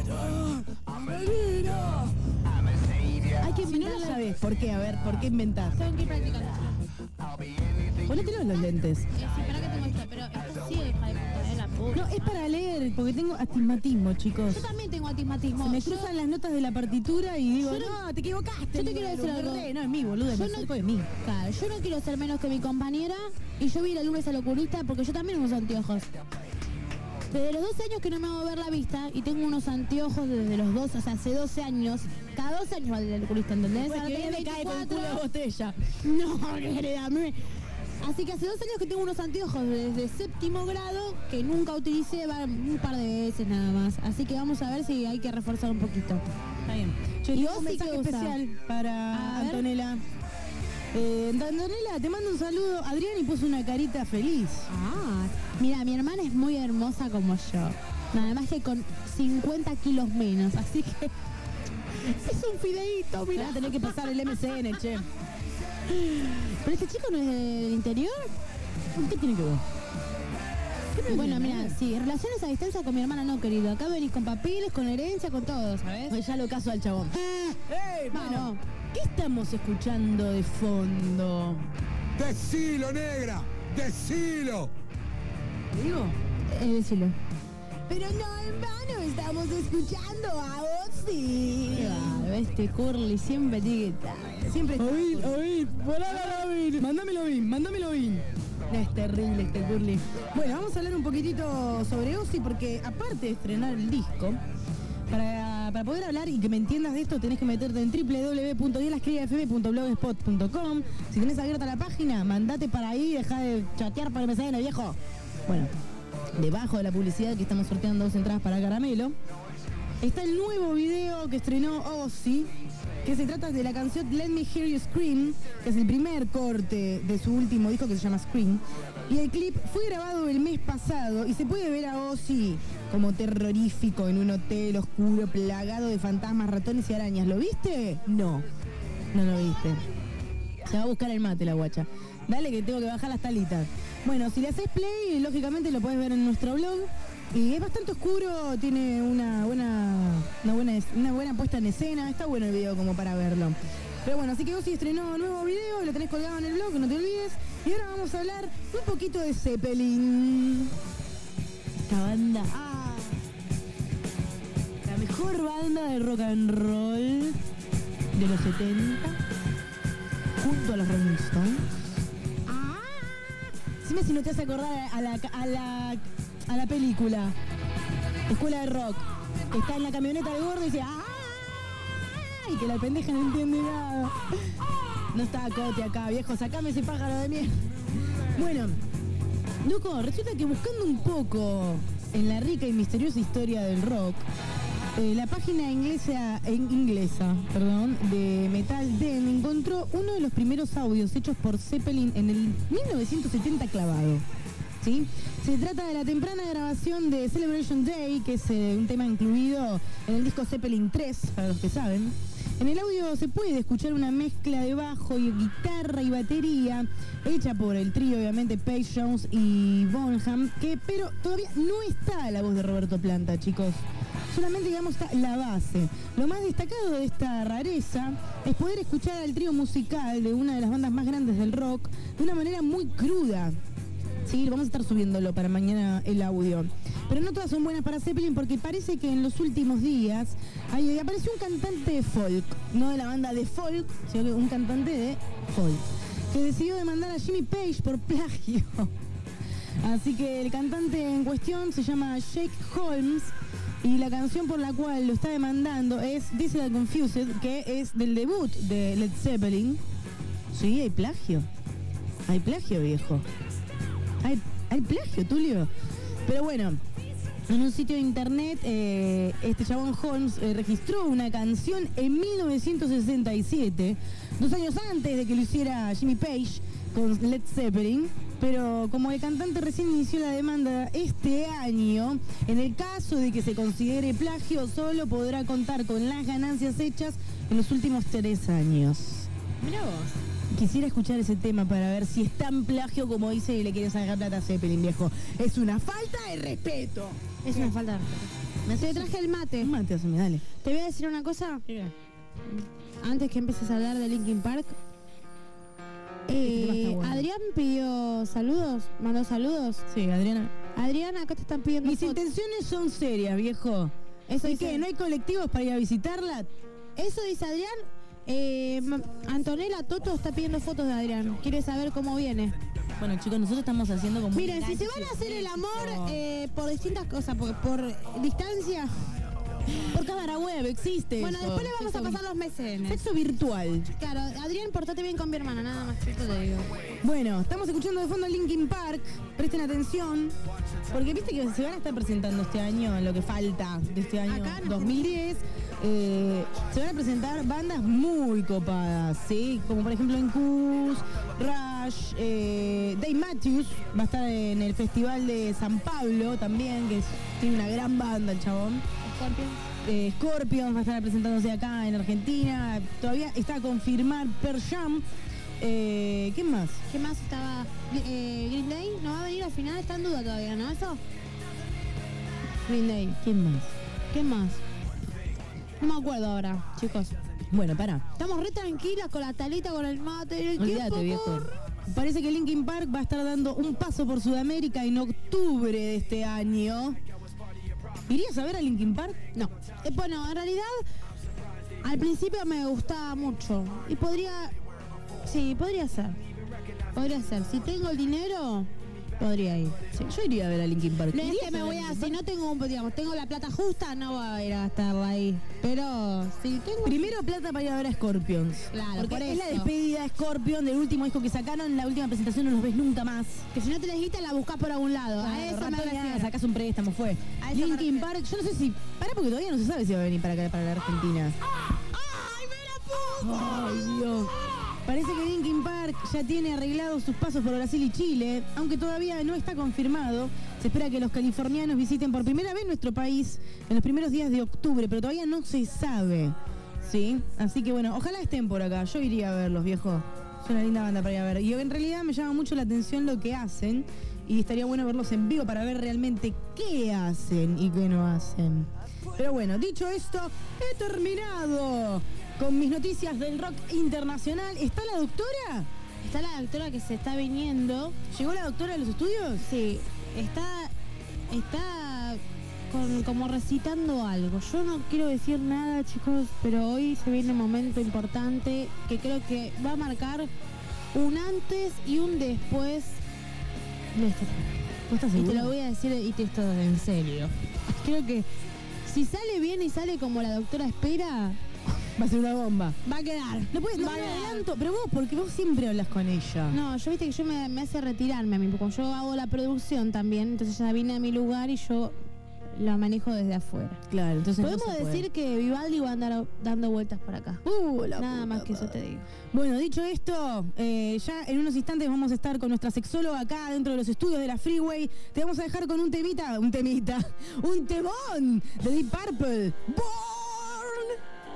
Hay que inventar, no sabes por qué, a ver, por qué inventar. Tengo que ir practicando. Ponételos los lentes. Sí, para que tengo esto, pero esto sí deja de puta, la puta. No, es para leer, porque tengo astigmatismo, chicos. Yo también tengo astigmatismo. Se me Yo- cruzan las notas de la partitura y digo, Yo no- no, te equivocaste. Yo te quiero decir Lo algo. perdé. No, es mi boludo, Yo no no- es de mí. Claro, yo no quiero ser menos que mi compañera y yo voy a ir el lunes al oculista porque yo también uso anteojos. Desde los doce años que no me hago ver la vista y tengo unos anteojos desde los doce, o sea, hace doce años. Cada doce años va al oculista, ¿entendés? Pues Ahora que tengo me cae con el culo de veinticuatro. botella. No, querida, me... Así que hace dos años que tengo unos anteojos desde séptimo grado que nunca utilicé, va, un par de veces nada más. Así que vamos a ver si hay que reforzar un poquito. Está bien. Che, ¿Y tengo vos un sí mensaje qué usás? especial para A ver. Antonella. Eh, Antonella, te mando un saludo. Adrián y puso una carita feliz. Ah, mira, mi hermana es muy hermosa como yo. Nada más que con cincuenta kilos menos, así que es un fideíto, Te mira. vas a tener que pasar el M C N, che. Pero este chico no es del interior. ¿Qué tiene que ver? ¿Qué me Bueno, viene a mira, ver? sí, relaciones a distancia con mi hermana no, querido. Acá venís con papeles, con herencia, con todo, ¿sabes? Pues ya lo caso al chabón. ¡Ey, bueno! Vamos. ¿Qué estamos escuchando de fondo? ¡Decilo, negra! ¡Decilo! ¿Te digo? Eh, decilo. Pero no, hermano, estamos escuchando a Ozzy. Claro, este Curly siempre tiene que estar. Siempre está. Oír, oír, volá la Bin, mándamelo Bin, mándamelo Bin. Es terrible este Curly. Bueno, vamos a hablar un poquitito sobre Ozzy porque aparte de estrenar el disco, para, para poder hablar y que me entiendas de esto tenés que meterte en w w w punto dielascribafm punto blogspot punto com. Si tenés abierta la página, mandate para ahí, dejá de chatear para el M C N, viejo. Bueno, debajo de la publicidad que estamos sorteando dos entradas para Caramelo, está el nuevo video que estrenó Ozzy, que se trata de la canción Let Me Hear You Scream, que es el primer corte de su último disco que se llama Scream. Y el clip fue grabado el mes pasado y se puede ver a Ozzy como terrorífico en un hotel oscuro plagado de fantasmas, ratones y arañas. ¿Lo viste? No, no lo viste. Se va a buscar el mate la guacha. Dale que tengo que bajar las talitas. Bueno, si le haces play, lógicamente lo podés ver en nuestro blog. Y es bastante oscuro, tiene una buena, una buena, una buena puesta en escena. Está bueno el video como para verlo. Pero bueno, así que Ozzy estrenó un nuevo video, lo tenés colgado en el blog, no te olvides. Y ahora vamos a hablar un poquito de Zeppelin. Esta banda, ah, la mejor banda de rock and roll de los setenta, junto a los Rolling Stones. Ah, decime si no te hace acordar a la, a la, a la película Escuela de Rock. Está en la camioneta de gordo y dice ¡ah! Y que la pendeja no entiende nada. No está Cote acá, viejo, sacame ese pájaro de mierda. Bueno, loco, resulta que buscando un poco en la rica y misteriosa historia del rock, eh, la página inglesa, en inglesa perdón, de Metal Den encontró uno de los primeros audios hechos por Zeppelin en el mil novecientos setenta clavado. ¿Sí? Se trata de la temprana grabación de Celebration Day, que es eh, un tema incluido en el disco Zeppelin tres, para los que saben. En el audio se puede escuchar una mezcla de bajo y guitarra y batería hecha por el trío, obviamente, Page Jones y Bonham, que pero todavía no está la voz de Roberto Planta, chicos. Solamente, digamos, está la base. Lo más destacado de esta rareza es poder escuchar al trío musical de una de las bandas más grandes del rock de una manera muy cruda. Sí, vamos a estar subiéndolo para mañana el audio. Pero no todas son buenas para Zeppelin porque parece que en los últimos días ahí apareció un cantante de folk, no de la banda de folk, sino que un cantante de folk, que decidió demandar a Jimmy Page por plagio. Así que el cantante en cuestión se llama Jake Holmes y la canción por la cual lo está demandando es This Is Confused, que es del debut de Led Zeppelin. Sí, hay plagio. Hay plagio, viejo. Hay, hay plagio, Tulio. Pero bueno, en un sitio de internet, eh, este chabón Holmes eh, registró una canción en mil novecientos sesenta y siete, dos años antes de que lo hiciera Jimmy Page con Led Zeppelin. Pero como el cantante recién inició la demanda este año, en el caso de que se considere plagio, solo podrá contar con las ganancias hechas en los últimos tres años. Mirá vos. Quisiera escuchar ese tema para ver si es tan plagio como dice y le quiere sacar plata a Zeppelin, viejo. Es una falta de respeto. Es una falta de respeto. Me te traje el mate. Mate, así, dale. Te voy a decir una cosa. ¿Qué? Antes que empieces a hablar de Linkin Park. Eh, bueno. Adrián pidió saludos, mandó saludos. Sí, Adriana. Adriana, acá te están pidiendo Mis fotos. intenciones son serias, viejo. Eso ¿Y dice... qué? ¿No hay colectivos para ir a visitarla? Eso dice Adrián. Eh, Antonella Toto está pidiendo fotos de Adrián. Quiere saber cómo viene. Bueno, chicos, nosotros estamos haciendo como... Miren, si se van a hacer el amor eh, por distintas cosas, por, por distancia... Por cámara web, existe. Bueno, eso. después le vamos Sexo a pasar los mecenes. Sexo virtual. Claro, Adrián, portate bien con mi hermana, nada más. Eso te digo. Bueno, estamos escuchando de fondo Linkin Park. Presten atención. Porque viste que se van a estar presentando este año, en lo que falta de este año Acá, no, dos mil diez. Eh, se van a presentar bandas muy copadas, ¿sí? Como por ejemplo Incubus, Rush, eh, Dave Matthews va a estar en el Festival de San Pablo también, que es, tiene una gran banda el chabón. Scorpions. Eh, Scorpions va a estar presentándose acá en Argentina. Todavía está a confirmar Pearl Jam. Eh, ¿Qué más? ¿Qué más estaba? Eh, Green Day no va a venir al final, está en duda todavía, ¿no? Eso. Green Day. ¿Quién más? ¿Qué más? No me acuerdo ahora, chicos. Bueno, pará. Estamos re tranquilas con la talita, con el mate. El Olvídate, viejo. Parece que Linkin Park va a estar dando un paso por Sudamérica en octubre de este año. ¿Irías a ver a Linkin Park? No. Eh, bueno, en realidad, al principio me gustaba mucho. Y podría... Sí, podría ser. Podría ser. Si tengo el dinero, podría ir. Sí, yo iría a ver a Linkin Park. No es ¿Irías que me a voy ver a, Linkin si no tengo, un- digamos, tengo la plata justa, no voy a ir a gastarla ahí. Pero si tengo... Primero plata para ir a ver a Scorpions. Claro, porque por es la eso. despedida de Scorpion del último disco que sacaron, la última presentación no los ves nunca más. Que si no tenés guita, la buscás por algún lado. a Claro, eso me rato ya refiero. sacás un préstamo, fue. A eso me Linkin refiero. Park, yo no sé si... Pará porque todavía no se sabe si va a venir para acá, para la Argentina. ¡Ay, me la puso! Ay, Dios. Parece que Linkin Park ya tiene arreglados sus pasos por Brasil y Chile, aunque todavía no está confirmado. Se espera que los californianos visiten por primera vez nuestro país en los primeros días de octubre, pero todavía no se sabe. ¿Sí? Así que bueno, ojalá estén por acá. Yo iría a verlos, viejo. Es una linda banda para ir a ver. Y en realidad me llama mucho la atención lo que hacen y estaría bueno verlos en vivo para ver realmente qué hacen y qué no hacen. Pero bueno, dicho esto, he terminado con mis noticias del rock internacional. ¿Está la doctora? Está la doctora que se está viniendo. ¿Llegó la doctora a los estudios? Sí, está, está con, como recitando algo. Yo no quiero decir nada, chicos, pero hoy se viene un momento importante que creo que va a marcar un antes y un después de este programa. ¿Vos estás Y te segura? lo voy a decir y te esto en serio. Creo que si sale bien y sale como la doctora espera, Va a ser una bomba. va a quedar. No puedes Va no a me quedar. adelanto, pero vos, porque vos siempre hablas con ella. No, yo viste que yo me, me hace retirarme a mí, porque yo hago la producción también, entonces ya vine a mi lugar y yo la manejo desde afuera. Claro, entonces Podemos no se puede. decir que Vivaldi va a andar dando vueltas por acá. Uh, la Nada puta más que eso madre. te digo. Bueno, dicho esto, eh, ya en unos instantes vamos a estar con nuestra sexóloga acá dentro de los estudios de la Freeway. Te vamos a dejar con un temita, un temita, un temón de Deep Purple. Born.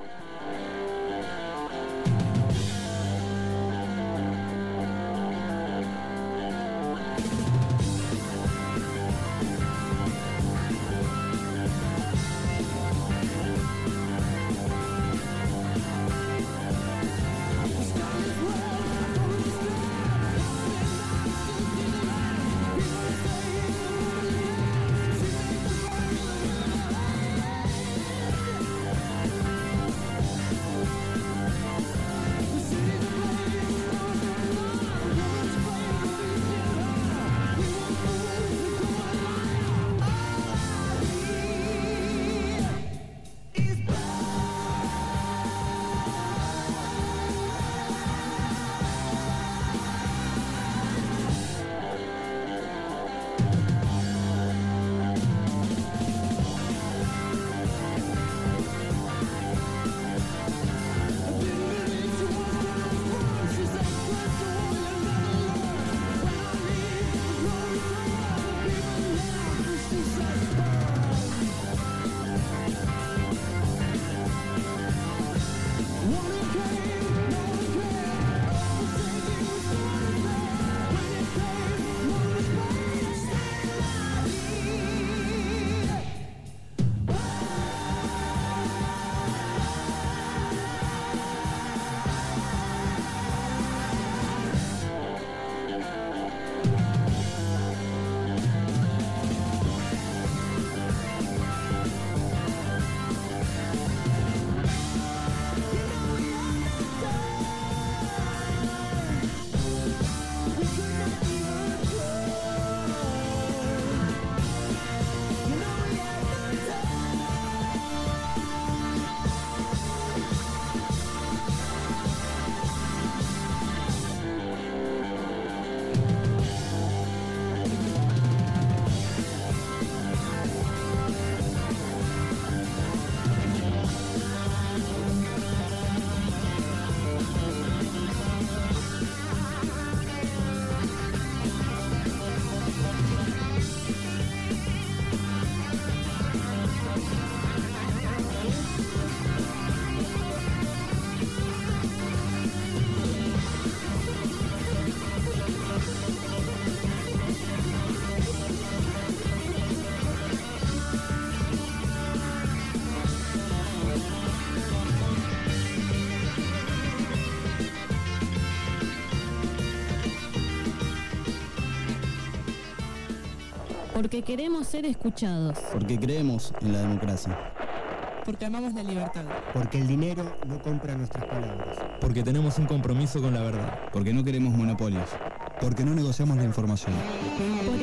Porque queremos ser escuchados. Porque creemos en la democracia. Porque amamos la libertad. Porque el dinero no compra nuestras palabras. Porque tenemos un compromiso con la verdad. Porque no queremos monopolios. Porque no negociamos la información. Por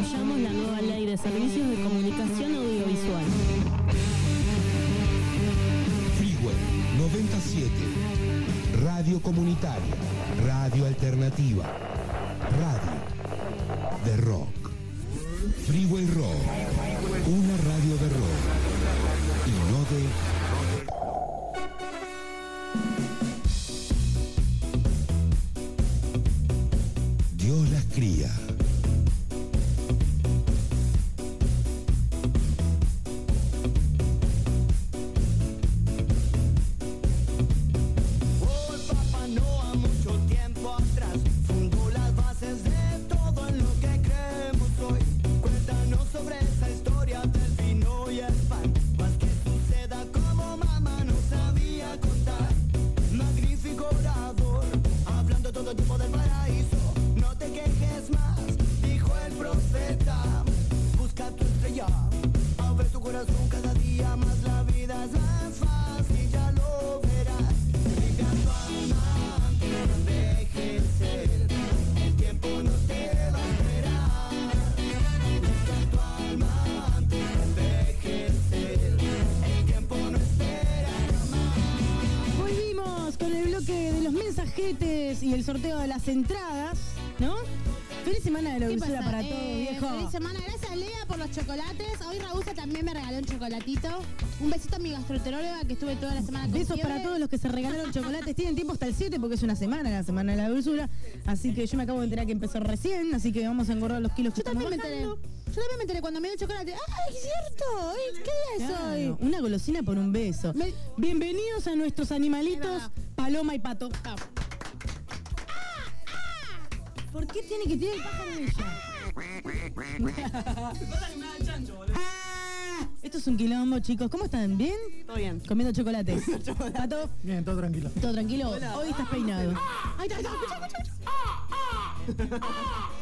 desarrollamos la nueva ley de servicios de comunicación audiovisual. Freeway noventa y siete, radio comunitaria, radio alternativa, radio de rock. Freeway Rock, una radio de rock y no de... Dios las cría. Y el sorteo de las entradas, ¿no? Feliz semana de la dulzura para eh, todos, viejo. Feliz semana, gracias Lea por los chocolates. Hoy Raúl también me regaló un chocolatito. Un besito a mi gastroenteróloga que estuve toda la semana con Besos fiebre. para todos los que se regalaron chocolates. Tienen tiempo hasta el siete porque es una semana, la semana de la dulzura. Así que yo me acabo de enterar que empezó recién, así que vamos a engordar los kilos que Yo también me estamos enteré. bajando. Yo también me enteré cuando me dio el chocolate. ¡Ay, es cierto! Ay, ¿qué día es Claro, hoy? una golosina por un beso. Me- Bienvenidos a nuestros animalitos, Paloma y Pato. ¿Por qué tiene que tirar el pájaro de ella? Esto es un quilombo, chicos. ¿Cómo están? ¿Bien? Todo bien. Comiendo chocolates. ¿Pato? Bien, todo tranquilo. ¿Todo tranquilo? Hola. Hoy estás peinado. Ahí está, ahí está, escucha, escucha, escucha.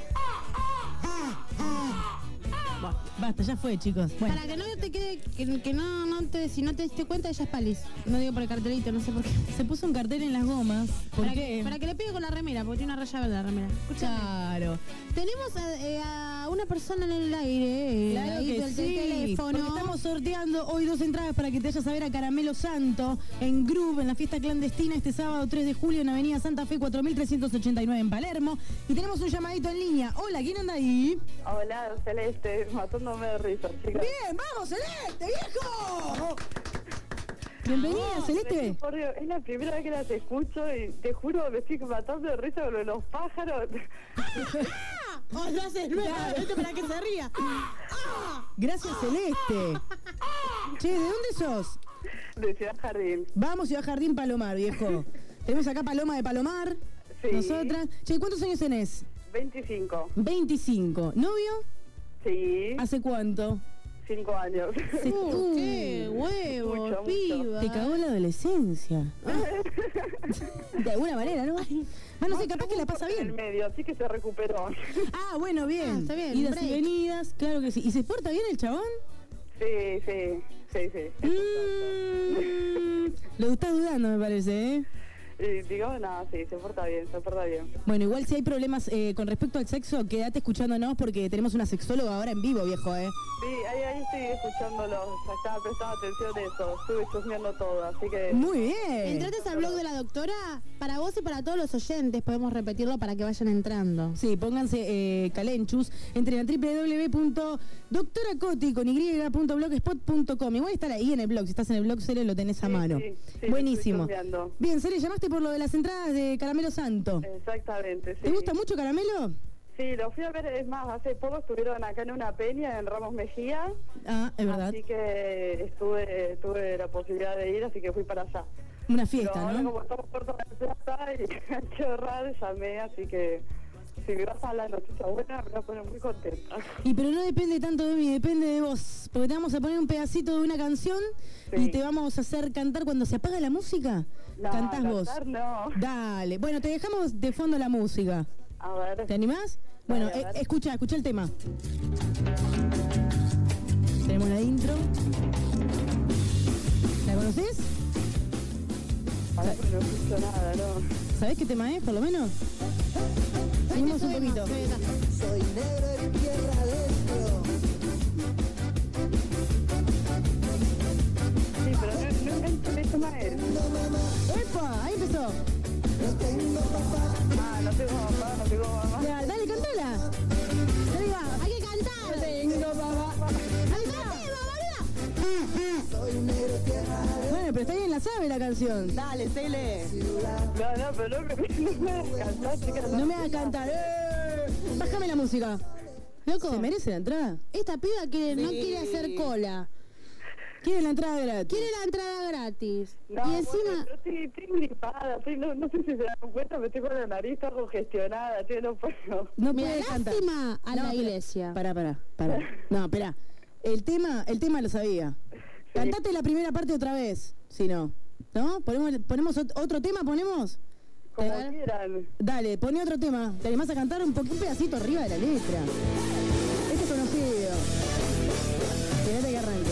Basta, ya fue, chicos. Bueno. Para que no te quede, que, que no, no te, si no te diste cuenta, ella es Palis. No digo por el cartelito, no sé por qué. Se puso un cartel en las gomas. ¿Por Para qué? que, para que le pegue con la remera, porque tiene una raya verde la remera. Escuchame. Claro. Tenemos a, eh, a una persona en el aire, eh, Claro ahí que del sí, teléfono. porque estamos sorteando hoy dos entradas para que te vayas a ver a Caramelo Santo en Groove, en la fiesta clandestina este sábado tres de julio en Avenida Santa Fe cuatro mil trescientos ochenta y nueve en Palermo. Y tenemos un llamadito en línea. Hola, ¿quién anda ahí? Hola, Celeste, matándome de risa, chicas. Bien, vamos, Celeste, viejo. Bienvenida, No, Celeste. por Dios, es la primera vez que las escucho y te juro me estoy matando de risa con lo de los pájaros. Oh, lo haces nuevamente para que se ría. Gracias, Celeste. Che, ¿de dónde sos? De Ciudad Jardín. Vamos, Ciudad Jardín, Palomar, viejo. Tenemos acá Paloma de Palomar. Sí. Nosotras. Che, ¿cuántos años tenés? veinticinco. veinticinco. ¿Novio? Sí. ¿Hace cuánto? Cinco años. Se- Uh, qué huevos, Mucho, mucho. piba. Te cagó la adolescencia. De alguna manera, ¿no? Ah, no sé, capaz que la pasa En el bien. medio, así que se recuperó. Ah, bueno, bien. Ah, está bien, Idas break. y venidas, claro que sí. ¿Y se porta bien el chabón? Sí, sí, sí, sí. Mm, lo estás dudando, me parece, ¿eh? Y digo, no, sí, se porta bien, se porta bien. Bueno, igual si hay problemas eh, con respecto al sexo, quédate escuchándonos porque tenemos una sexóloga ahora en vivo, viejo, ¿eh? Sí, ahí, ahí estoy escuchándolo, ya estaba prestando atención a eso, estuve chusmeando todo, así que... Muy bien. Entraste al blog de la doctora, para vos y para todos los oyentes, podemos repetirlo para que vayan entrando. Sí, pónganse eh, calenchus, entren a doble u doble u doble u punto doctora coti con y punto blogspot punto com. Igual está ahí en el blog, si estás en el blog, Cele, lo tenés a Sí, mano. sí, sí, Buenísimo. estoy chusmeando. Bien, Cele, llamaste por lo de las entradas de Caramelo Santo. Exactamente, sí. ¿Te gusta mucho Caramelo? Sí, lo fui a ver, es más, hace poco estuvieron acá en una peña en Ramos Mejía. Ah, es verdad. Así que estuve, tuve la posibilidad de ir, así que fui para allá. Una Pero fiesta, ahora ¿no? como estamos cortos de plata y hay que ahorrar, llamé, así que si me vas a la noticia buena me voy a poner muy contenta. Y pero no depende tanto de mí, depende de vos. Porque te vamos a poner un pedacito de una canción y te vamos a hacer cantar cuando se apaga la música. No, cantás vos. cantar no. Dale. Bueno, te dejamos de fondo la música. A ver. ¿Te animás? Bueno, Dale, a eh, ver. escucha, escucha el tema. Tenemos la intro. ¿La conoces? Ahora no escucho nada, ¿no? ¿Sabés qué tema es, por lo menos? Seguimos un poquito. Soy negro en tierra adentro. Sí, pero no, no, no, no toma él. ¡Epa! Ahí empezó. No tengo papá. Ah, no tengo papá, no tengo mamá. Ya, dale, cantala. Dale, va. Hay que cantar. Tengo papá. Soy negro en tierra adentro. Bueno, pero está bien, la sabe la canción. Dale, Cele. No, no, pero no, no me hagas cantar, chica. No me hagas cantar. ¡Eh! Bájame la música. Loco, ¿Se merece la entrada? esta piba quiere, no Sí. quiere hacer cola. ¿Quiere la entrada gratis? Quiere la entrada gratis. No, y encima... bueno, pero estoy, estoy gripada, estoy, no, no sé si se dan cuenta, me tengo la nariz toda congestionada, tío, no puedo. No Mira, puede cantar. lástima a No, la pero- iglesia. Pará, pará, pará. No, espera. El tema, el tema lo sabía. Cantate la primera parte otra vez, si no. ¿No? ¿Ponemos, ponemos ot- otro tema? ¿Ponemos? Como Dale. quieran. Dale, poné otro tema. ¿Te animás a cantar un, po- un pedacito arriba de la letra? Este es conocido. Fíjate que arranque.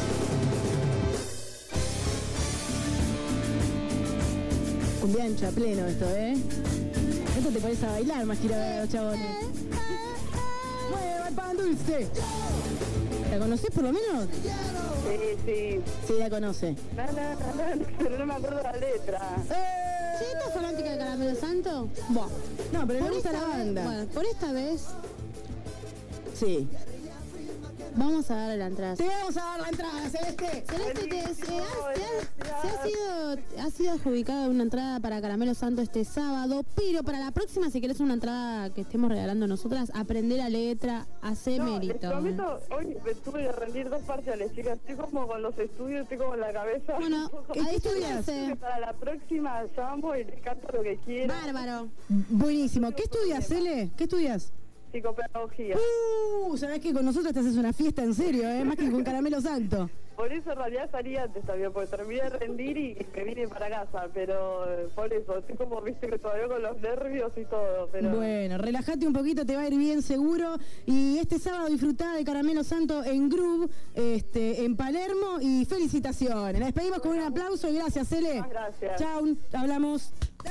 Cumbiancha, pleno esto, ¿eh? Esto te pones a bailar más que ir a ver a los chabones. ¡Mueva el pan dulce! ¿La conocés por lo menos? Sí, sí. Sí, la conoce. No, no, no, no, pero no me acuerdo la letra. ¿Sí estás fanática de Caramelo Santo? Buah. No, pero Por le gusta esta la vez- banda. Bueno, por esta vez Sí. vamos a darle la entrada. Te vamos a dar la entrada, Celeste. Celeste, te, se, ha, te ha- se ha sido, ha sido adjudicada una entrada para Caramelo Santo este sábado, pero para la próxima, si querés una entrada que estemos regalando nosotras, aprender la letra, hace No, les mérito. prometo, hoy me tuve que rendir dos parciales, chicas. Estoy como con los estudios, estoy como en la cabeza. Bueno, ¿qué ahí estudias? estudias. Para la próxima llamo y les canto lo que quiera. Bárbaro. Buenísimo. ¿Qué estudias, Cele? ¿Qué estudias? Psicopedagogía. Uh, sabés que con nosotros te haces una fiesta en serio, ¿eh? Más que con Caramelo Santo. Por eso en realidad salí antes también, porque terminé de rendir y me vine para casa, pero eh, por eso, estoy como, viste, que todavía con los nervios y todo, pero... Bueno, relájate un poquito, te va a ir bien seguro. Y este sábado disfrutá de Caramelo Santo en Groove, este, en Palermo, y felicitaciones. La despedimos con un aplauso y gracias, Cele. Muchas gracias. Chau, hablamos.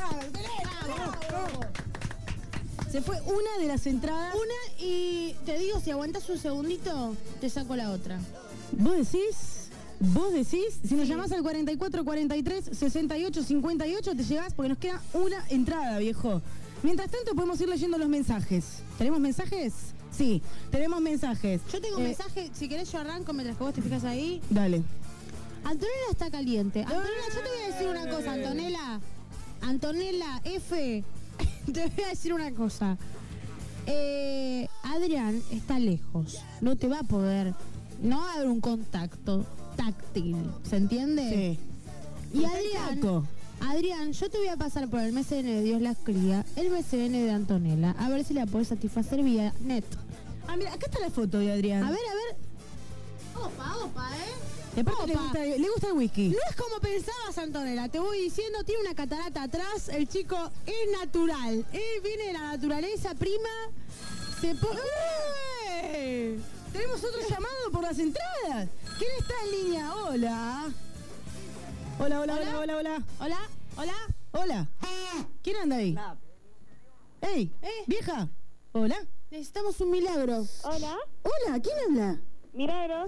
Se fue una de las entradas. Una y te digo, si aguantas un segundito, te saco la otra. ¿Vos decís? ¿Vos decís? Si nos llamás al cuarenta y cuatro cuarenta y tres sesenta y ocho cincuenta y ocho, te llegás porque nos queda una entrada, viejo. Mientras tanto, podemos ir leyendo los mensajes. ¿Tenemos mensajes? Sí, tenemos mensajes. Yo tengo un Eh, mensaje, si querés yo arranco mientras que vos te fijas ahí. Dale. Antonella está caliente. Antonella, yo te voy a decir una cosa, Antonella. Antonella F. Te voy a decir una cosa. Eh, Adrián está lejos. No te va a poder. No va a haber un contacto táctil. ¿Se entiende? Sí. Y Adrián. Contacto. Adrián, yo te voy a pasar por el M C N de Dios las cría, el M C N de Antonella, a ver si la podés satisfacer vía net. Ah, mira, acá está la foto de Adrián. A ver, a ver. Opa, opa, ¿eh? Y aparte le Opa. gusta, le gusta el whisky. No es como pensabas, Antonella. Te voy diciendo, tiene una catarata atrás. El chico es natural. Él viene de la naturaleza, prima. Se pone... ¡Eh! Tenemos otro llamado por las entradas. ¿Quién está en línea? Hola. Hola, hola, hola, hola, hola. Hola, hola. Hola. ¿Quién anda ahí? ¡Ey! ¿Eh? ¡Vieja! ¿Hola? Necesitamos un milagro. Hola, Hola, ¿quién habla? Milagros.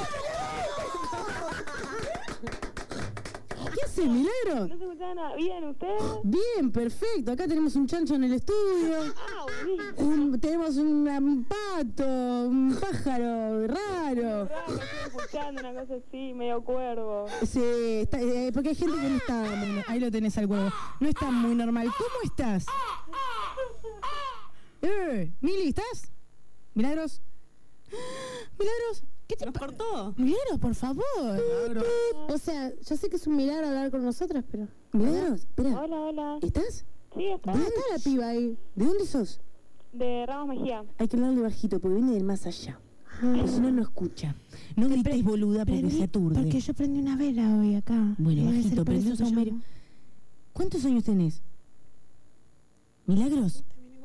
¿Qué hace, Milagro? ¿No se escuchaba nada bien ustedes? Bien, perfecto. Acá tenemos un chancho en el estudio. Ah, buenísimo. Un- tenemos un, un pato, un pájaro raro. Raro, estoy escuchando una cosa así, medio cuervo. Sí, está- eh, porque hay gente que no está muy, ahí lo tenés al cuervo. No está muy normal. ¿Cómo estás? Eh, Mili, ¿estás? Milagros. Milagros, ¿qué te ¿Nos cortó? Milagros, por favor. Milagros. O sea, yo sé que es un milagro hablar con nosotras, pero... Milagros, espera. Hola, hola. ¿Estás? Sí, está. ¿Dónde está la piba ahí? ¿De dónde sos? De Ramos Mejía. Hay que hablarle bajito porque viene del más allá. Porque si no, no escucha. No grites boluda porque Prendí- se aturde. Porque yo prendí una vela hoy acá. Bueno, Debe ser bajito, por prende eso un que saumerio. llamo. ¿Cuántos años tenés? ¿Milagros?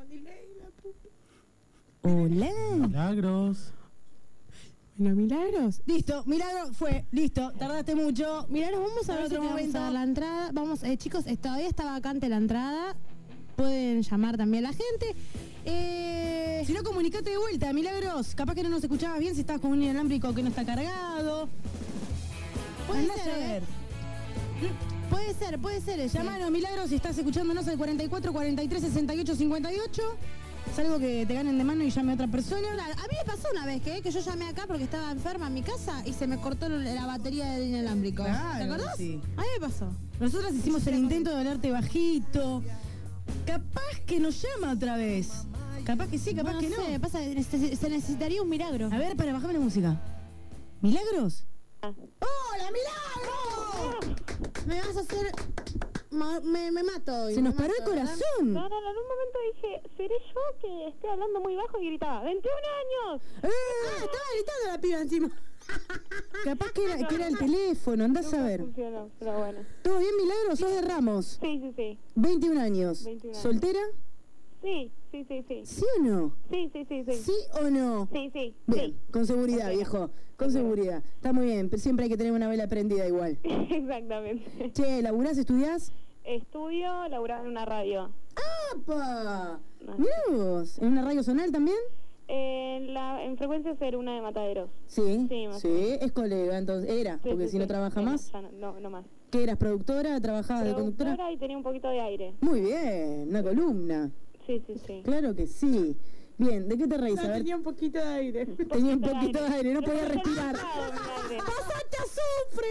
Hola. Milagros. Bueno, milagros. Listo, Milagro fue, listo, tardaste mucho. Milagros, vamos a En ver si otro te vamos momento. a dar la entrada. Vamos, eh, chicos, eh, todavía está vacante la entrada. pueden llamar también la gente. Eh... Si no, comunicate de vuelta, Milagros. Capaz que no nos escuchabas bien si estabas con un inalámbrico que no está cargado. Puede Andá ser, a ver. Puede ser, puede ser. ese. Llamanos, Milagros, si estás escuchándonos al cuarenta y cuatro, cuarenta y tres, sesenta y ocho, cincuenta y ocho. Salvo que te ganen de mano y llame a otra persona. Claro, a mí me pasó una vez que, que yo llamé acá porque estaba enferma en mi casa y se me cortó la batería del inalámbrico. Claro, ¿Te acordás? sí. A mí me pasó. Nosotras hicimos el intento de hablarte bajito. Capaz que nos llama otra vez. Capaz que sí, capaz no que no. sé, pasa, se, se necesitaría un milagro. A ver, para, bajame la música. ¿Milagros? ¡Hola, milagro! Me vas a hacer... Ma- me, me mato hoy. Se nos me paró el mato, ¿verdad? corazón. No, no, no, en un momento dije, ¿seré yo que estoy hablando muy bajo? Y gritaba, ¡veintiún años! Ah, estaba gritando la piba encima. Capaz que era, que era el teléfono, andás a ver. Funcionó, pero bueno. ¿Todo bien, Milagro? ¿Sos de Ramos? Sí, sí, sí. veintiún años. veintiún años. ¿Soltera? Sí, sí, sí, sí. ¿Sí o no? Sí, sí, sí, sí. ¿Sí o no? Sí, sí. Bien, sí. con seguridad, Ok. viejo. Con seguridad. Está muy bien, pero siempre hay que tener una vela prendida igual. Exactamente. Che, ¿laburás, estudiás? Estudio, laburaba en una radio. ¡Apa! Mirá vos, ¿en una radio zonal también? En, la, en frecuencia ser una de Mataderos. Sí, Sí, más sí, o menos. es colega, entonces, era, Sí, porque sí, si no sí. trabaja Sí, más. ya no, no, no más. ¿Qué eras, productora? ¿Trabajabas de conductora? Productora y tenía un poquito de aire. Muy bien, una columna. Sí, sí, sí. Claro que sí. Bien, ¿de qué te reís? A ver. tenía un poquito de aire. Tenía un poquito de aire, no podía respirar. ¡Pasaste azufre,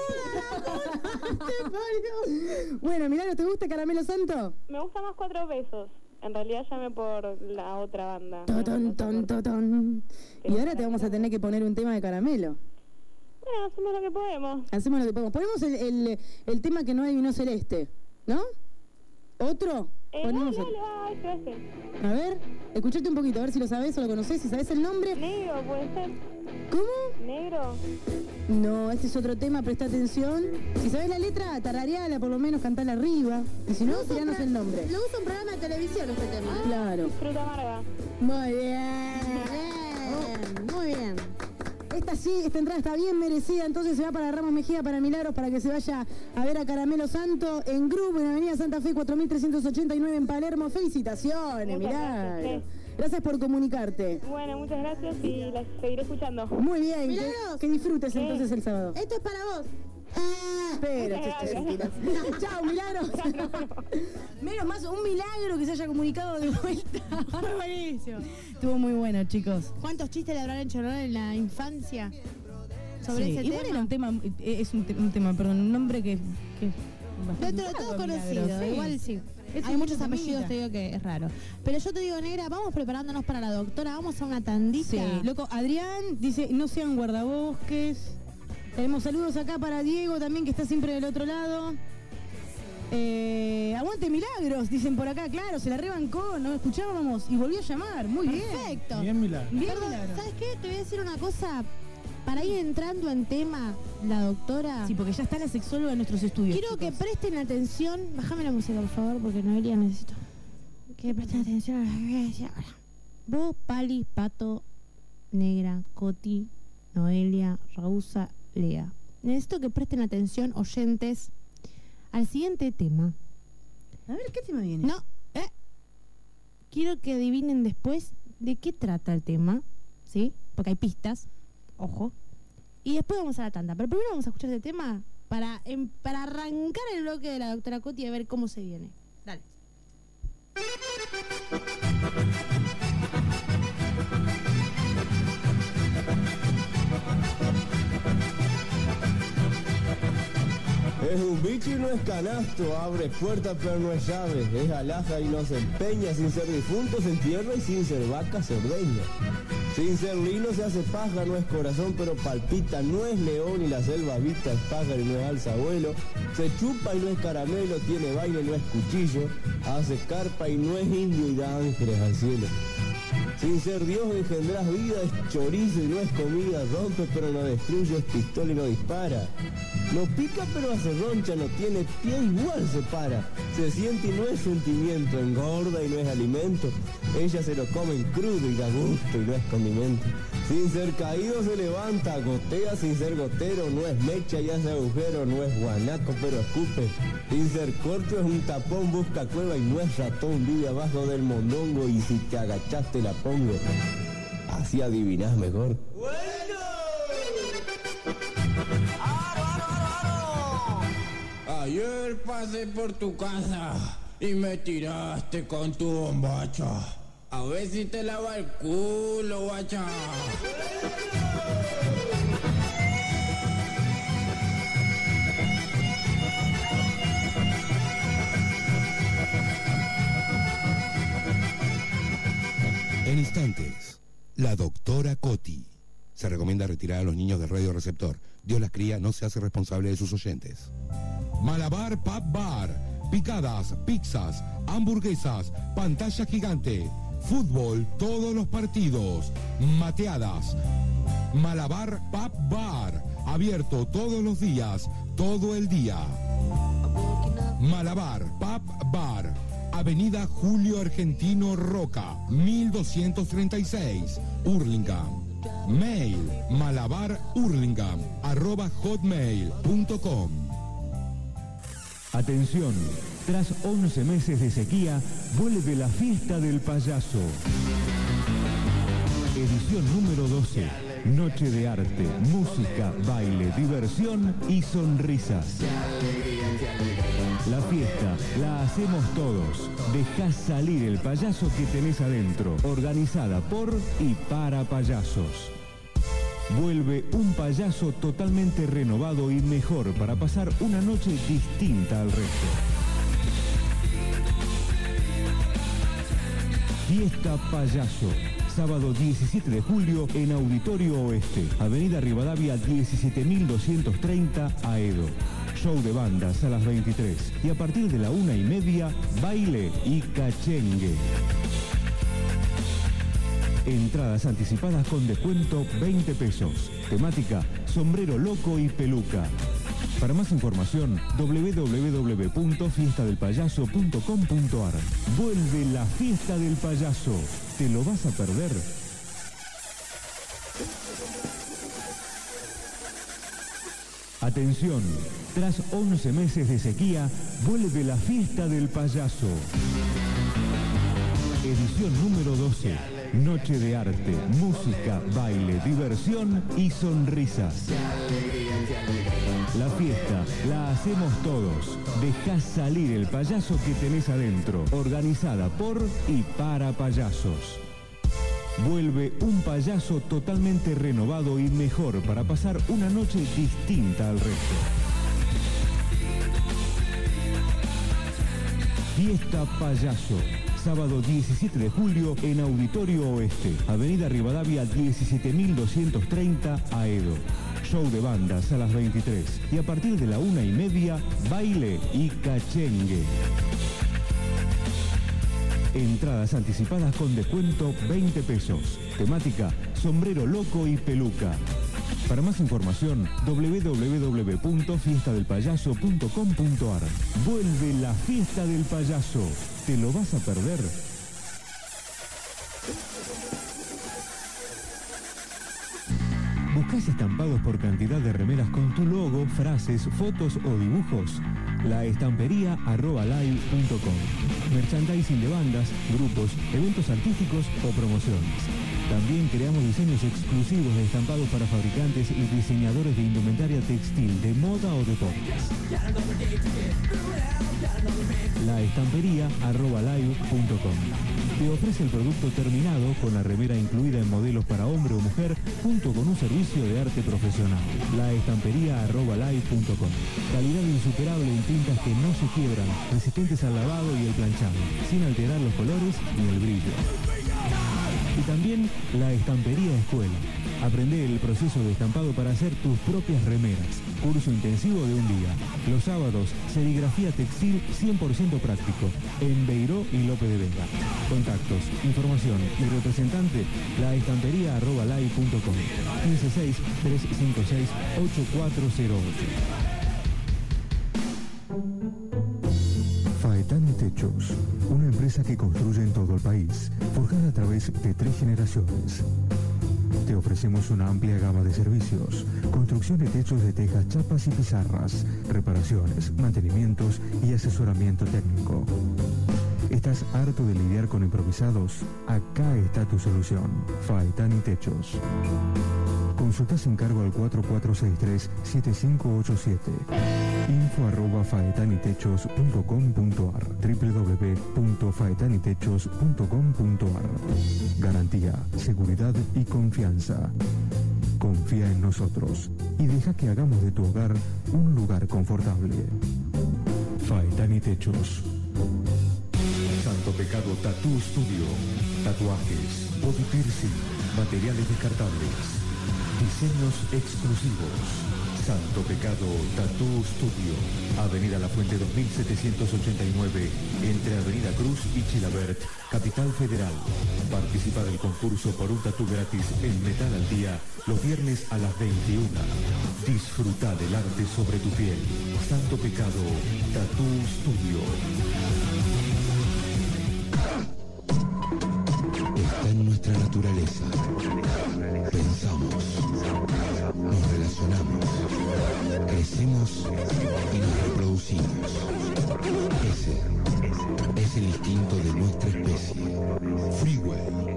boluda! ¡Te parió! Bueno, mirá, ¿te gusta Caramelo Santo? Me gusta más Cuatro Besos. En realidad llamé por la otra banda. Totón, ton, totón. Y ahora te vamos a tener que poner un tema de Caramelo. Bueno, hacemos lo que podemos. Hacemos lo que podemos. Ponemos el, el, el tema que no adivinó Celeste, ¿no? ¿Otro? Eh, Ponemos dale, el- dale, va, este, este. A ver, escuchate un poquito, a ver si lo sabés o lo conocés, si sabés el nombre. Negro, puede ser. ¿Cómo? Negro. No, este es otro tema, presta atención. Si sabés la letra, tarareala, por lo menos cantala arriba. Y si no, tiranos el nombre. Lo usa un programa de televisión este tema. ¿eh? Claro. Fruta amarga. Muy bien. Bien, muy bien. Esta sí, esta entrada está bien merecida, entonces se va para Ramos Mejía, para Milagros, para que se vaya a ver a Caramelo Santo en grupo en Avenida Santa Fe cuatro mil trescientos ochenta y nueve en Palermo. Felicitaciones, Muchas Milagros. gracias, Gracias por comunicarte. Bueno, muchas gracias y las seguiré escuchando. Muy bien, que, Milagros. que disfrutes Sí. entonces el sábado. Esto es para vos. Pero, Muchas che, gracias. mentiras. Chao, Milagros. Menos más, un milagro que se haya comunicado de vuelta. Fue buenísimo. Estuvo muy bueno, chicos. ¿Cuántos chistes le habrán hecho, no, en la infancia? Sobre Sí, ese igual tema. era un tema, eh, es un, te- un tema, perdón, un nombre que... que Dentro de todo conocido, igual sí. Es Hay un muchos temita. apellidos, te digo que es raro. Pero yo te digo, negra, vamos preparándonos para la doctora, vamos a una tandita. Sí, loco, Adrián dice, no sean guardabosques. Tenemos saludos acá para Diego también, que está siempre del otro lado. Eh, aguante Milagros, dicen por acá, claro, se la rebancó, no escuchábamos y volvió a llamar, muy bien. Perfecto. Bien, Milagro. Bien, Perdón, Milagros. ¿sabes qué? Te voy a decir una cosa. Para ir entrando en tema, la doctora... Sí, porque ya está la sexóloga en nuestros estudios. Quiero que chicos. presten atención. Bájame la música, por favor, porque Noelia necesito. Que presten atención a lo que voy a decir ahora. Vos, Pali, Pato, Negra, Coti, Noelia, Rausa, Lea. Necesito que presten atención, oyentes, al siguiente tema. A ver, ¿qué tema viene? No, eh. Quiero que adivinen después de qué trata el tema, ¿sí? Porque hay pistas, ojo. Y después vamos a la tanda. Pero primero vamos a escuchar este tema para, em- para arrancar el bloque de la doctora Coti y a ver cómo se viene. Dale. Es un bicho y no es canasto, abre puertas pero no es llave, es alhaja y no se empeña, sin ser difunto se entierra y sin ser vaca se ordeña. Sin ser lino se hace paja, no es corazón pero palpita, no es león y la selva vista es pájaro y no es alzabuelo, se chupa y no es caramelo, tiene baile y no es cuchillo, hace carpa y no es indio y da ángeles al cielo. Sin ser Dios engendrás vida, es chorizo y no es comida, rompe pero no destruye, es pistola y no dispara. No pica pero hace roncha, no tiene pie igual se para. Se siente y no es sentimiento, engorda y no es alimento. Ellas se lo comen crudo y da gusto y no es condimento. Sin ser caído se levanta, gotea sin ser gotero, no es mecha y hace agujero, no es guanaco pero escupe. Sin ser corcho es un tapón, busca cueva y no es ratón, vive abajo del mondongo y si te agachaste la pongo. Así adivinás mejor. Ayer pasé por tu casa y me tiraste con tu bombacha. A ver si te lava el culo, guacha. En instantes, la doctora Coti. Se recomienda retirar a los niños del radioreceptor. Dios las cría, no se hace responsable de sus oyentes. Malabar Pub Bar. Picadas, pizzas, hamburguesas, pantalla gigante, fútbol todos los partidos, mateadas. Malabar Pub Bar. Abierto todos los días, todo el día. Malabar Pub Bar. Avenida Julio Argentino Roca, mil doscientos treinta y seis, Hurlingham. Mail malabarhurlingham arroba hotmail punto com. Atención, tras once meses de sequía, vuelve la fiesta del payaso. Edición número doce. Noche de arte, música, baile, diversión y sonrisas. La fiesta la hacemos todos. Dejá salir el payaso que tenés adentro. Organizada por y para payasos. Vuelve un payaso totalmente renovado y mejor para pasar una noche distinta al resto. Fiesta Payaso. Sábado diecisiete de julio en Auditorio Oeste, Avenida Rivadavia diecisiete mil doscientos treinta, Aedo. Show de bandas a las veintitrés y a partir de la una y media, baile y cachengue. Entradas anticipadas con descuento veinte pesos. Temática, sombrero loco y peluca. Para más información, doble u doble u doble u punto fiesta del payaso punto com punto ar. Vuelve la fiesta del payaso. ¿Te lo vas a perder? Atención, tras once meses de sequía, vuelve la fiesta del payaso. Edición número doce. Noche de arte, música, baile, diversión y sonrisas. La fiesta la hacemos todos. Dejá salir el payaso que tenés adentro. Organizada por y para payasos. Vuelve un payaso totalmente renovado y mejor para pasar una noche distinta al resto. Fiesta Payaso. Sábado diecisiete de julio en Auditorio Oeste, Avenida Rivadavia diecisiete mil doscientos treinta, Aedo. Show de bandas a las veintitrés y a partir de la una y media, baile y cachengue. Entradas anticipadas con descuento veinte pesos. Temática, sombrero loco y peluca. Para más información, doble u doble u doble u punto fiesta del payaso punto com punto ar. Vuelve la fiesta del payaso. ¿Te lo vas a perder? ¿Buscas estampados por cantidad de remeras con tu logo, frases, fotos o dibujos? La estampería arroba live punto com. Merchandising de bandas, grupos, eventos artísticos o promociones. También creamos diseños exclusivos de estampados para fabricantes y diseñadores de indumentaria textil, de moda o deportes. La estampería arroba live punto com. Te ofrece el producto terminado con la remera incluida en modelos para hombre o mujer junto con un servicio de arte profesional. La estampería arroba live punto com. Calidad insuperable en tintas que no se quiebran, resistentes al lavado y el planchado, sin alterar los colores ni el brillo. Y también la estampería escuela. Aprende el proceso de estampado para hacer tus propias remeras. Curso intensivo de un día. Los sábados, serigrafía textil cien por ciento práctico. En Beiró y Lope de Vega. Contactos, información y representante, la estampería arroba live punto com. quince seis, tres cinco seis, ocho cuatro cero ocho. Faetán Techos, una empresa empresa que construye en todo el país, forjada a través de tres generaciones. Te ofrecemos una amplia gama de servicios: construcción de techos de tejas, chapas y pizarras, reparaciones, mantenimientos y asesoramiento técnico. ¿Estás harto de lidiar con improvisados? Acá está tu solución. Faetani Techos. Consulta sin cargo al cuatro cuatro seis tres, siete cinco ocho siete. Info arroba faetanitechos punto com punto ar. doble u doble u doble u punto faetanitechos punto com punto ar. Garantía, seguridad y confianza. Confía en nosotros y deja que hagamos de tu hogar un lugar confortable. Faetani Techos. Santo Pecado Tattoo Studio. Tatuajes, body piercing, materiales descartables, diseños exclusivos. Santo Pecado Tattoo Studio. Avenida La Fuente dos mil setecientos ochenta y nueve, entre Avenida Cruz y Chilabert, Capital Federal. Participa del concurso por un tatú gratis en Metal al Día los viernes a las veintiuna. Disfruta del arte sobre tu piel. Santo Pecado Tattoo Studio. Está en nuestra naturaleza. Pensamos, nos relacionamos, crecemos y nos reproducimos. Ese es el instinto de nuestra especie. Freeway.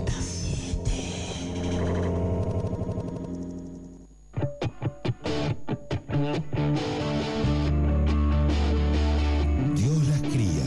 Dios las cría.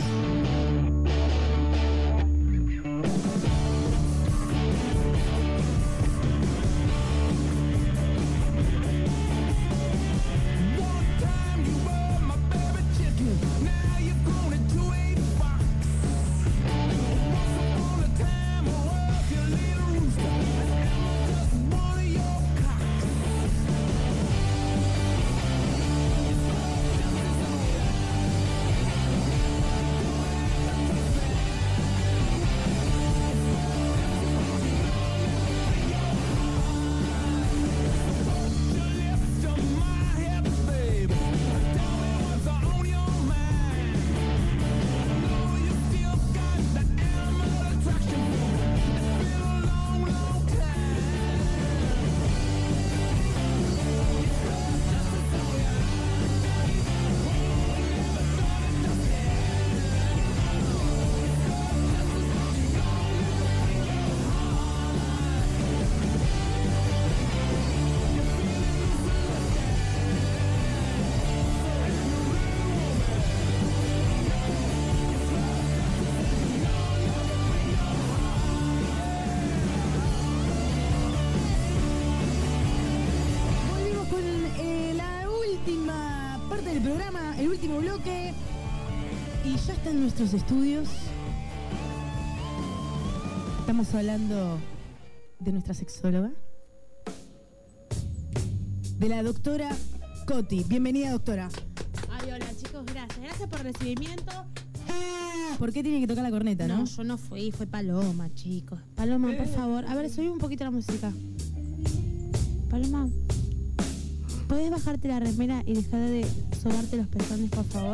En nuestros estudios estamos hablando de nuestra sexóloga, de la doctora Coti. Bienvenida, doctora. Ay, hola chicos, gracias. Gracias por el recibimiento. ¿Por qué tiene que tocar la corneta, no? No, yo no fui, fue Paloma, chicos. Paloma, por favor. A ver, subí un poquito la música. Paloma, ¿puedes bajarte la remera y dejar de sobarte los pezones, por favor?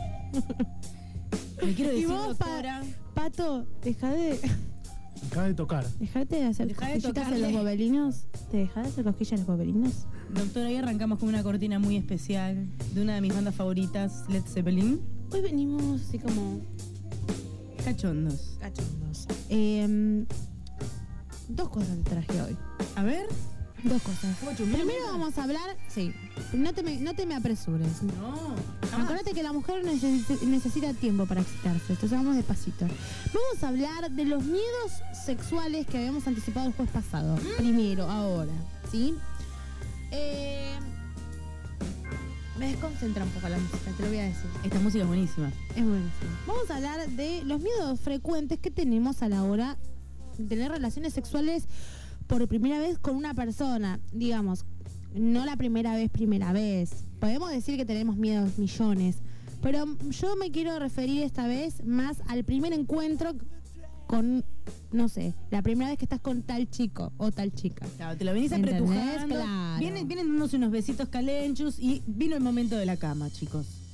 Le quiero decir, y vos, doctora, pa Pato, deja de... Deja de tocar. Dejate de hacer Dejá de cosquillitas en tocarle. los gobelinos. ¿Te dejás de hacer cosquillas en los gobelinos? doctora, hoy arrancamos con una cortina muy especial de una de mis bandas favoritas, Led Zeppelin. Hoy venimos así como... Cachondos. Cachondos. Eh, dos cosas te traje hoy. A ver. Dos cosas. Primero vamos a hablar... Sí. No te me, no te me apresures. No. Acuérdate que la mujer neces- necesita tiempo para excitarse. Entonces vamos despacito. Vamos a hablar de los miedos sexuales que habíamos anticipado el jueves pasado. ¿Mm? Primero, ahora. ¿Sí? Eh... Me desconcentra un poco la música, te lo voy a decir. Esta música es buenísima. Es buenísima. Vamos a hablar de los miedos frecuentes que tenemos a la hora de tener relaciones sexuales por primera vez con una persona. Digamos, no la primera vez, primera vez. Podemos decir que tenemos miedos millones, pero yo me quiero referir esta vez más al primer encuentro con, no sé, la primera vez que estás con tal chico o tal chica. Claro, te lo venís ¿Entendés? apretujando. Claro. Vienen, vienen dándose unos besitos calenchus y vino el momento de la cama, chicos.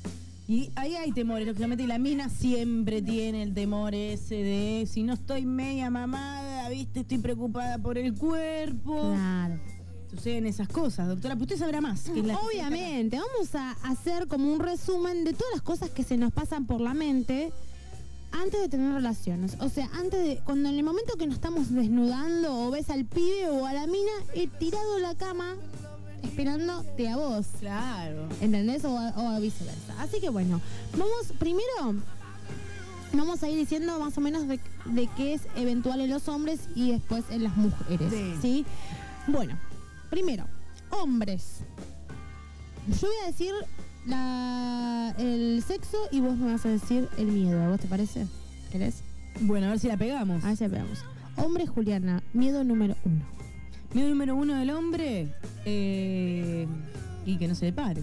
Y ahí hay temores, lógicamente, y la mina siempre tiene el temor ese de si no estoy media mamada, viste, estoy preocupada por el cuerpo. Claro. Suceden esas cosas, doctora, pero usted sabrá más. Que es la Obviamente, vamos a hacer como un resumen de todas las cosas que se nos pasan por la mente antes de tener relaciones. O sea, antes de, cuando en el momento que nos estamos desnudando o ves al pibe o a la mina, he tirado la cama esperándote a vos. Claro. ¿Entendés? O a, o a viceversa. Así que bueno, vamos primero, vamos a ir diciendo más o menos de, de qué es eventual en los hombres y después en las mujeres. Sí. ¿Sí? Bueno, primero, hombres. Yo voy a decir la, el sexo y vos me vas a decir el miedo. ¿A vos te parece? ¿Querés? Bueno, a ver si la pegamos. A ver si la pegamos. Hombre, Juliana, miedo número uno. Miedo número uno del hombre, eh, y que no se le pare.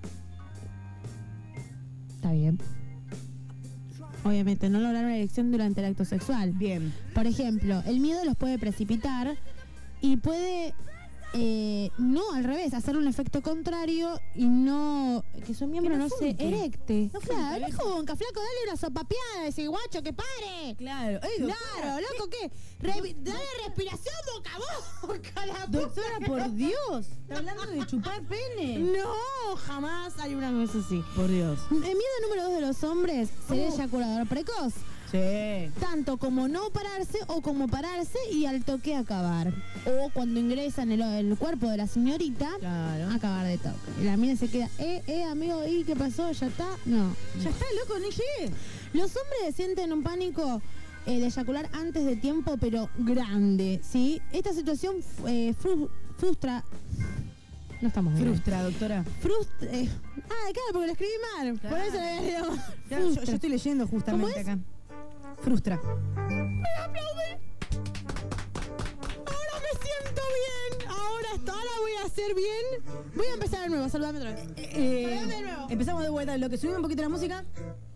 Está bien. Obviamente, no lograr una erección durante el acto sexual. Bien. Por ejemplo, el miedo los puede precipitar y puede, eh, no, al revés, hacer un efecto contrario y no, que su miembro no, no se erecte. No claro, no junca, flaco, dale una sopapeada, ese guacho, que pare. Claro. Ey, claro, loco, ¿qué? Re- dale respiración boca a boca, la doctora, puta. por Dios, ¿está hablando de chupar pene? No, jamás hay una cosa así. Por Dios. El miedo número dos de los hombres, ser eyaculador precoz. Sí. Tanto como no pararse o como pararse y al toque acabar. O cuando ingresa en el, el cuerpo de la señorita, claro, acabar de toque. Y la mina se queda, eh, eh, amigo, ¿y qué pasó? ¿Ya está? No. Ya está, loco, ni llegué. Los hombres sienten un pánico eh, de eyacular antes de tiempo, pero grande, ¿sí? Esta situación eh, fru- frustra... No estamos bien. Frustra, doctora. Frustra... Eh, ah, claro, porque lo escribí mal. Claro. Por eso le había leído mal. Claro, yo, yo estoy leyendo justamente acá. Frustra. ¡Me aplaudí! Ahora me siento bien. Ahora, ahora voy a hacer bien. Voy a empezar de nuevo. Saludame otra vez. Eh, eh, Saludame de nuevo. Empezamos de vuelta. Lo que subimos un poquito la música.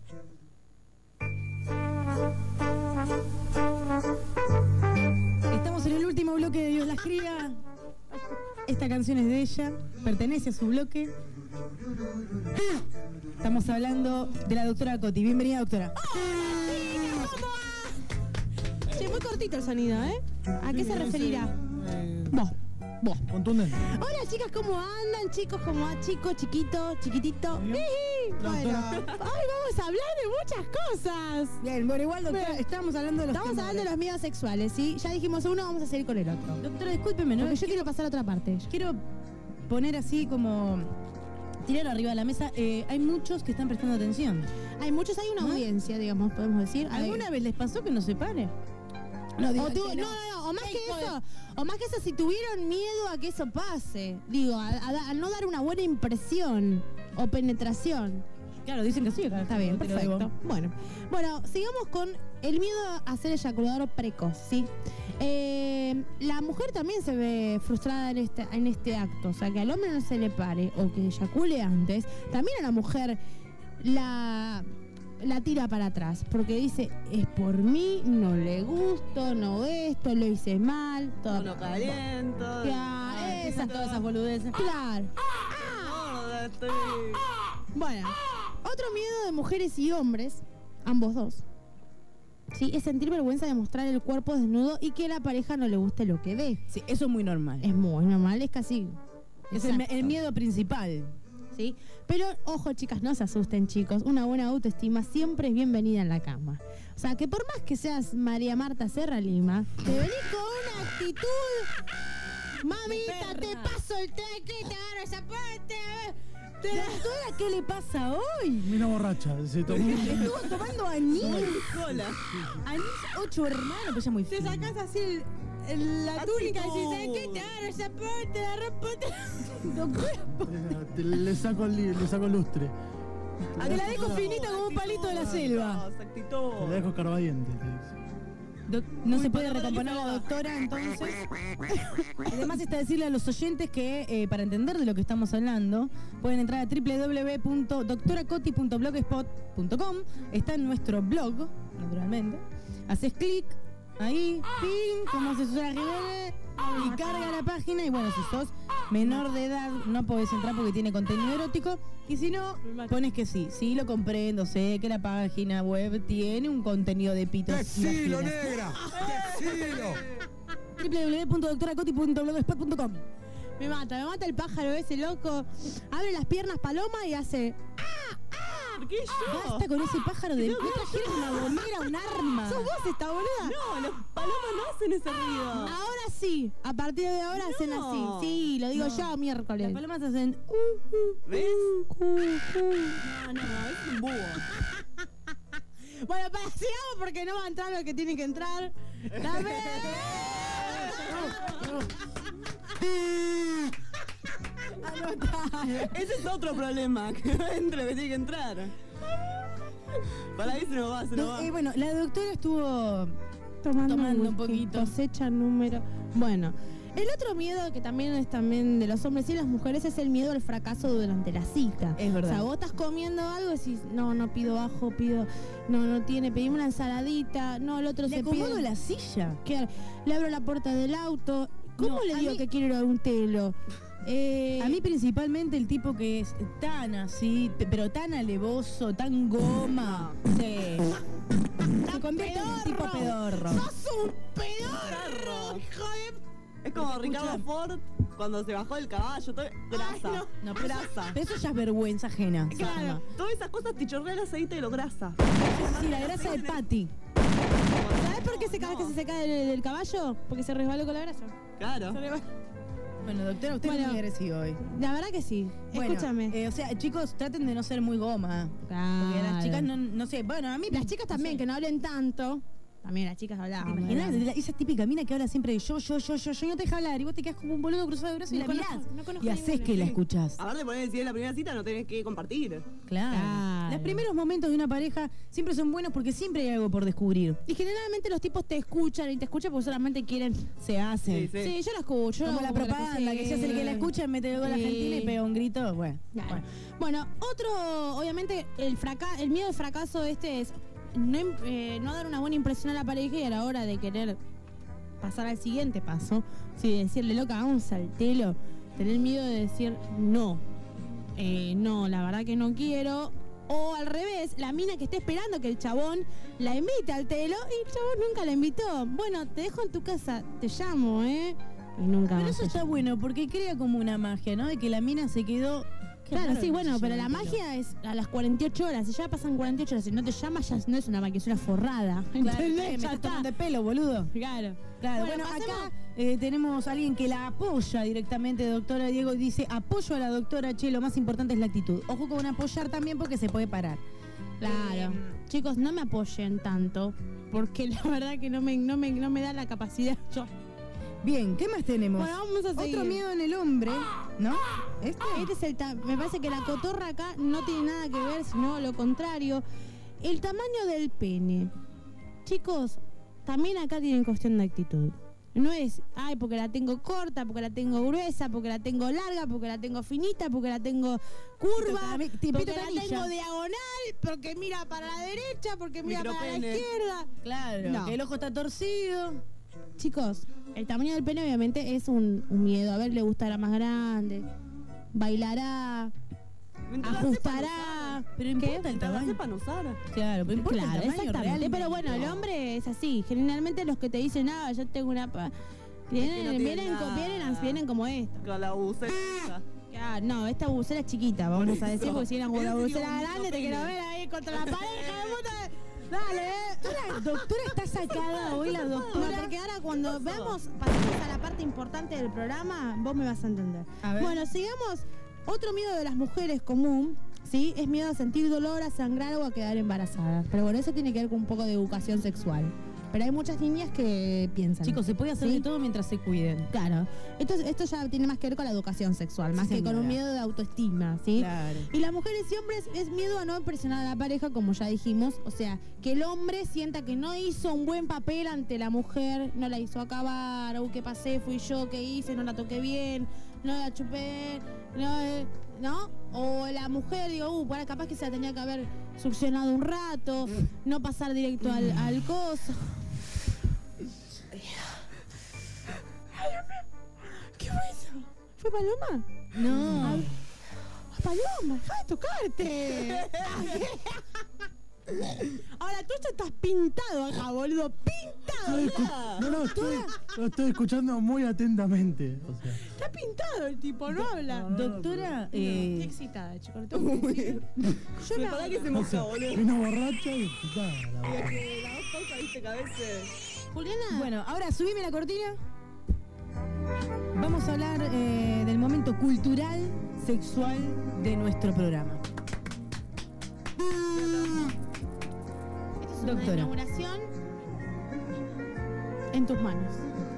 Estamos en el último bloque de Dios las cría. Esta canción es de ella. Pertenece a su bloque. Estamos hablando de la doctora Coti. Bienvenida, doctora. Che, muy cortito el sonido, ¿eh? ¿A qué se referirá? Eh, Vos, vos. Contundente. Hola, chicas, ¿cómo andan? Chicos, ¿cómo va? Chico, chiquito, chiquitito. Bien. Bueno, hoy Doctora. vamos a hablar de muchas cosas. Bien, bueno, igual, doctora, Bueno, estamos hablando de los Estamos hablando de los miedos sexuales, ¿sí? Ya dijimos uno, vamos a seguir con el otro. Doctora, discúlpeme, ¿no? Porque yo quiero pasar a otra parte. Quiero poner así como... tirar arriba de la mesa. Eh, hay muchos que están prestando atención. Hay muchos, hay una ¿no? audiencia, digamos, podemos decir. Hay- ¿Alguna vez les pasó que no se pare? No, digan o, tu- que no, no. no, no, o más Ey, que joder. eso, o más que eso, si tuvieron miedo a que eso pase, digo, a, a- a no dar una buena impresión o penetración. Claro, dicen que sí. Acá Está bien, te lo perfecto. digo. Bueno, bueno, sigamos con el miedo a ser eyaculador precoz, ¿sí? Eh, la mujer también se ve frustrada en este, en este acto, o sea, que al hombre no se le pare o que eyacule antes, también a la mujer la... la tira para atrás, porque dice, es por mí, no le gusto, no esto, lo hice mal, todo. No lo caliento. Claro, Ah, esas, empiezan todas esas boludeces. Claro. Gorda, estoy... Bueno, otro miedo de mujeres y hombres, ambos dos, sí, es sentir vergüenza de mostrar el cuerpo desnudo y que a la pareja no le guste lo que ve. Sí, eso es muy normal. Es muy normal, es casi... Es el, exacto. el miedo principal. ¿Sí? Pero, ojo, chicas, no se asusten, chicos. Una buena autoestima siempre es bienvenida en la cama. O sea, que por más que seas María Marta Serra Lima, te venís con una actitud... Mamita, te paso el teque, te agarro esa parte. ¿Te la doctora qué le pasa hoy? Mina borracha. Se tomó. Estuvo tomando anís. Cola. Anís ocho hermanos, pero ella muy Te fina. sacás así el- el- la túnica y Actitud. dices, ¿sabes qué? Te agarro esa parte, la ropa. Te- Le saco el, li- le saco el lustre. A que la dejo finita como un palito de la selva. Actitud. Te la dejo carbadiente. Doc- no se puede recomponer a la doctora, entonces. Además está decirle a los oyentes que eh, para entender de lo que estamos hablando pueden entrar a doble u doble u doble u punto doctora coti punto blogspot punto com. Está en nuestro blog, naturalmente. Haces clic ahí, ping, como se suele escribir, y carga la página y bueno, si sos menor de edad no podés entrar porque tiene contenido erótico y si no, pones que sí. Sí, lo comprendo, sé que la página web tiene un contenido de pitos. ¡Decilo, negra! ¡Decilo! doble u doble u doble u punto doctora coti punto blogspot punto com. Me mata, me mata el pájaro ese loco. Abre las piernas paloma y hace... ¡Ah! ¡Ah! ¿Por qué yo? Basta con ese pájaro de... Me trajeron una bombera, un arma. ¿Sos vos esta boluda? No, los palomas no hacen ese ruido. Ahora sí, a partir de ahora hacen así. Sí, lo digo No. yo miércoles. Las palomas hacen... Uh, uh, ¿Ves? uh, uh, uh. No, no, es un búho. Bueno, para, sigamos porque no va a entrar lo que tiene que entrar. ¡Dame! Ese es otro problema, que no entre lo que tiene que entrar. Para ahí se nos va, se nos No, va. eh, bueno, la doctora estuvo Tomando, tomando un whisky, poquito. Cosecha número. Bueno, el otro miedo que también es también de los hombres y las mujeres es el miedo al fracaso durante la cita. Es verdad. O sea, vos estás comiendo algo y decís, no, no pido ajo, pido, no, no tiene, pedime una ensaladita, no, el otro Le se pide. acomodo la silla. Claro, le abro la puerta del auto. ¿Cómo No, le a digo mí- que quiero ir a un telo? Eh, A mí principalmente el tipo que es tan así, pe- pero tan alevoso, tan goma. Sí. Se convierte en un tipo pedorro. ¡Sos un pedorro, hijo de... Es como Escucha. Ricardo Ford cuando se bajó del caballo, todo grasa. no. No, pero grasa. Pero eso ya es vergüenza ajena. se Claro, llama. todas esas cosas te chorrea el aceite de lo grasa. Sí, la grasa de Patty. ¿Sabes por qué se cae que se cae del, del caballo? Porque se resbaló con la grasa. Claro. Se resbaló. Bueno, doctora, usted Bueno. es muy agresivo hoy. La verdad que sí. Bueno, Escúchame. eh, o sea, chicos, traten de no ser muy goma. Porque las chicas no, no sé, bueno, a mí... Las chicas también, que no hablen tanto. También las chicas hablaban. ¿Te imaginas? La- esa típica mina que habla siempre de yo, yo, yo, yo, yo, y no te deja hablar y vos te quedas como un boludo cruzado de brazos y No la conozco- mirás. no conozco y haces ninguna, que la sí. escuchás. Aparte de poner si es la primera cita, no tenés que compartir. Claro. Claro. Los primeros momentos de una pareja siempre son buenos porque siempre hay algo por descubrir. Y generalmente los tipos te escuchan y te escuchan porque solamente quieren. Se hace. Sí, Sí, yo la escucho. Como la porque propaganda, que se hace el que la escucha, mete el gol a Sí. Argentina y pega un grito. Bueno, Claro. bueno. Bueno, otro, obviamente, el fraca el miedo al fracaso este es no, im- eh, no dar una buena impresión a la pareja y a la hora de querer pasar al siguiente paso, sí, decirle, loca, vamos al telo, tener miedo de decir no, eh, no, la verdad que no quiero, o al revés, la mina que esté esperando que el chabón la invite al telo y el chabón nunca la invitó. Bueno, te dejo en tu casa, te llamo, ¿eh? Y nunca Pero más eso te está bueno porque crea como una magia, ¿no? De que la mina se quedó... Qué Claro, raro sí, que bueno, se pero llame la telo. magia es a las cuarenta y ocho horas. Si ya pasan cuarenta y ocho horas y no te llama, ya no es una magia, es una forrada. Claro, ¿Entendés? me Ya estás está. tomando de pelo, boludo. Claro. Claro, Bueno, bueno, pasemos- acá eh, tenemos a alguien que la apoya directamente, doctora Diego, y dice, apoyo a la doctora Che, lo más importante es la actitud. Ojo con apoyar también porque se puede parar. Claro. Chicos, no me apoyen tanto, porque la verdad que no me, no me, no me da la capacidad. Yo. Bien, ¿qué más tenemos? Bueno, vamos a seguir. Otro miedo en el hombre, ¿no? ¿Este? Este es el ta- me parece que la cotorra acá no tiene nada que ver, sino lo contrario. El tamaño del pene. Chicos, también acá tienen cuestión de actitud. No es, ay, porque la tengo corta, porque la tengo gruesa, porque la tengo larga, porque la tengo finita, porque la tengo curva, cami- porque tipito la canilla. tengo diagonal, porque mira para la derecha, porque mira para la Micropene. izquierda. Claro, No. que el ojo está torcido. Chicos, el tamaño del pene obviamente es un, un miedo. A ver, le gustará más grande, bailará, Mientras la ajustará. Pero ¿Qué? importa el Mientras la tamaño. sepan usar. Claro, pero importa Claro, el tamaño exactamente. realmente. Pero bueno, el hombre es así. Generalmente los que te dicen, ah, yo tengo una... pa-", Vienen, no tiene vienen, co- nada. vienen, vienen como esta. Con la buceta. Ah, no, esta bucera es chiquita, vamos Por a decir, eso. porque si era una Ese sería bucera un grande, te micropene. quiero ver ahí contra la pareja de puta. Dale, eh. La doctora está sacada hoy, la No, doctora. porque ahora cuando veamos, pasemos a la parte importante del programa, vos me vas a entender. A ver. Bueno, sigamos. Otro miedo de las mujeres común, ¿sí? Es miedo a sentir dolor, a sangrar o a quedar embarazadas. Pero bueno, eso tiene que ver con un poco de educación sexual. Pero hay muchas niñas que piensan. Chicos, se puede hacer ¿sí? de todo mientras se cuiden. Claro. Esto, esto ya tiene más que ver con la educación sexual, más Sí, que con un señora. miedo de autoestima, ¿sí? Claro. Y las mujeres y hombres es miedo a no impresionar a la pareja, como ya dijimos. O sea, que el hombre sienta que no hizo un buen papel ante la mujer, no la hizo acabar, uh, ¿qué pasé? Fui yo, ¿qué hice? No la toqué bien, no la chupé, no, eh, ¿no? O la mujer, digo, uh, para capaz que se la tenía que haber succionado un rato, no pasar directo al, al coso. Ay, Dios mío. ¿Fue Paloma? No. Ah, Paloma, deja de tocarte. Ahora tú ya estás pintado acá, boludo. Pintado. Estoy escu- no, no, estoy, lo estoy escuchando muy atentamente. O sea, Está pintado el tipo, no habla. no, no, Doctora, Estoy eh, excitada, chicos. Lo tengo que decir. Yo no. Para que se o moja, sea, boludo. vino borracha y excitada. la Y verdad. es que las dos cosas, viste, que a veces... Juliana. bueno, ahora subime la cortina. Vamos a hablar eh, del momento cultural, sexual de nuestro programa. Esta es una Doctora. inauguración en tus manos.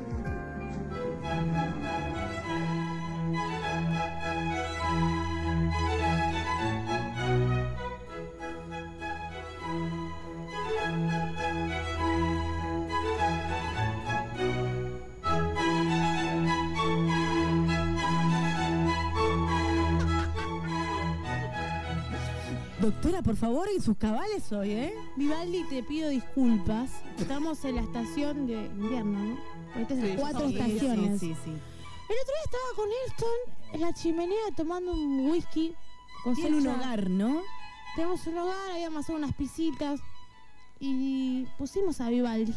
Doctora, por favor, en sus cabales hoy, ¿eh? Vivaldi, te pido disculpas. Estamos en la estación de invierno, ¿no? Ahorita es Sí, las cuatro Sí, estaciones. Sí, sí, sí. El otro día estaba con Elston en la chimenea tomando un whisky. Tiene un cosecha. hogar, ¿no? Tenemos un hogar, habíamos hecho unas pisitas y pusimos a Vivaldi.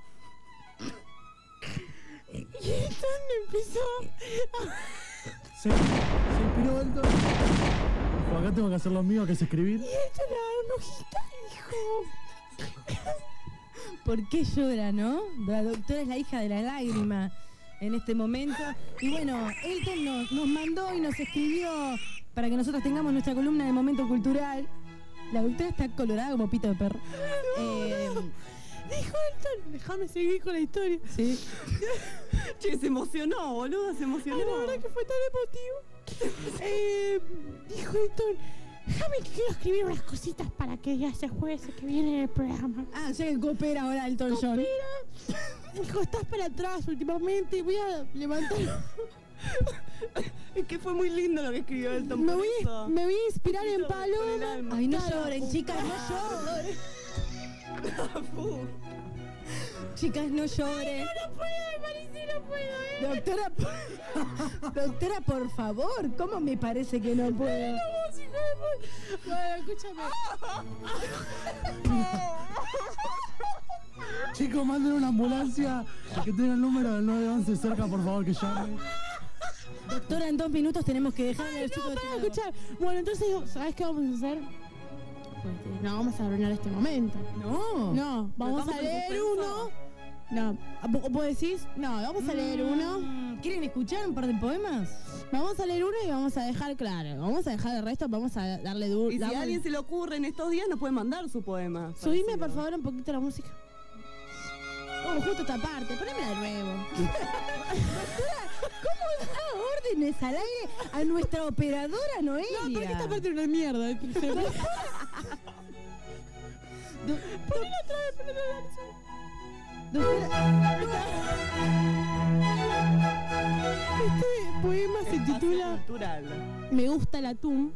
Y Elston empezó a... Se, se inspiró Elton. Dijo, acá tengo que hacer lo mío, que es escribir. Y Elston le da una hojita y dijo... ¿Por qué llora, no? La doctora es la hija de la lágrima en este momento. Y bueno, Elton nos, nos mandó y nos escribió para que nosotros tengamos nuestra columna de momento cultural. La doctora está colorada como pito de perro. Eh, Dijo Elton, déjame seguir con la historia. sí. Che, se emocionó, boludo, se emocionó. Ay, la verdad que fue tan emotivo. eh, dijo Elton, déjame que quiero escribir unas cositas para que ya se juegue que viene en el programa. Ah, ya que coopera ahora Elton John. Dijo, estás para atrás últimamente, voy a levantar. Es que fue muy lindo lo que escribió Elton. Me por voy, eso. me voy a inspirar en Con el Paloma. alma. Ay, no Claro. lloren, chicas, no lloren. Chicas, no lloren. No puedo, Maricel, no puedo. ¿eh? Doctora, por- doctora, por favor, ¿cómo me parece que no puedo? Vos, hijo de puta. Bueno, escúchame. Chicos, manden una ambulancia y que tenga el número del nueve once cerca, por favor, que llame. Doctora, en dos minutos tenemos que dejar al chico No, de para trabajo. escuchar. Bueno, entonces, ¿sabes qué vamos a hacer? Pues, eh, no vamos a arruinar este momento. No. No, vamos Estamos a en leer suspenso. uno. No, ¿vos vos decís? No, vamos a leer uno. Mm, ¿Quieren escuchar un par de poemas? Vamos a leer uno y vamos a dejar claro. Vamos a dejar el resto, vamos a darle duro. Y si a alguien se le ocurre en estos días, nos puede mandar su poema. Subime, parecido. por favor, un poquito la música. Oh, justo esta parte, ponémela de nuevo. ¿Cómo da órdenes al aire a nuestra operadora Noelia? No, porque esta parte es una mierda. Ponela otra vez, ponela otra vez. Este poema se Espacio titula cultural. Me gusta el atún.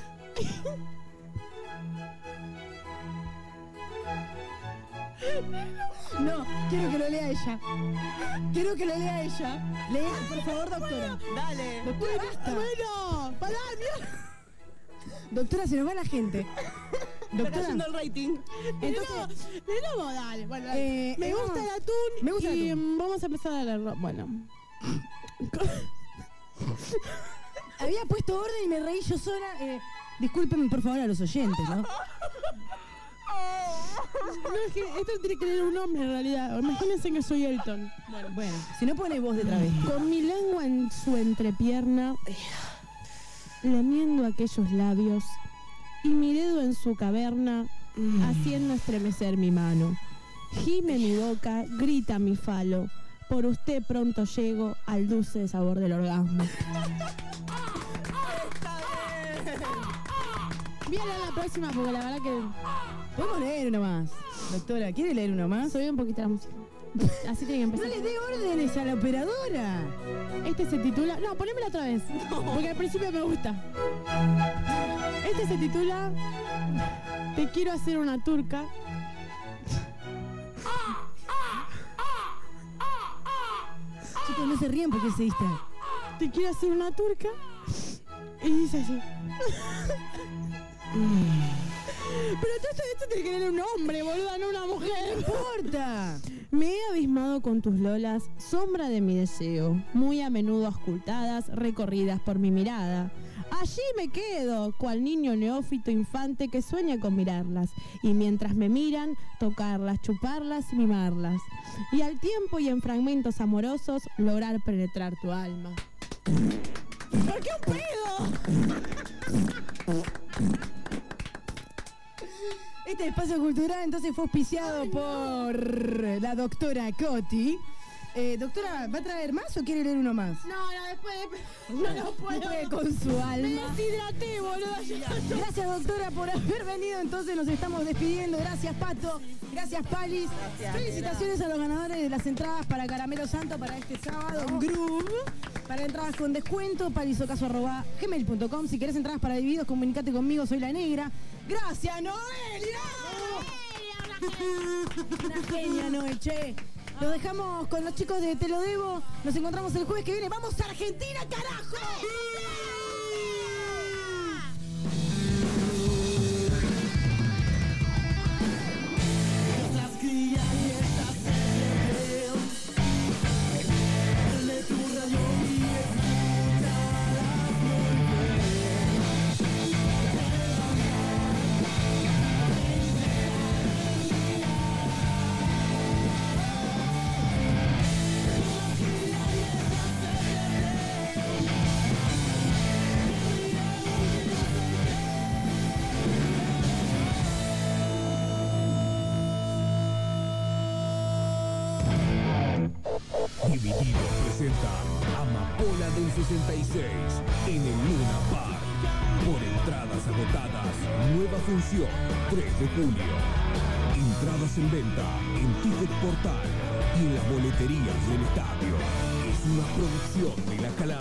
No, quiero que lo lea ella. Quiero que lo lea ella. Lea, por favor, doctora. Dale. Doctora, basta. Bueno, pará, mira. Doctora, se nos va la gente. Está Doctora, yendo el rating. entonces, Leelo, dale. Bueno, dale. Eh, me eh, gusta vamos. el atún. Me gusta el y atún. mm, vamos a empezar a leerlo. Bueno. había puesto orden y me reí yo sola. Eh, discúlpenme, por favor, a los oyentes, ¿no? No, es que esto tiene que leer un hombre en realidad. Imagínense que soy Elton. Bueno, bueno, si no pone voz de travesti. Con mi lengua en su entrepierna, lamiendo aquellos labios, y mi dedo en su caverna, haciendo estremecer mi mano. Gime mi boca, grita mi falo, por usted pronto llego al dulce sabor del orgasmo. Voy a leer la próxima porque la verdad que... ¿Podemos leer uno más? Doctora, ¿quiere leer uno más? Subí un poquito la música. Así tiene que No empezar. le dé órdenes a la operadora. Este se titula... No, ponémela otra vez. Porque al principio me gusta. Este se titula... Te quiero hacer una turca. Chicos, no se ríen porque se distraen. te quiero hacer una turca. Y dice así. Pero todo esto tiene que tener un hombre, boluda, no una mujer. No importa. Me he abismado con tus lolas, sombra de mi deseo, muy a menudo auscultadas, recorridas por mi mirada. Allí me quedo, cual niño neófito infante que sueña con mirarlas, y mientras me miran, tocarlas, chuparlas, mimarlas, y al tiempo y en fragmentos amorosos, lograr penetrar tu alma. ¿Por qué un pedo? Este espacio cultural entonces fue auspiciado por la doctora Coti. Eh, doctora, ¿va a traer más o quiere leer uno más? No, no, después, no lo puedo. No puede con su alma. Me deshidraté, boludo. Gracias, doctora, por haber venido. Entonces nos estamos despidiendo. Gracias, Pato. Gracias, Palis. Gracias. Felicitaciones a los ganadores de las entradas para Caramelo Santo para este sábado en Groove. Para entradas con descuento, palisocaso arroba gmail punto com. Si querés entradas para divididos, comunicate conmigo, soy la negra. Gracias, Noelia. Una genia, Noel, che. Los dejamos con los chicos de Te lo debo. Nos encontramos el jueves que viene. ¡Vamos a Argentina, carajo! Las criaturas se pierden. Prende tu radio y escúchalas volver. Divididos presenta Amapola del sesenta y seis en el Luna Park. Por entradas agotadas, nueva función, tres de julio. Entradas en venta en Ticket Portal y en las boleterías del estadio. Es una producción de La Calada.